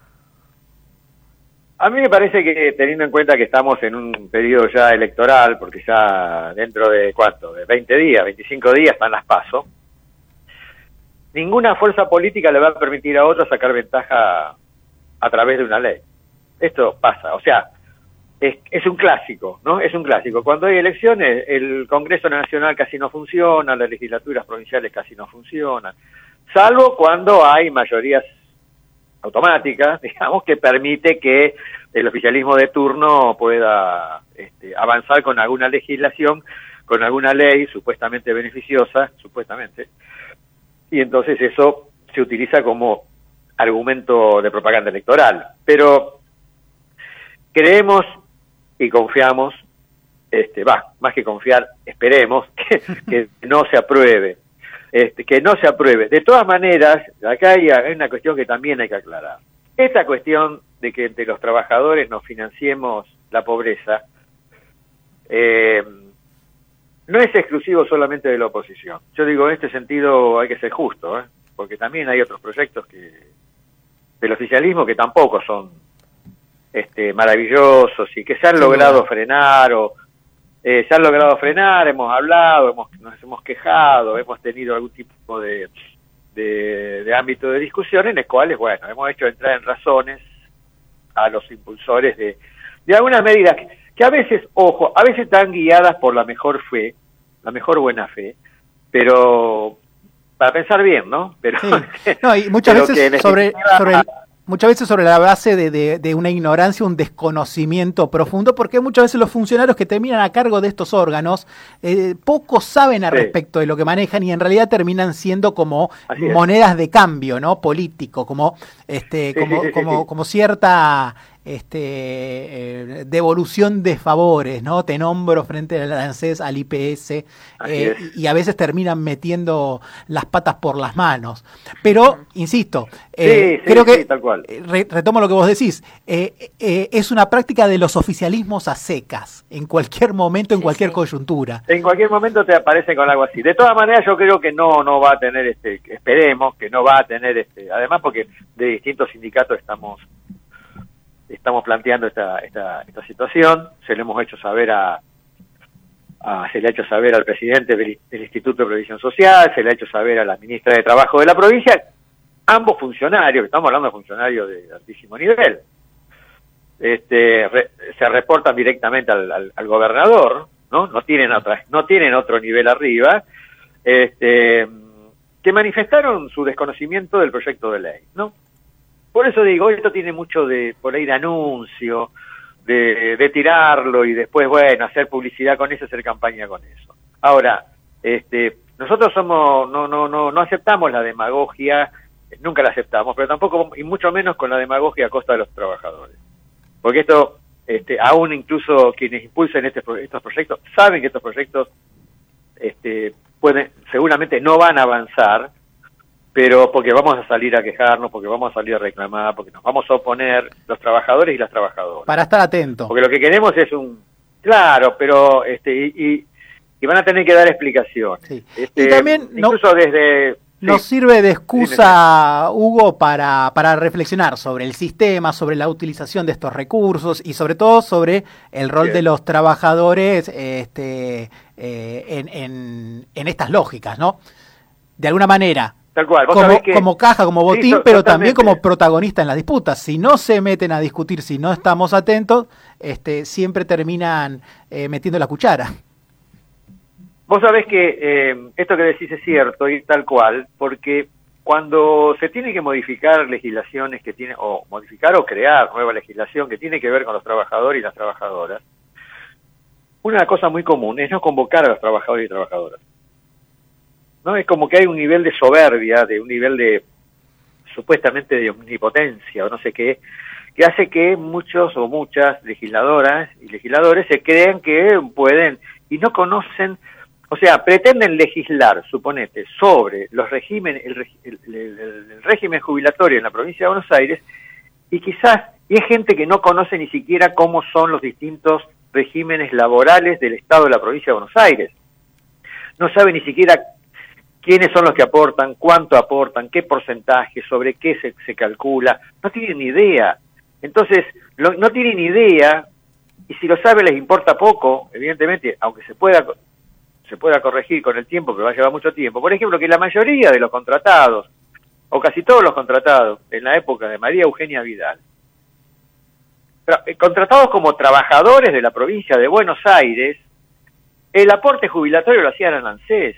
A mí me parece que, teniendo en cuenta que estamos en un periodo ya electoral, porque ya dentro de, ¿cuánto? De 20 días, 25 días están las PASO, ninguna fuerza política le va a permitir a otra sacar ventaja a través de una ley. Esto pasa, o sea, es un clásico, ¿no? Es un clásico. Cuando hay elecciones, el Congreso Nacional casi no funciona, las legislaturas provinciales casi no funcionan, salvo cuando hay mayorías automáticas, digamos, que permite que el oficialismo de turno pueda avanzar con alguna legislación, con alguna ley supuestamente beneficiosa, supuestamente, y entonces eso se utiliza como argumento de propaganda electoral. Pero creemos y confiamos, más que confiar, esperemos que no se apruebe. Que no se apruebe. De todas maneras, acá hay una cuestión que también hay que aclarar. Esta cuestión de que entre los trabajadores nos financiemos la pobreza no es exclusivo solamente de la oposición. Yo digo, en este sentido hay que ser justo, porque también hay otros proyectos del oficialismo que tampoco son maravillosos y que se han logrado frenar hemos hablado, nos hemos quejado, hemos tenido algún tipo de ámbito de discusión en el cual, bueno, hemos hecho entrar en razones a los impulsores de algunas medidas que a veces, ojo, a veces están guiadas por la mejor fe, la mejor buena fe, pero para pensar bien, ¿no? Pero sí. No, y muchas veces sobre Muchas veces sobre la base de una ignorancia, un desconocimiento profundo, porque muchas veces los funcionarios que terminan a cargo de estos órganos poco saben al respecto de lo que manejan y en realidad terminan siendo como monedas de cambio, ¿no? Político, como como cierta devolución de favores, ¿no? Te nombro frente al ANSES, al IPS, y a veces terminan metiendo las patas por las manos. Pero, insisto, creo que, tal cual. Retomo lo que vos decís, es una práctica de los oficialismos a secas, en cualquier momento, en cualquier coyuntura. En cualquier momento te aparecen con algo así. De todas maneras, yo creo que no va a tener, esperemos que no va a tener, además porque de distintos sindicatos estamos planteando esta situación. Se le hemos hecho saber se le ha hecho saber al presidente del Instituto de Previsión Social, se le ha hecho saber a la ministra de Trabajo de la provincia, ambos funcionarios, estamos hablando de funcionarios de altísimo nivel, se reportan directamente al gobernador, no tienen otro nivel arriba, que manifestaron su desconocimiento del proyecto de ley, ¿no? Por eso digo, esto tiene mucho de anuncio, de tirarlo y después, bueno, hacer publicidad con eso, hacer campaña con eso. Ahora, nosotros no aceptamos la demagogia, nunca la aceptamos, pero tampoco, y mucho menos con la demagogia a costa de los trabajadores. Porque esto, aún incluso quienes impulsan estos proyectos, saben que estos proyectos seguramente no van a avanzar, pero porque vamos a salir a quejarnos, porque vamos a salir a reclamar, porque nos vamos a oponer los trabajadores y las trabajadoras. Para estar atentos. Porque lo que queremos es claro, pero y van a tener que dar explicaciones. Sí. Y también incluso desde nos sirve de excusa, Hugo, para reflexionar sobre el sistema, sobre la utilización de estos recursos y sobre todo sobre el rol de los trabajadores en estas lógicas, ¿no? De alguna manera. Tal cual. Como caja, como botín, pero también como protagonista en las disputas. Si no se meten a discutir, si no estamos atentos, siempre terminan metiendo la cuchara. Vos sabés que esto que decís es cierto y tal cual, porque cuando se tiene que modificar legislaciones o modificar o crear nueva legislación que tiene que ver con los trabajadores y las trabajadoras, una cosa muy común es no convocar a los trabajadores y trabajadoras. ¿No? Es como que hay un nivel de soberbia, de un nivel de supuestamente de omnipotencia o no sé qué, que hace que muchos o muchas legisladoras y legisladores se crean que pueden y no conocen, o sea, pretenden legislar, suponete, sobre los regímenes, el régimen jubilatorio en la provincia de Buenos Aires y hay gente que no conoce ni siquiera cómo son los distintos regímenes laborales del Estado de la provincia de Buenos Aires. No sabe ni siquiera quiénes son los que aportan, cuánto aportan, qué porcentaje, sobre qué se calcula, no tienen ni idea. Entonces, no tienen idea, y si lo sabe les importa poco, evidentemente, aunque se pueda corregir con el tiempo, pero va a llevar mucho tiempo. Por ejemplo, que la mayoría de los contratados, o casi todos los contratados, en la época de María Eugenia Vidal, contratados como trabajadores de la provincia de Buenos Aires, el aporte jubilatorio lo hacían en ANSES.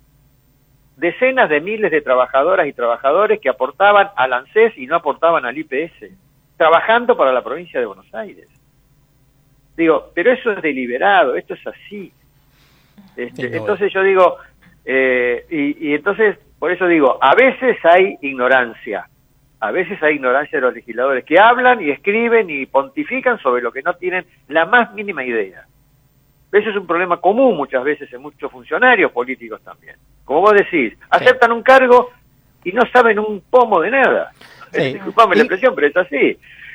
Decenas de miles de trabajadoras y trabajadores que aportaban al ANSES y no aportaban al IPS, trabajando para la provincia de Buenos Aires. Digo, pero eso es deliberado, esto es así. Entonces yo digo, y entonces, por eso digo, a veces hay ignorancia de los legisladores que hablan y escriben y pontifican sobre lo que no tienen la más mínima idea. Eso es un problema común muchas veces en muchos funcionarios políticos también. Como vos decís, aceptan un cargo y no saben un pomo de nada. Disculpame la expresión, pero es así.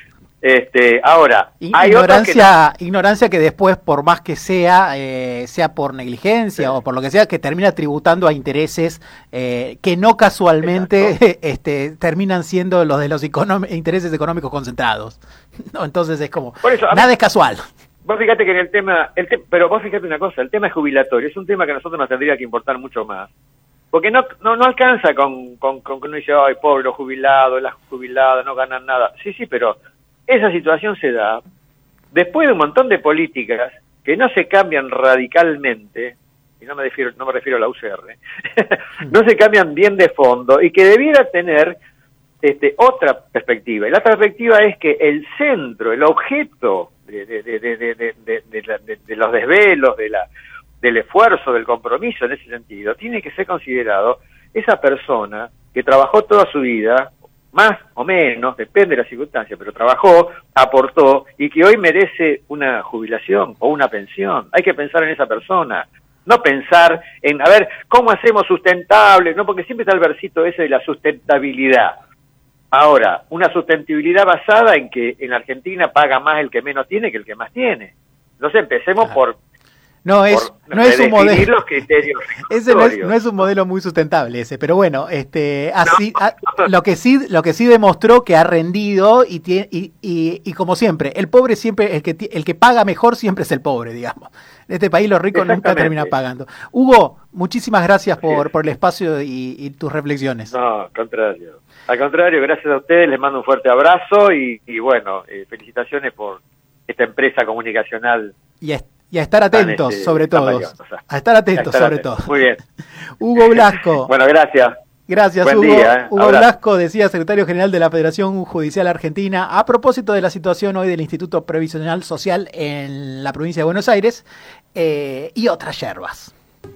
Ahora, hay ignorancia que después, por más que sea por negligencia o por lo que sea, que termina tributando a intereses que no casualmente terminan siendo los de los intereses económicos concentrados. No, entonces es como, nada es casual. Vos fíjate que en el tema, pero vos fíjate una cosa, el tema es jubilatorio, es un tema que a nosotros nos tendría que importar mucho más. Porque no alcanza con que uno dice, ay, pobre los jubilados, las jubiladas no ganan nada. Sí, pero esa situación se da después de un montón de políticas que no se cambian radicalmente, y no me refiero a la UCR, no se cambian bien de fondo, y que debiera tener otra perspectiva. Y la otra perspectiva es que el centro, el objeto de los desvelos, del esfuerzo, del compromiso en ese sentido, tiene que ser considerado esa persona que trabajó toda su vida, más o menos, depende de la circunstancia, pero trabajó, aportó, y que hoy merece una jubilación o una pensión. Hay que pensar en esa persona, no pensar en, a ver, ¿cómo hacemos sustentable? No, porque siempre está el versito ese de la sustentabilidad. Ahora, una sustentabilidad basada en que en Argentina paga más el que menos tiene que el que más tiene. Entonces empecemos por no es un modelo. Los criterios ese no es un modelo muy sustentable ese, pero bueno, lo que sí demostró que ha rendido y como siempre, el pobre siempre, el que paga mejor siempre es el pobre, digamos. En este país los ricos nunca terminan pagando. Hugo, muchísimas gracias por el espacio y tus reflexiones. No, al contrario, gracias a ustedes, les mando un fuerte abrazo y bueno, felicitaciones por esta empresa comunicacional. Y a estar atentos, sobre todo. A estar atentos, sobre todo. Muy bien. Hugo Blasco. Bueno, gracias. Gracias, Buen Hugo. día, Hugo Blasco, decía secretario general de la Federación Judicial Argentina, a propósito de la situación hoy del Instituto Previsional Social en la provincia de Buenos Aires y otras yerbas.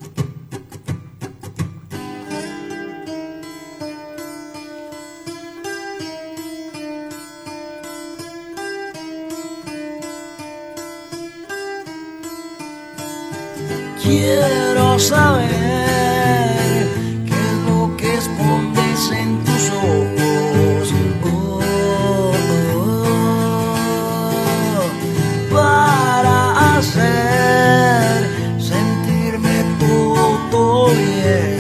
Quiero saber qué es lo que escondes en tus ojos, para hacer sentirme todo bien.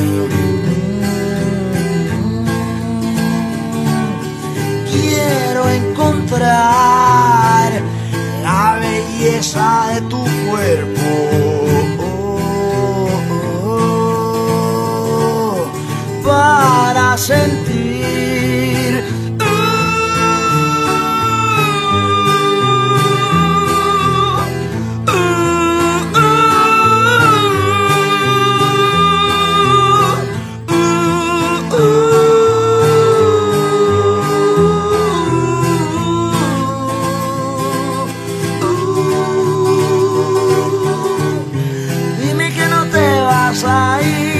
Quiero encontrar la belleza de tu cuerpo, para sentir dime que no te vas a ir.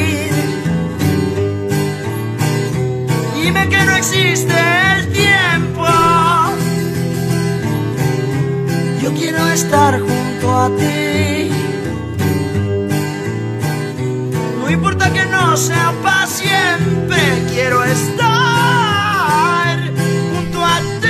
Dime que no existe el tiempo. Yo quiero estar junto a ti. No importa que no sea para siempre. Quiero estar junto a ti.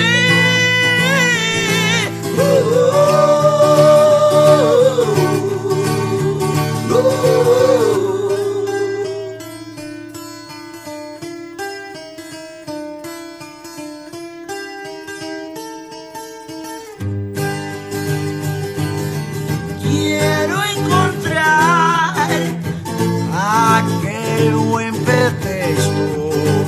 Quiero encontrar aquel buen pretexto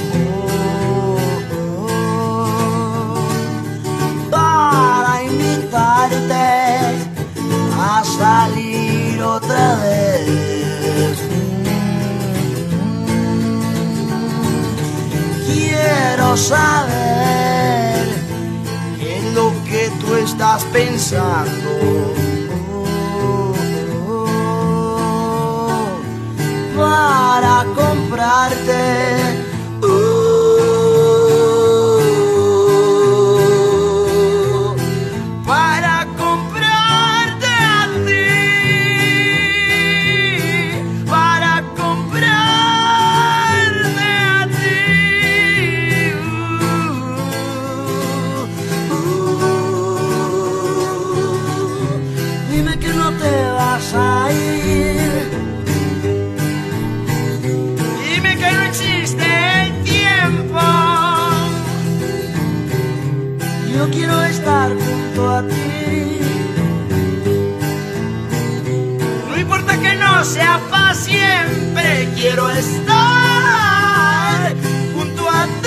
para invitarte a salir otra vez. Quiero saber qué es lo que tú estás pensando, para comprarte para comprarte a ti, para comprarte a ti. Dime que no te vas a ir. Dime que no existe el tiempo. Yo quiero estar junto a ti. No importa que no sea para siempre. Quiero estar junto a ti.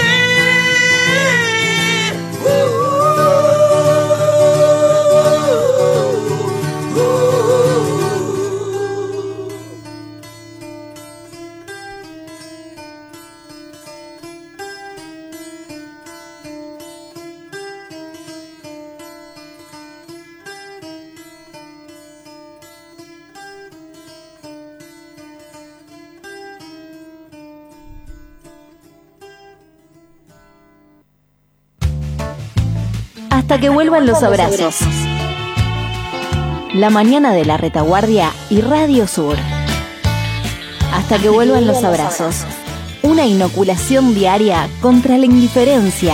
Hasta que vuelvan los abrazos. La mañana de la Retaguardia y Radio Sur. Hasta que vuelvan los abrazos. Una inoculación diaria contra la indiferencia.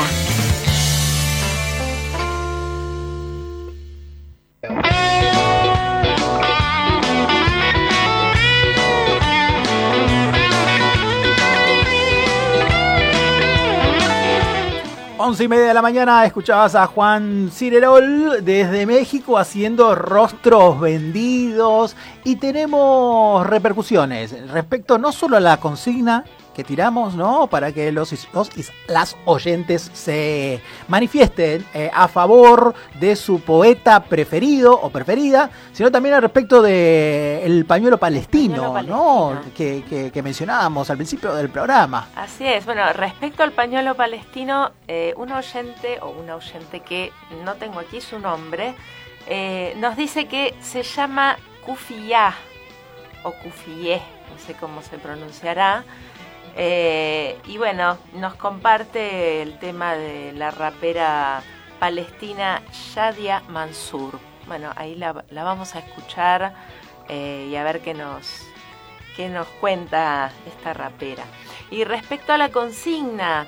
Once y media de la mañana escuchabas a Juan Cirerol desde México haciendo Rostros Vendidos, y tenemos repercusiones respecto no solo a la consigna que tiramos, ¿no?, para que las oyentes se manifiesten a favor de su poeta preferido o preferida, sino también al respecto del pañuelo palestino, ¿no?, que mencionábamos al principio del programa. Así es. Bueno, respecto al pañuelo palestino, un oyente o una oyente que no tengo aquí su nombre, nos dice que se llama Kufiyah o Kufiyeh, no sé cómo se pronunciará. Y bueno, nos comparte el tema de la rapera palestina Shadia Mansour. Bueno, ahí la vamos a escuchar y a ver qué nos cuenta esta rapera. Y respecto a la consigna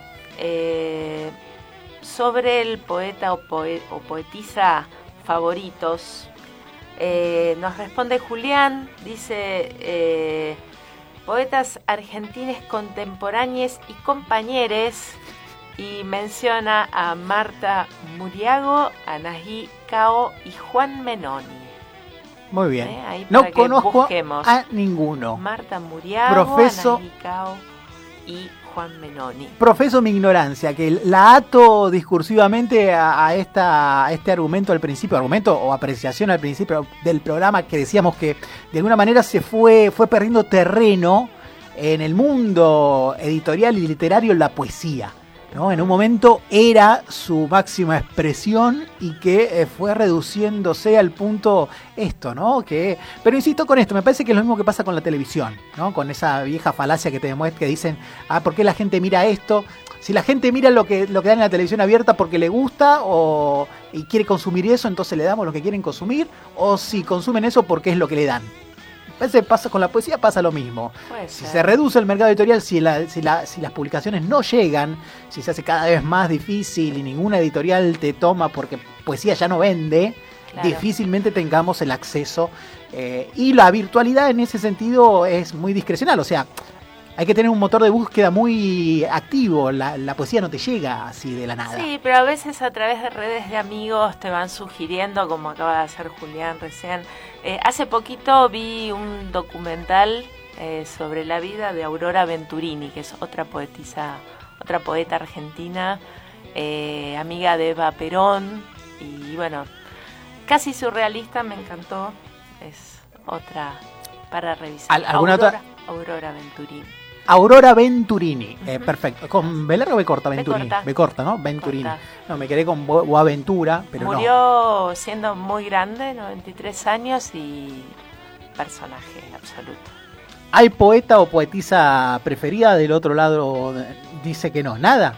sobre el poeta o poetisa favoritos, nos responde Julián, dice... poetas argentines contemporáneos y compañeros, y menciona a Marta Muriago, a Nají Cao y Juan Menoni. Muy bien. No conozco a ninguno. Marta Muriago, Nají Cao y Juan Menoni. Profeso mi ignorancia, que la ato discursivamente a este argumento al principio, argumento o apreciación al principio del programa, que decíamos que de alguna manera se fue perdiendo terreno en el mundo editorial y literario la poesía, ¿no? En un momento era su máxima expresión y que fue reduciéndose al punto esto, ¿no? Pero insisto con esto, me parece que es lo mismo que pasa con la televisión, ¿no? Con esa vieja falacia que te demuestra, que dicen, ¿por qué la gente mira esto? Si la gente mira lo que dan en la televisión abierta porque le gusta y quiere consumir eso, entonces le damos lo que quieren consumir, o si consumen eso porque es lo que le dan. Parece que pasa con la poesía, pasa lo mismo. Si se reduce el mercado editorial, si las publicaciones no llegan, si se hace cada vez más difícil y ninguna editorial te toma porque poesía ya no vende, claro, difícilmente tengamos el acceso. Y la virtualidad en ese sentido es muy discrecional, o sea, hay que tener un motor de búsqueda muy activo, la poesía no te llega así de la nada. Sí, pero a veces a través de redes de amigos te van sugiriendo, como acaba de hacer Julián recién. Hace poquito vi un documental sobre la vida de Aurora Venturini, que es otra poeta argentina, amiga de Eva Perón, y bueno, casi surrealista, me encantó. Es otra para revisar. Aurora Venturini. Aurora Venturini, perfecto. ¿Con B larga o B corta Venturini? B corta, ¿no? Venturini. Corta. No, me quedé con Boaventura, pero murió siendo muy grande, 93 años, y personaje absoluto. ¿Hay poeta o poetisa preferida? Del otro lado dice que no. ¿Nada?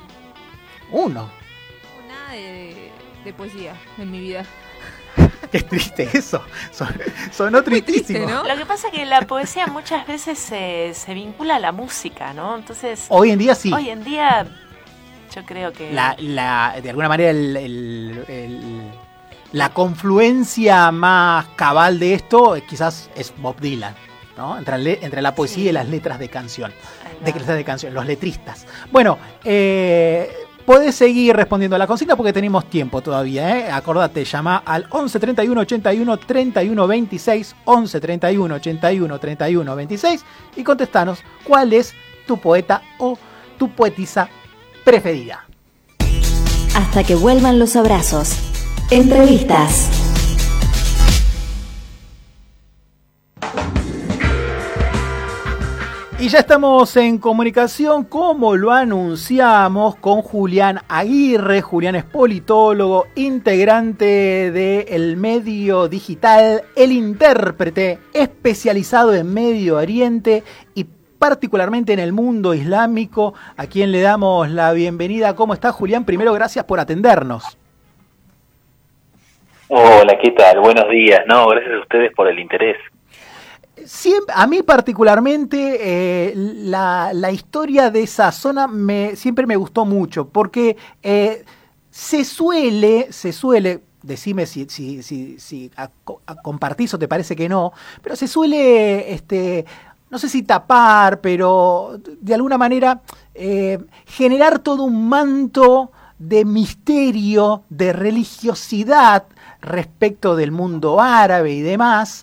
Uno. Nada de poesía en mi vida. Qué triste eso, sonó tristísimo. ¿No? Lo que pasa es que la poesía muchas veces se vincula a la música, ¿no? Entonces, hoy en día sí. Hoy en día yo creo que... de alguna manera la confluencia más cabal de esto quizás es Bob Dylan, ¿no? Entre la poesía y las letras de canción. Los letristas. Bueno, podés seguir respondiendo a la consigna porque tenemos tiempo todavía, Acordate, llama al 11 31 81 31 26, 11 31 81 31 26 y contestanos cuál es tu poeta o tu poetisa preferida. Hasta que vuelvan los abrazos. Entrevistas. Y ya estamos en comunicación, como lo anunciamos, con Julián Aguirre. Julián es politólogo, integrante del medio digital El Intérprete, especializado en Medio Oriente y particularmente en el mundo islámico, a quien le damos la bienvenida. ¿Cómo está, Julián? Primero, gracias por atendernos. Hola, ¿qué tal? Buenos días. No, gracias a ustedes por el interés. Siempre, a mí particularmente la historia de esa zona siempre me gustó mucho, porque se suele, decime si compartís o te parece que no, pero se suele, no sé si tapar, pero de alguna manera generar todo un manto de misterio, de religiosidad respecto del mundo árabe y demás,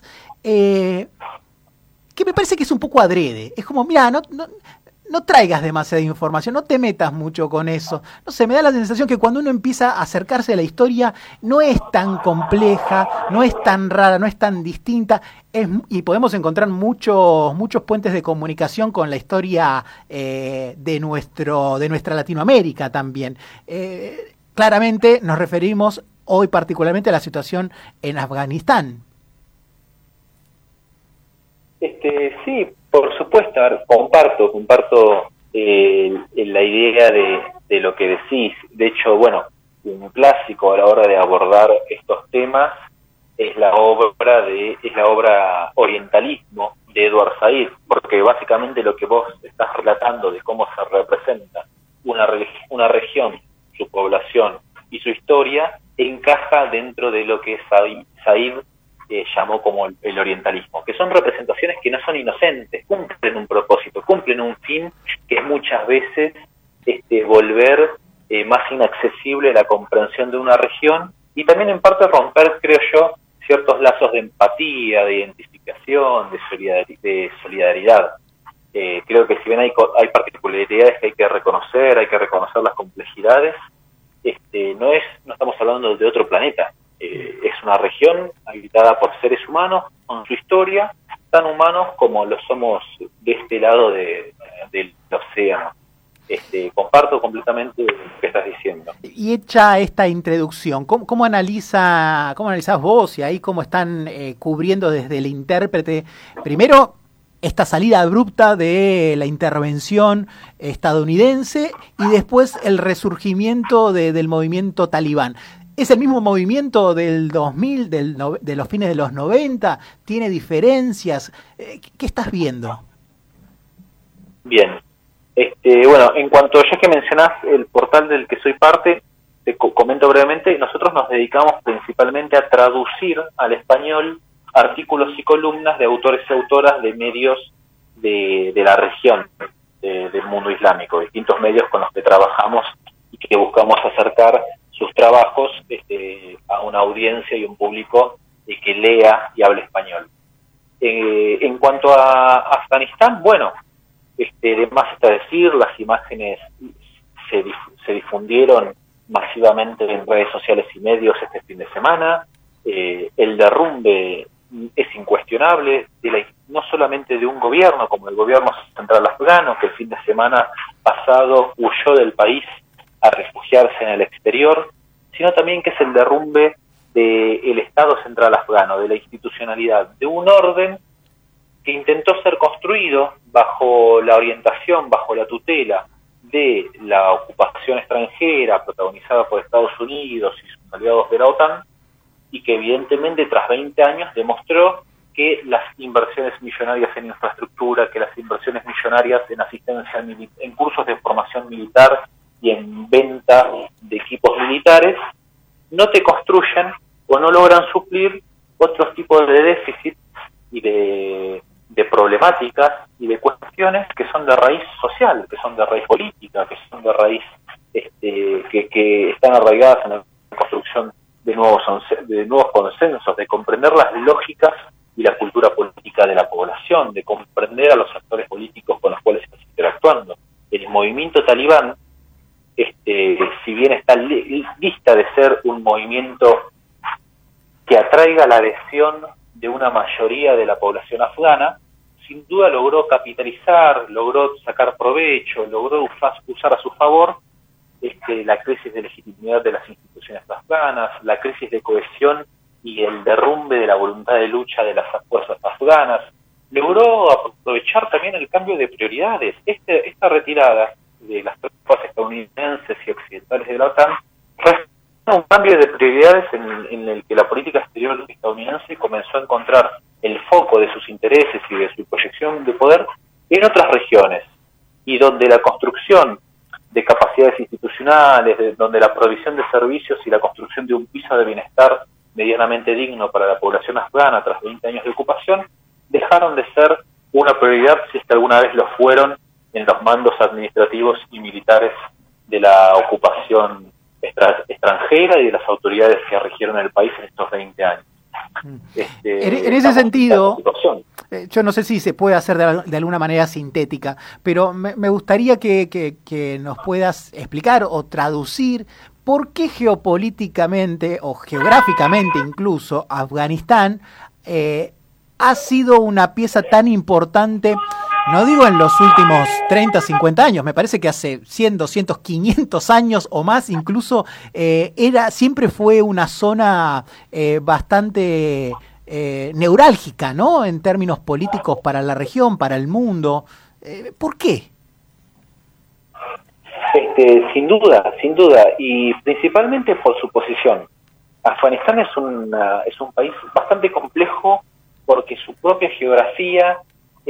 que me parece que es un poco adrede. Es como, mira, no traigas demasiada información, no te metas mucho con eso. No sé, me da la sensación que cuando uno empieza a acercarse a la historia no es tan compleja, no es tan rara, no es tan distinta, y podemos encontrar muchos puentes de comunicación con la historia de nuestra Latinoamérica también. Claramente nos referimos hoy particularmente a la situación en Afganistán. Sí, por supuesto, a ver, comparto la idea de lo que decís. De hecho, bueno, un clásico a la hora de abordar estos temas es la obra Orientalismo de Edward Said, porque básicamente lo que vos estás relatando de cómo se representa una región, su población y su historia encaja dentro de lo que Said llamó como el orientalismo, que son representaciones que no son inocentes, cumplen un propósito, cumplen un fin, que es muchas veces volver más inaccesible la comprensión de una región y también en parte romper, creo yo, ciertos lazos de empatía, de identificación, de solidaridad. Creo que si bien hay particularidades que hay que reconocer las complejidades, no estamos hablando de otro planeta. Es una región habitada por seres humanos con su historia, tan humanos como lo somos de este lado del océano. Comparto completamente lo que estás diciendo. Y hecha esta introducción, ¿cómo analizás vos y ahí cómo están cubriendo desde el intérprete, primero, esta salida abrupta de la intervención estadounidense y después el resurgimiento del movimiento talibán? ¿Es el mismo movimiento del 2000, de los fines de los 90? ¿Tiene diferencias? ¿Qué estás viendo? Bien. Bueno, en cuanto ya que mencionás el portal del que soy parte, te comento brevemente, nosotros nos dedicamos principalmente a traducir al español artículos y columnas de autores y autoras de medios de la región del mundo islámico, distintos medios con los que trabajamos y que buscamos acercar sus trabajos a una audiencia y un público que lea y hable español. En cuanto a Afganistán, bueno, de más está decir, las imágenes se difundieron masivamente en redes sociales y medios este fin de semana. El derrumbe es incuestionable, no solamente de un gobierno, como el gobierno central afgano, que el fin de semana pasado huyó del país a refugiarse en el exterior, sino también que es el derrumbe del Estado central afgano, de la institucionalidad, de un orden que intentó ser construido bajo la orientación, bajo la tutela de la ocupación extranjera protagonizada por Estados Unidos y sus aliados de la OTAN, y que evidentemente tras 20 años demostró que las inversiones millonarias en infraestructura, que las inversiones millonarias en asistencia, en cursos de formación militar y en venta de equipos militares, no te construyen o no logran suplir otros tipos de déficits y de problemáticas y de cuestiones que son de raíz social, que son de raíz política, que son de raíz que están arraigadas en la construcción de nuevos consensos, de comprender las lógicas y la cultura política de la población, de comprender a los actores políticos con los cuales estás interactuando. El movimiento talibán, si bien está lista de ser un movimiento que atraiga la adhesión de una mayoría de la población afgana, sin duda logró capitalizar, logró sacar provecho, logró usar a su favor la crisis de legitimidad de las instituciones afganas, la crisis de cohesión y el derrumbe de la voluntad de lucha de las fuerzas afganas. Logró aprovechar también el cambio de prioridades. Esta retirada de las tropas estadounidenses y occidentales de la OTAN un cambio de prioridades en el que la política exterior estadounidense comenzó a encontrar el foco de sus intereses y de su proyección de poder en otras regiones, y donde la construcción de capacidades institucionales, donde la provisión de servicios y la construcción de un piso de bienestar medianamente digno para la población afgana tras 20 años de ocupación, dejaron de ser una prioridad, si es que alguna vez lo fueron, en los mandos administrativos y militares de la ocupación extranjera y de las autoridades que rigieron el país en estos 20 años. En ese sentido, yo no sé si se puede hacer de alguna manera sintética, pero me gustaría que nos puedas explicar o traducir por qué geopolíticamente o geográficamente incluso Afganistán ha sido una pieza tan importante, no digo en los últimos 30, 50 años, me parece que hace 100, 200, 500 años o más incluso, siempre fue una zona bastante neurálgica, ¿no? En términos políticos para la región, para el mundo. ¿Por qué? Sin duda, y principalmente por su posición. Afganistán es un país bastante complejo porque su propia geografía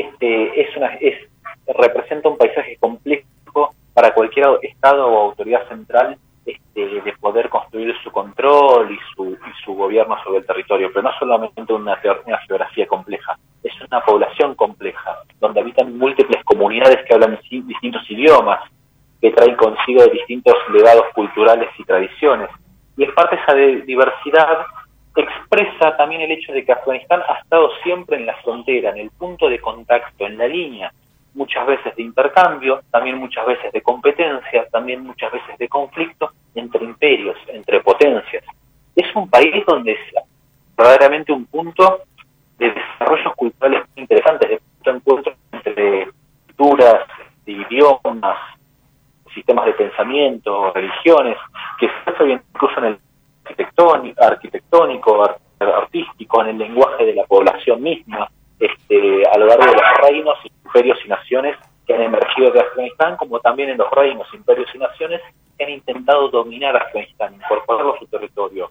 representa un paisaje complejo para cualquier estado o autoridad central de poder construir su control y su gobierno sobre el territorio, pero no solamente una geografía compleja, es una población compleja, donde habitan múltiples comunidades que hablan distintos idiomas, que traen consigo distintos legados culturales y tradiciones, y en parte esa diversidad expresa también el hecho de que Afganistán ha estado siempre en la frontera, en el punto de contacto, en la línea, muchas veces de intercambio, también muchas veces de competencia, también muchas veces de conflicto entre imperios, entre potencias. Es un país donde es verdaderamente un punto de desarrollos culturales interesantes, de punto de encuentro entre culturas, de idiomas, sistemas de pensamiento, religiones, que se ve incluso en el arquitectónico, artístico, en el lenguaje de la población misma, a lo largo de los reinos, imperios y naciones que han emergido de Afganistán, como también en los reinos, imperios y naciones que han intentado dominar Afganistán, incorporarlo a su territorio,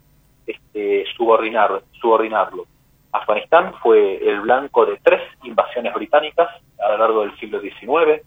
subordinarlo. Afganistán fue el blanco de 3 invasiones británicas a lo largo del siglo XIX,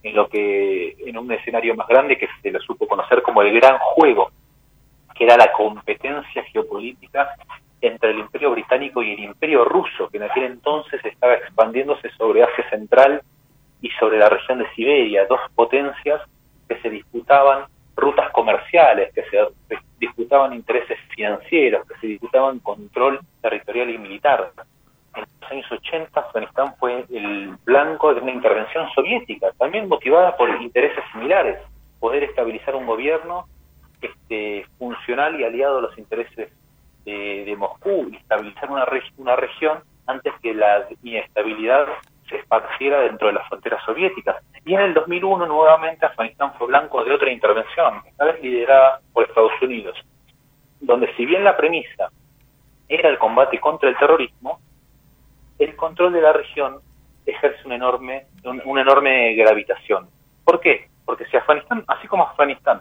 en un escenario más grande que se lo supo conocer como el Gran Juego, que era la competencia geopolítica entre el Imperio Británico y el Imperio Ruso, que en aquel entonces estaba expandiéndose sobre Asia Central y sobre la región de Siberia, 2 potencias que se disputaban rutas comerciales, que se disputaban intereses financieros, que se disputaban control territorial y militar. En los años 80, Afganistán fue el blanco de una intervención soviética, también motivada por intereses similares, poder estabilizar un gobierno funcional y aliado a los intereses de Moscú, y estabilizar una región antes que la inestabilidad se esparciera dentro de las fronteras soviéticas. Y en el 2001 nuevamente Afganistán fue blanco de otra intervención, esta vez liderada por Estados Unidos, donde si bien la premisa era el combate contra el terrorismo, el control de la región ejerce una enorme gravitación. ¿Por qué? Porque si Afganistán, así como Afganistán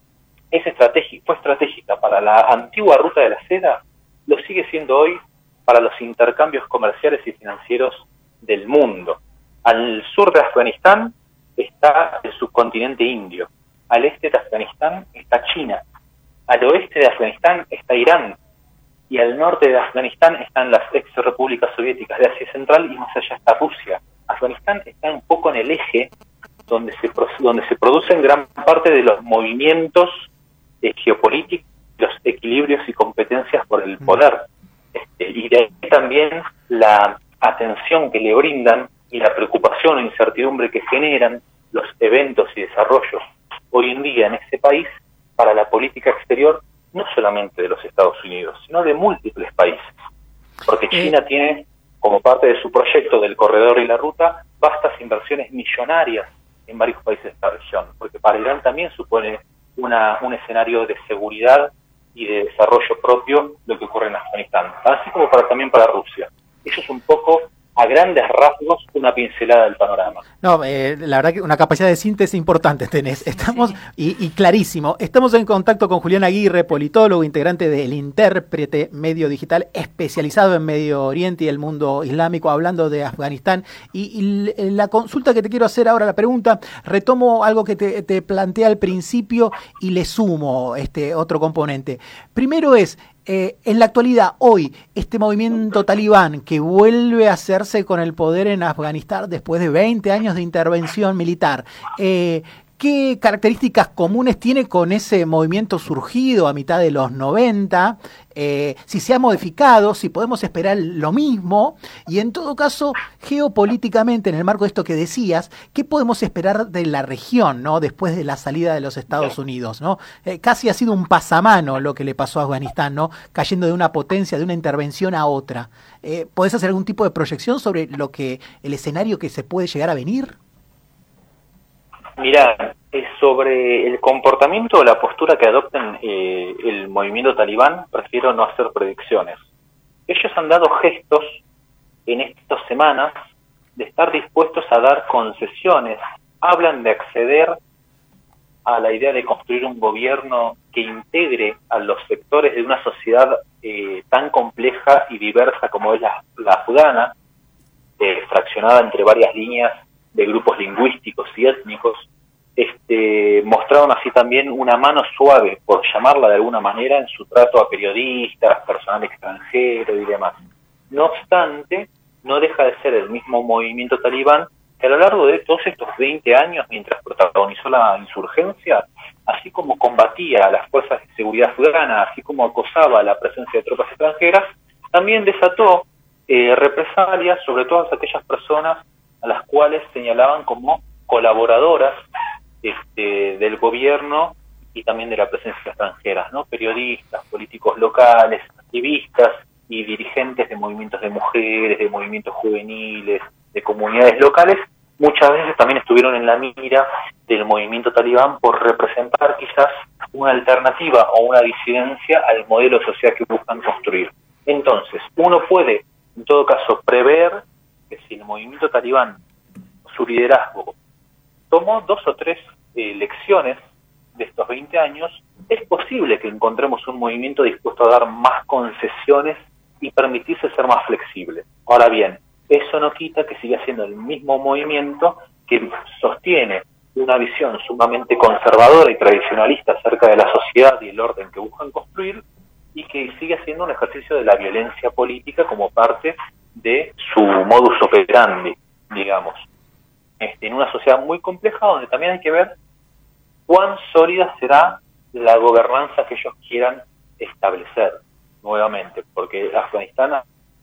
fue estratégica para la antigua ruta de la seda, lo sigue siendo hoy para los intercambios comerciales y financieros del mundo. Al sur de Afganistán está el subcontinente indio, al este de Afganistán está China, al oeste de Afganistán está Irán, y al norte de Afganistán están las ex repúblicas soviéticas de Asia Central, y más allá está Rusia. Afganistán está un poco en el eje donde se producen gran parte de los movimientos geopolíticos, los equilibrios y competencias por el poder. Y de ahí también la atención que le brindan y la preocupación e incertidumbre que generan los eventos y desarrollos hoy en día en ese país para la política exterior, no solamente de los Estados Unidos, sino de múltiples países. Porque China tiene, como parte de su proyecto del corredor y la ruta, vastas inversiones millonarias en varios países de esta región, porque para Irán también supone un escenario de seguridad y de desarrollo propio lo que ocurre en Afganistán, así como también para Rusia. Eso es un poco a grandes rasgos una pincelada del panorama. No, la verdad que una capacidad de síntesis importante tenés. Estamos, y clarísimo, estamos en contacto con Julián Aguirre, politólogo, integrante del Intérprete, medio digital especializado en Medio Oriente y el mundo islámico, hablando de Afganistán. Y la consulta que te quiero hacer ahora, la pregunta, retomo algo que te planteé al principio y le sumo otro componente. Primero es, en la actualidad, hoy, este movimiento talibán que vuelve a hacerse con el poder en Afganistán después de 20 años de intervención militar, ¿qué características comunes tiene con ese movimiento surgido a mitad de los 90? Si se ha modificado, si podemos esperar lo mismo, y en todo caso, geopolíticamente, en el marco de esto que decías, ¿qué podemos esperar de la región, ¿no? Después de la salida de los Estados Unidos, ¿no? Casi ha sido un pasamano lo que le pasó a Afganistán, ¿no? Cayendo de una potencia, de una intervención a otra. ¿Podés hacer algún tipo de proyección sobre el escenario que se puede llegar a venir? Mirá, sobre el comportamiento o la postura que adopten el movimiento talibán, prefiero no hacer predicciones. Ellos han dado gestos en estas semanas de estar dispuestos a dar concesiones. Hablan de acceder a la idea de construir un gobierno que integre a los sectores de una sociedad tan compleja y diversa como es la afgana, fraccionada entre varias líneas de grupos lingüísticos y étnicos. Mostraron así también una mano suave, por llamarla de alguna manera, en su trato a periodistas, personal extranjero y demás. No obstante, no deja de ser el mismo movimiento talibán que a lo largo de todos estos 20 años, mientras protagonizó la insurgencia, así como combatía a las fuerzas de seguridad afganas, así como acosaba la presencia de tropas extranjeras, también desató represalias sobre todas aquellas personas a las cuales señalaban como colaboradoras del gobierno y también de la presencia extranjera, ¿no? Periodistas, políticos locales, activistas y dirigentes de movimientos de mujeres, de movimientos juveniles, de comunidades locales, muchas veces también estuvieron en la mira del movimiento talibán por representar quizás una alternativa o una disidencia al modelo social que buscan construir. Entonces, uno puede, en todo caso, prever que si el movimiento talibán, su liderazgo, tomó 2 o 3 lecciones de estos 20 años, es posible que encontremos un movimiento dispuesto a dar más concesiones y permitirse ser más flexible. Ahora bien, eso no quita que siga siendo el mismo movimiento que sostiene una visión sumamente conservadora y tradicionalista acerca de la sociedad y el orden que buscan construir, y que sigue siendo un ejercicio de la violencia política como parte de su modus operandi, digamos. En una sociedad muy compleja donde también hay que ver cuán sólida será la gobernanza que ellos quieran establecer nuevamente, porque Afganistán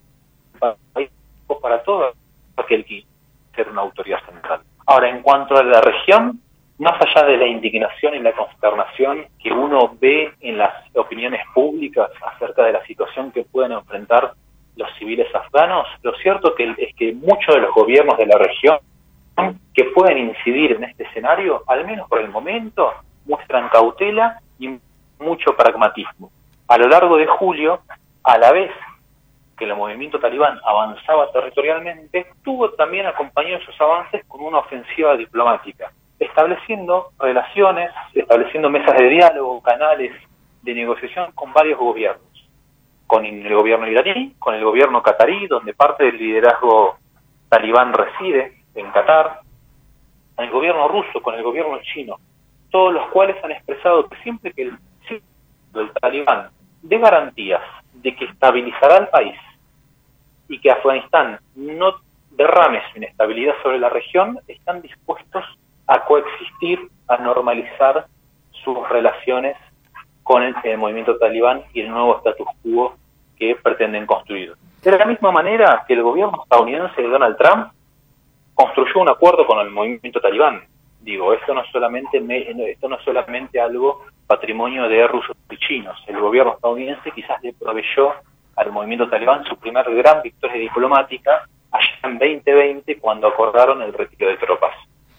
es para todo aquel que quiere ser una autoridad central. Ahora, en cuanto a la región, más allá de la indignación y la consternación que uno ve en las opiniones públicas acerca de la situación que pueden enfrentar los civiles afganos, lo cierto es que muchos de los gobiernos de la región que pueden incidir en este escenario, al menos por el momento, muestran cautela y mucho pragmatismo. A lo largo de julio, a la vez que el movimiento talibán avanzaba territorialmente, tuvo también acompañado esos avances con una ofensiva diplomática, estableciendo relaciones, estableciendo mesas de diálogo, canales de negociación con varios gobiernos, con el gobierno iraní, con el gobierno catarí, donde parte del liderazgo talibán reside, en Qatar, con el gobierno ruso, con el gobierno chino, todos los cuales han expresado que siempre que el talibán dé garantías de que estabilizará el país y que Afganistán no derrame su inestabilidad sobre la región, están dispuestos a coexistir, a normalizar sus relaciones con el movimiento talibán y el nuevo status quo que pretenden construir. De la misma manera que el gobierno estadounidense de Donald Trump construyó un acuerdo con el movimiento talibán. Digo, esto no es solamente algo patrimonio de rusos y chinos. El gobierno estadounidense quizás le proveyó al movimiento talibán su primer gran victoria diplomática allá en 2020, cuando acordaron el retiro de tropas.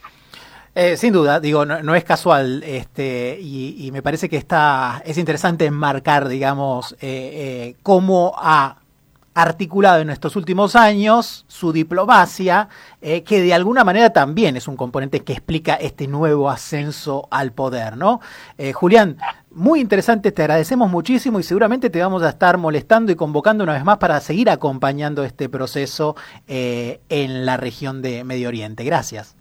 Sin duda, digo, no es casual, y me parece que es interesante enmarcar, digamos, cómo ha articulado en estos últimos años su diplomacia, que de alguna manera también es un componente que explica este nuevo ascenso al poder, ¿no? Julián, muy interesante, te agradecemos muchísimo y seguramente te vamos a estar molestando y convocando una vez más para seguir acompañando este proceso en la región de Medio Oriente. Gracias.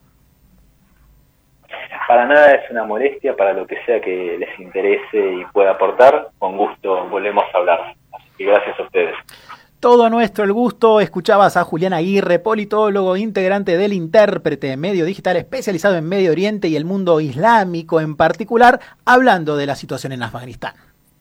Para nada es una molestia, para lo que sea que les interese y pueda aportar, con gusto volvemos a hablar. Así que gracias a ustedes. Todo nuestro el gusto. Escuchabas a Julián Aguirre, politólogo, integrante del Intérprete, medio digital especializado en Medio Oriente y el mundo islámico en particular, hablando de la situación en Afganistán.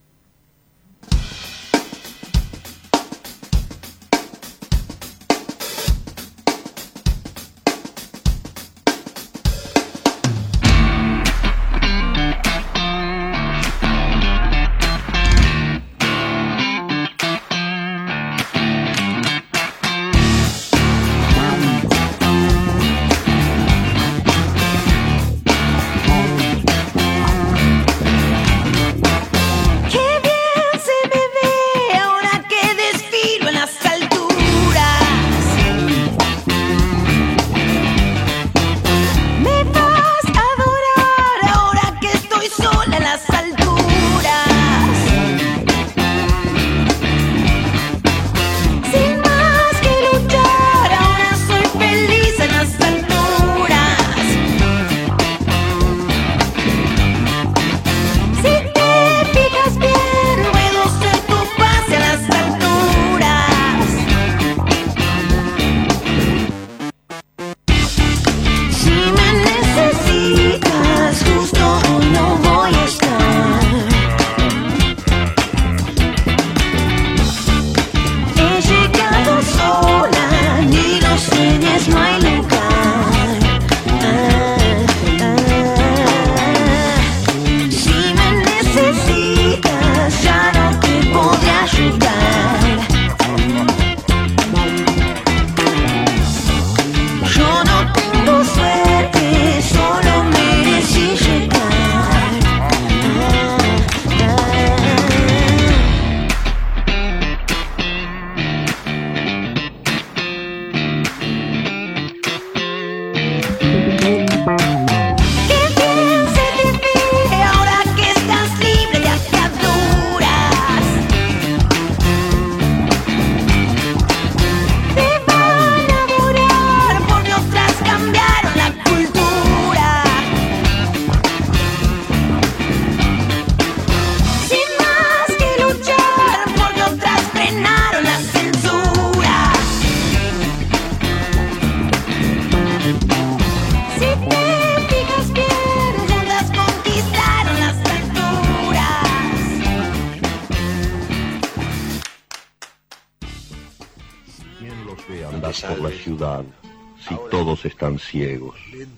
Por la ciudad, si todos están ciegos,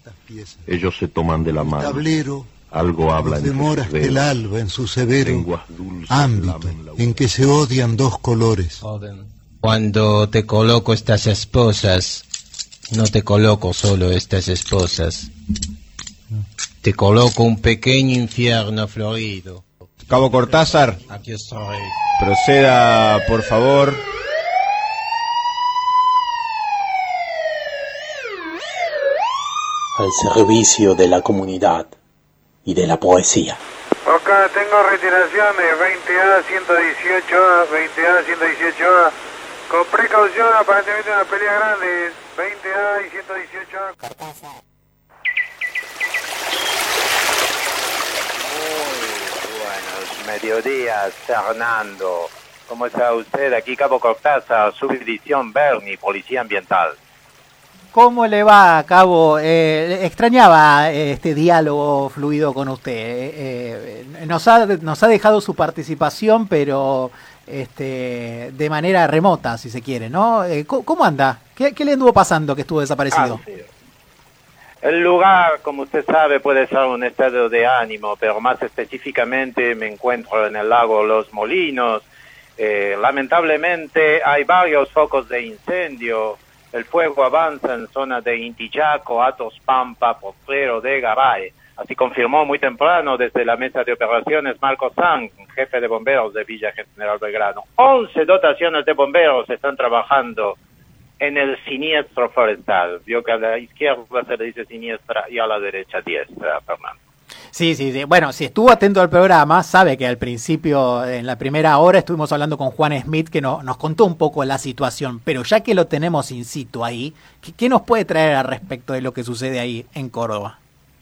ellos se toman de la mano, algo hablan demoras el alba en su severo ámbito en que se odian dos colores. Cuando te coloco estas esposas, no te coloco solo estas esposas, te coloco un pequeño infierno florido. Cabo Cortázar, aquí estoy. Proceda, por favor. Al servicio de la comunidad y de la poesía. Acá tengo retiraciones 20A, 118A, 20A, 118A. Con precaución, aparentemente una pelea grande. 20A y 118A. Buenos mediodías, Fernando. ¿Cómo está usted? Aquí Cabo Cortázar, subdivisión Berni, Policía Ambiental. ¿Cómo le va, Cabo? Extrañaba este diálogo fluido con usted. Nos ha dejado su participación, pero de manera remota, si se quiere, ¿no? ¿Cómo anda? ¿Qué le anduvo pasando que estuvo desaparecido? Sí. El lugar, como usted sabe, puede ser un estado de ánimo, pero más específicamente me encuentro en el lago Los Molinos. Lamentablemente hay varios focos de incendio. El fuego avanza en zona de Intillaco, Atos Pampa, Potrero de Garay. Así confirmó muy temprano desde la mesa de operaciones Marco Sanz, jefe de bomberos de Villa General Belgrano. 11 dotaciones de bomberos están trabajando en el siniestro forestal. Vio que a la izquierda se le dice siniestra y a la derecha diestra, Fernando. Sí. Bueno, si estuvo atento al programa, sabe que al principio, en la primera hora, estuvimos hablando con Juan Smith, que nos contó un poco la situación, pero ya que lo tenemos in situ ahí, ¿qué nos puede traer al respecto de lo que sucede ahí en Córdoba?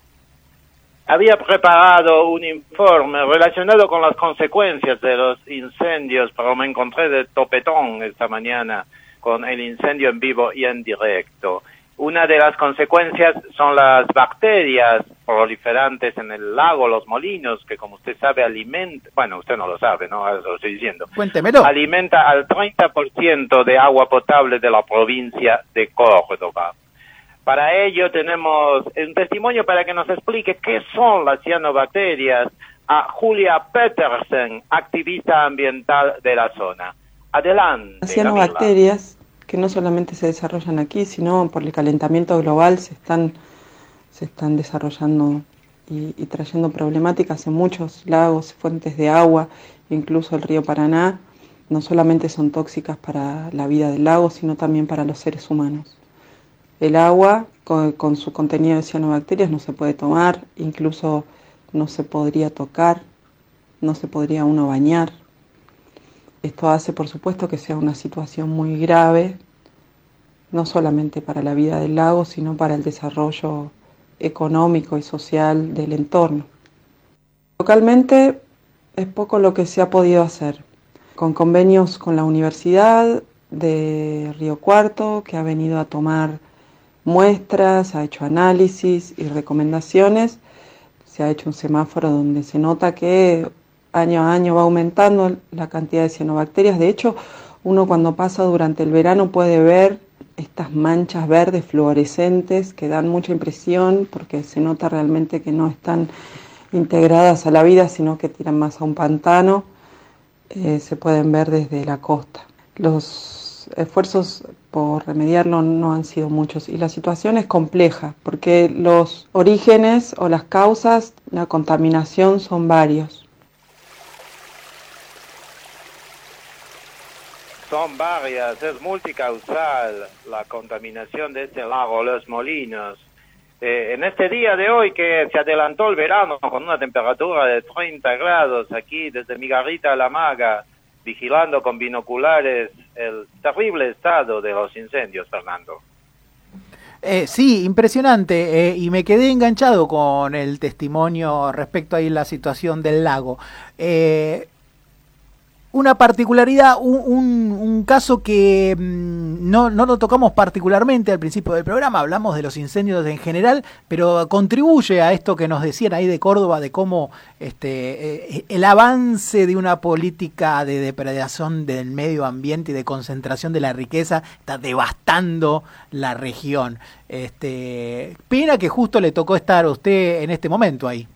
Había preparado un informe relacionado con las consecuencias de los incendios, pero me encontré de topetón esta mañana con el incendio en vivo y en directo. Una de las consecuencias son las bacterias proliferantes en el lago Los Molinos, que como usted sabe alimenta, bueno, usted no lo sabe, ¿no? Eso lo estoy diciendo. Cuéntemelo. Alimenta al 30% de agua potable de la provincia de Córdoba. Para ello tenemos un testimonio para que nos explique qué son las cianobacterias a Julia Petersen, activista ambiental de la zona. Adelante. Las cianobacterias, que no solamente se desarrollan aquí, sino por el calentamiento global se están desarrollando y trayendo problemáticas en muchos lagos, fuentes de agua, incluso el río Paraná. No solamente son tóxicas para la vida del lago, sino también para los seres humanos. El agua con su contenido de cianobacterias no se puede tomar, incluso no se podría tocar, no se podría uno bañar. Esto hace, por supuesto, que sea una situación muy grave, no solamente para la vida del lago, sino para el desarrollo económico y social del entorno. Localmente es poco lo que se ha podido hacer, con convenios con la Universidad de Río Cuarto, que ha venido a tomar muestras, ha hecho análisis y recomendaciones. Se ha hecho un semáforo donde se nota que año a año va aumentando la cantidad de cianobacterias. De hecho, uno cuando pasa durante el verano puede ver estas manchas verdes fluorescentes que dan mucha impresión porque se nota realmente que no están integradas a la vida, sino que tiran más a un pantano. Se pueden ver desde la costa. Los esfuerzos por remediarlo no han sido muchos y la situación es compleja porque los orígenes o las causas de la contaminación son varios. Son varias, es multicausal la contaminación de este lago Los Molinos. En este día de hoy que se adelantó el verano con una temperatura de 30 grados aquí desde mi garita a La Maga, vigilando con binoculares el terrible estado de los incendios, Fernando. Sí, impresionante, y me quedé enganchado con el testimonio respecto a la situación del lago. Una particularidad, un caso que no lo tocamos particularmente al principio del programa, hablamos de los incendios en general, pero contribuye a esto que nos decían ahí de Córdoba, de cómo el avance de una política de depredación del medio ambiente y de concentración de la riqueza está devastando la región. Pena que justo le tocó estar a usted en este momento ahí.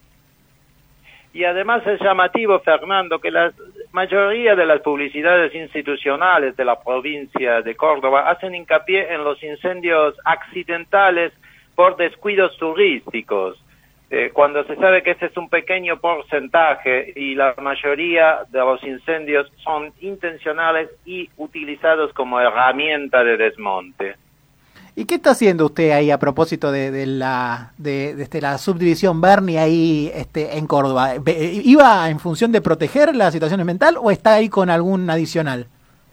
Y además es llamativo, Fernando, que la mayoría de las publicidades institucionales de la provincia de Córdoba hacen hincapié en los incendios accidentales por descuidos turísticos, cuando se sabe que ese es un pequeño porcentaje y la mayoría de los incendios son intencionales y utilizados como herramienta de desmonte. ¿Y qué está haciendo usted ahí a propósito de la subdivisión Berni ahí en Córdoba? ¿Iba en función de proteger la situación ambiental o está ahí con algún adicional?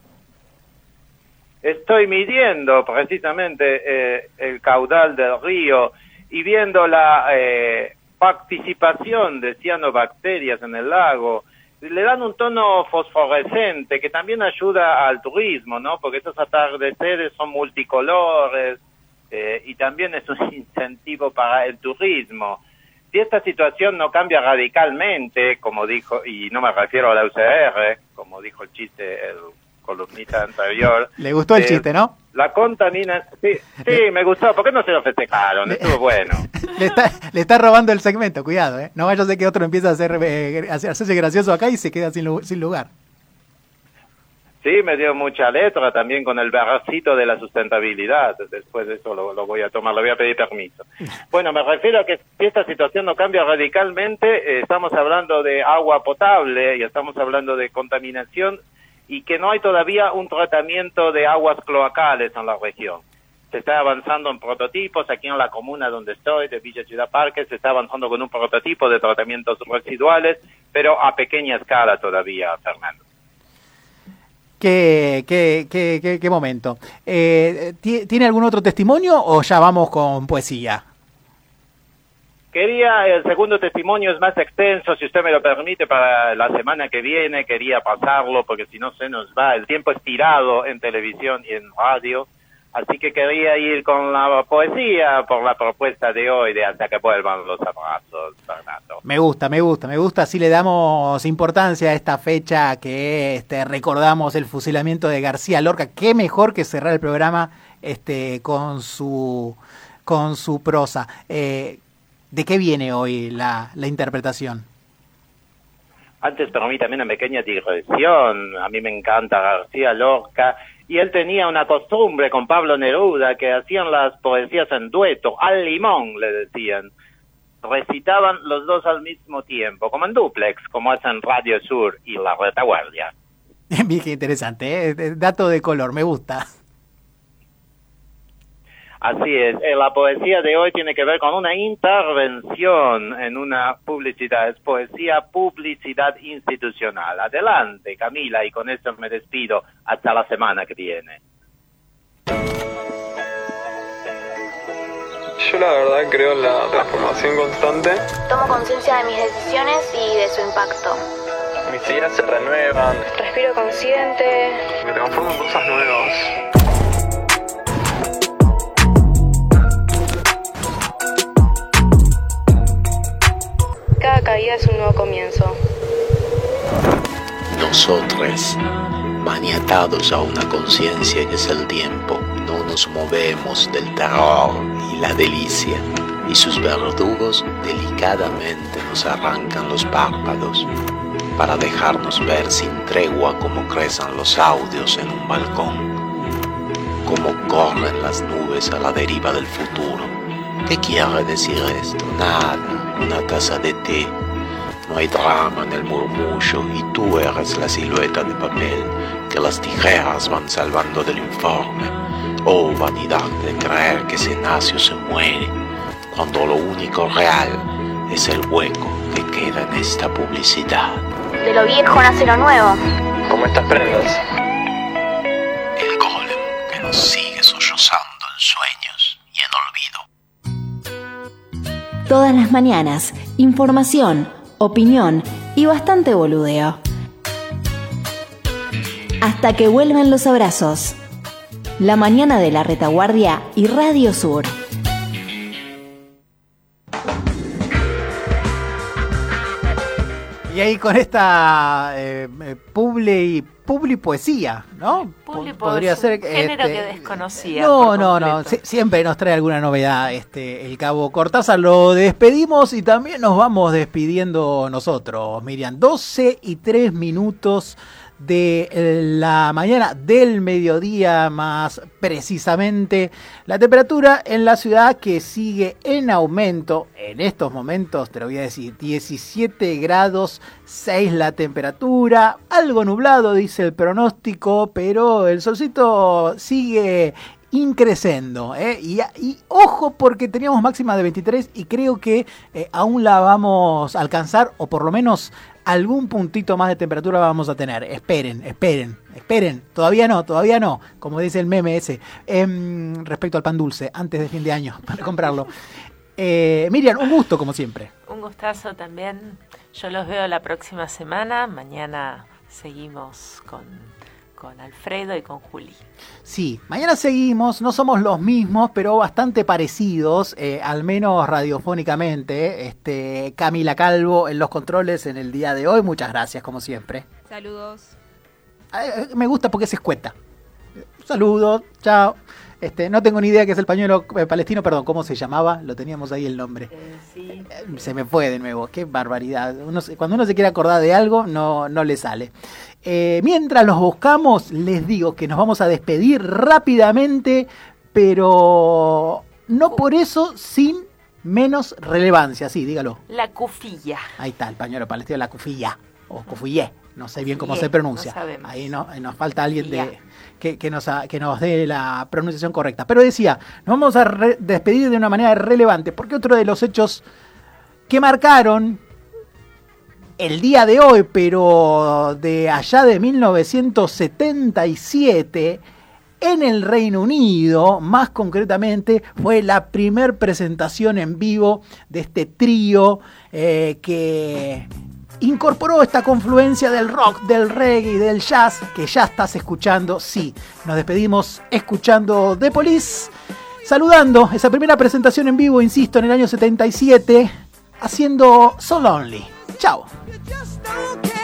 Estoy midiendo precisamente el caudal del río y viendo la participación de cianobacterias en el lago. Le dan un tono fosforescente que también ayuda al turismo, ¿no? Porque estos atardeceres son multicolores y también es un incentivo para el turismo. Si esta situación no cambia radicalmente, como dijo, y no me refiero a la UCR, como dijo el chiste el columnista anterior. Le gustó el chiste, ¿no? La contaminación, sí, me gustó. ¿Por qué no se lo festejaron? Estuvo bueno. Le está robando el segmento, cuidado, ¿eh? No vaya a ser que otro empiece a hacerse gracioso acá y se queda sin lugar. Sí, me dio mucha letra también con el versito de la sustentabilidad. Después de eso lo voy a tomar, le voy a pedir permiso. Bueno, me refiero a que si esta situación no cambia radicalmente, estamos hablando de agua potable y estamos hablando de contaminación y que no hay todavía un tratamiento de aguas cloacales en la región. Se está avanzando en prototipos, aquí en la comuna donde estoy, de Villa Ciudad Parque, se está avanzando con un prototipo de tratamientos residuales, pero a pequeña escala todavía, Fernando. Qué momento. ¿Tiene algún otro testimonio o ya vamos con poesía? El segundo testimonio es más extenso, si usted me lo permite, para la semana que viene quería pasarlo, porque si no se nos va, el tiempo es tirado en televisión y en radio, así que quería ir con la poesía por la propuesta de hoy de Hasta que vuelvan los abrazos, Fernando. Me gusta, así le damos importancia a esta fecha que recordamos el fusilamiento de García Lorca. Qué mejor que cerrar el programa con su prosa. ¿De qué viene hoy la interpretación? Antes permítame una pequeña digresión. A mí me encanta García Lorca y él tenía una costumbre con Pablo Neruda que hacían las poesías en dueto, al limón le decían. Recitaban los dos al mismo tiempo, como en dúplex, como hacen Radio Sur y La Retaguardia. Bien, qué interesante, dato de color, me gusta. Así es, la poesía de hoy tiene que ver con una intervención en una publicidad, es poesía publicidad institucional. Adelante, Camila, y con esto me despido hasta la semana que viene. Yo la verdad creo en la transformación constante. Tomo conciencia de mis decisiones y de su impacto. Mis ideas se renuevan. Respiro consciente. Me transformo en cosas nuevas. Cada caída es un nuevo comienzo. Nosotros, maniatados a una conciencia que es el tiempo, no nos movemos del terror y la delicia, y sus verdugos delicadamente nos arrancan los párpados para dejarnos ver sin tregua cómo crecen los audios en un balcón, cómo corren las nubes a la deriva del futuro. ¿Qué quiere decir esto? Nada, una taza de té. No hay drama en el murmullo y tú eres la silueta de papel que las tijeras van salvando del informe. Oh, vanidad de creer que se nace o se muere, cuando lo único real es el hueco que queda en esta publicidad. De lo viejo nace lo nuevo. Como estas prendas. El golem que nos sigue sollozando en sueños y en olvido. Todas las mañanas, información, opinión y bastante boludeo. Hasta que vuelvan los abrazos. La mañana de La Retaguardia y Radio Sur. Y ahí con esta publi poesía, ¿no? Podría ser género que desconocía. No. Siempre nos trae alguna novedad el Cabo Cortázar. Lo despedimos y también nos vamos despidiendo nosotros, Miriam. 12:03 de la mañana, del mediodía más precisamente. La temperatura en la ciudad que sigue en aumento. En estos momentos, te lo voy a decir, 17 grados 6 la temperatura. Algo nublado, dice el pronóstico, pero el solcito sigue increciendo, y ojo, porque teníamos máxima de 23 y creo que aún la vamos a alcanzar, o por lo menos algún puntito más de temperatura vamos a tener. Esperen. Todavía no, como dice el meme ese, respecto al pan dulce, antes de fin de año, para comprarlo. Miriam, un gusto como siempre. Un gustazo también. Yo los veo la próxima semana. Mañana seguimos con Alfredo y con Juli. Sí, mañana seguimos, no somos los mismos, pero bastante parecidos, al menos radiofónicamente. Camila Calvo en los controles en el día de hoy, muchas gracias como siempre. Saludos. Me gusta porque se escueta. Saludos, chao. No tengo ni idea qué es el pañuelo palestino, perdón, ¿cómo se llamaba? Lo teníamos ahí el nombre. Sí. Se me fue de nuevo, qué barbaridad. Cuando uno se quiere acordar de algo, no le sale. Mientras los buscamos, les digo que nos vamos a despedir rápidamente, pero no por eso sin menos relevancia. Sí, dígalo. La cufilla. Ahí está, el pañuelo palestino, la cufilla, o cufillé, no sé bien cómo se pronuncia. No ahí nos falta alguien que nos dé la pronunciación correcta. Pero decía, nos vamos a despedir de una manera relevante, porque otro de los hechos que marcaron el día de hoy, pero de allá de 1977, en el Reino Unido, más concretamente, fue la primer presentación en vivo de este trío que incorporó esta confluencia del rock, del reggae y del jazz que ya estás escuchando. Sí, nos despedimos escuchando The Police, saludando esa primera presentación en vivo, insisto, en el año 77, haciendo So Lonely. Chao.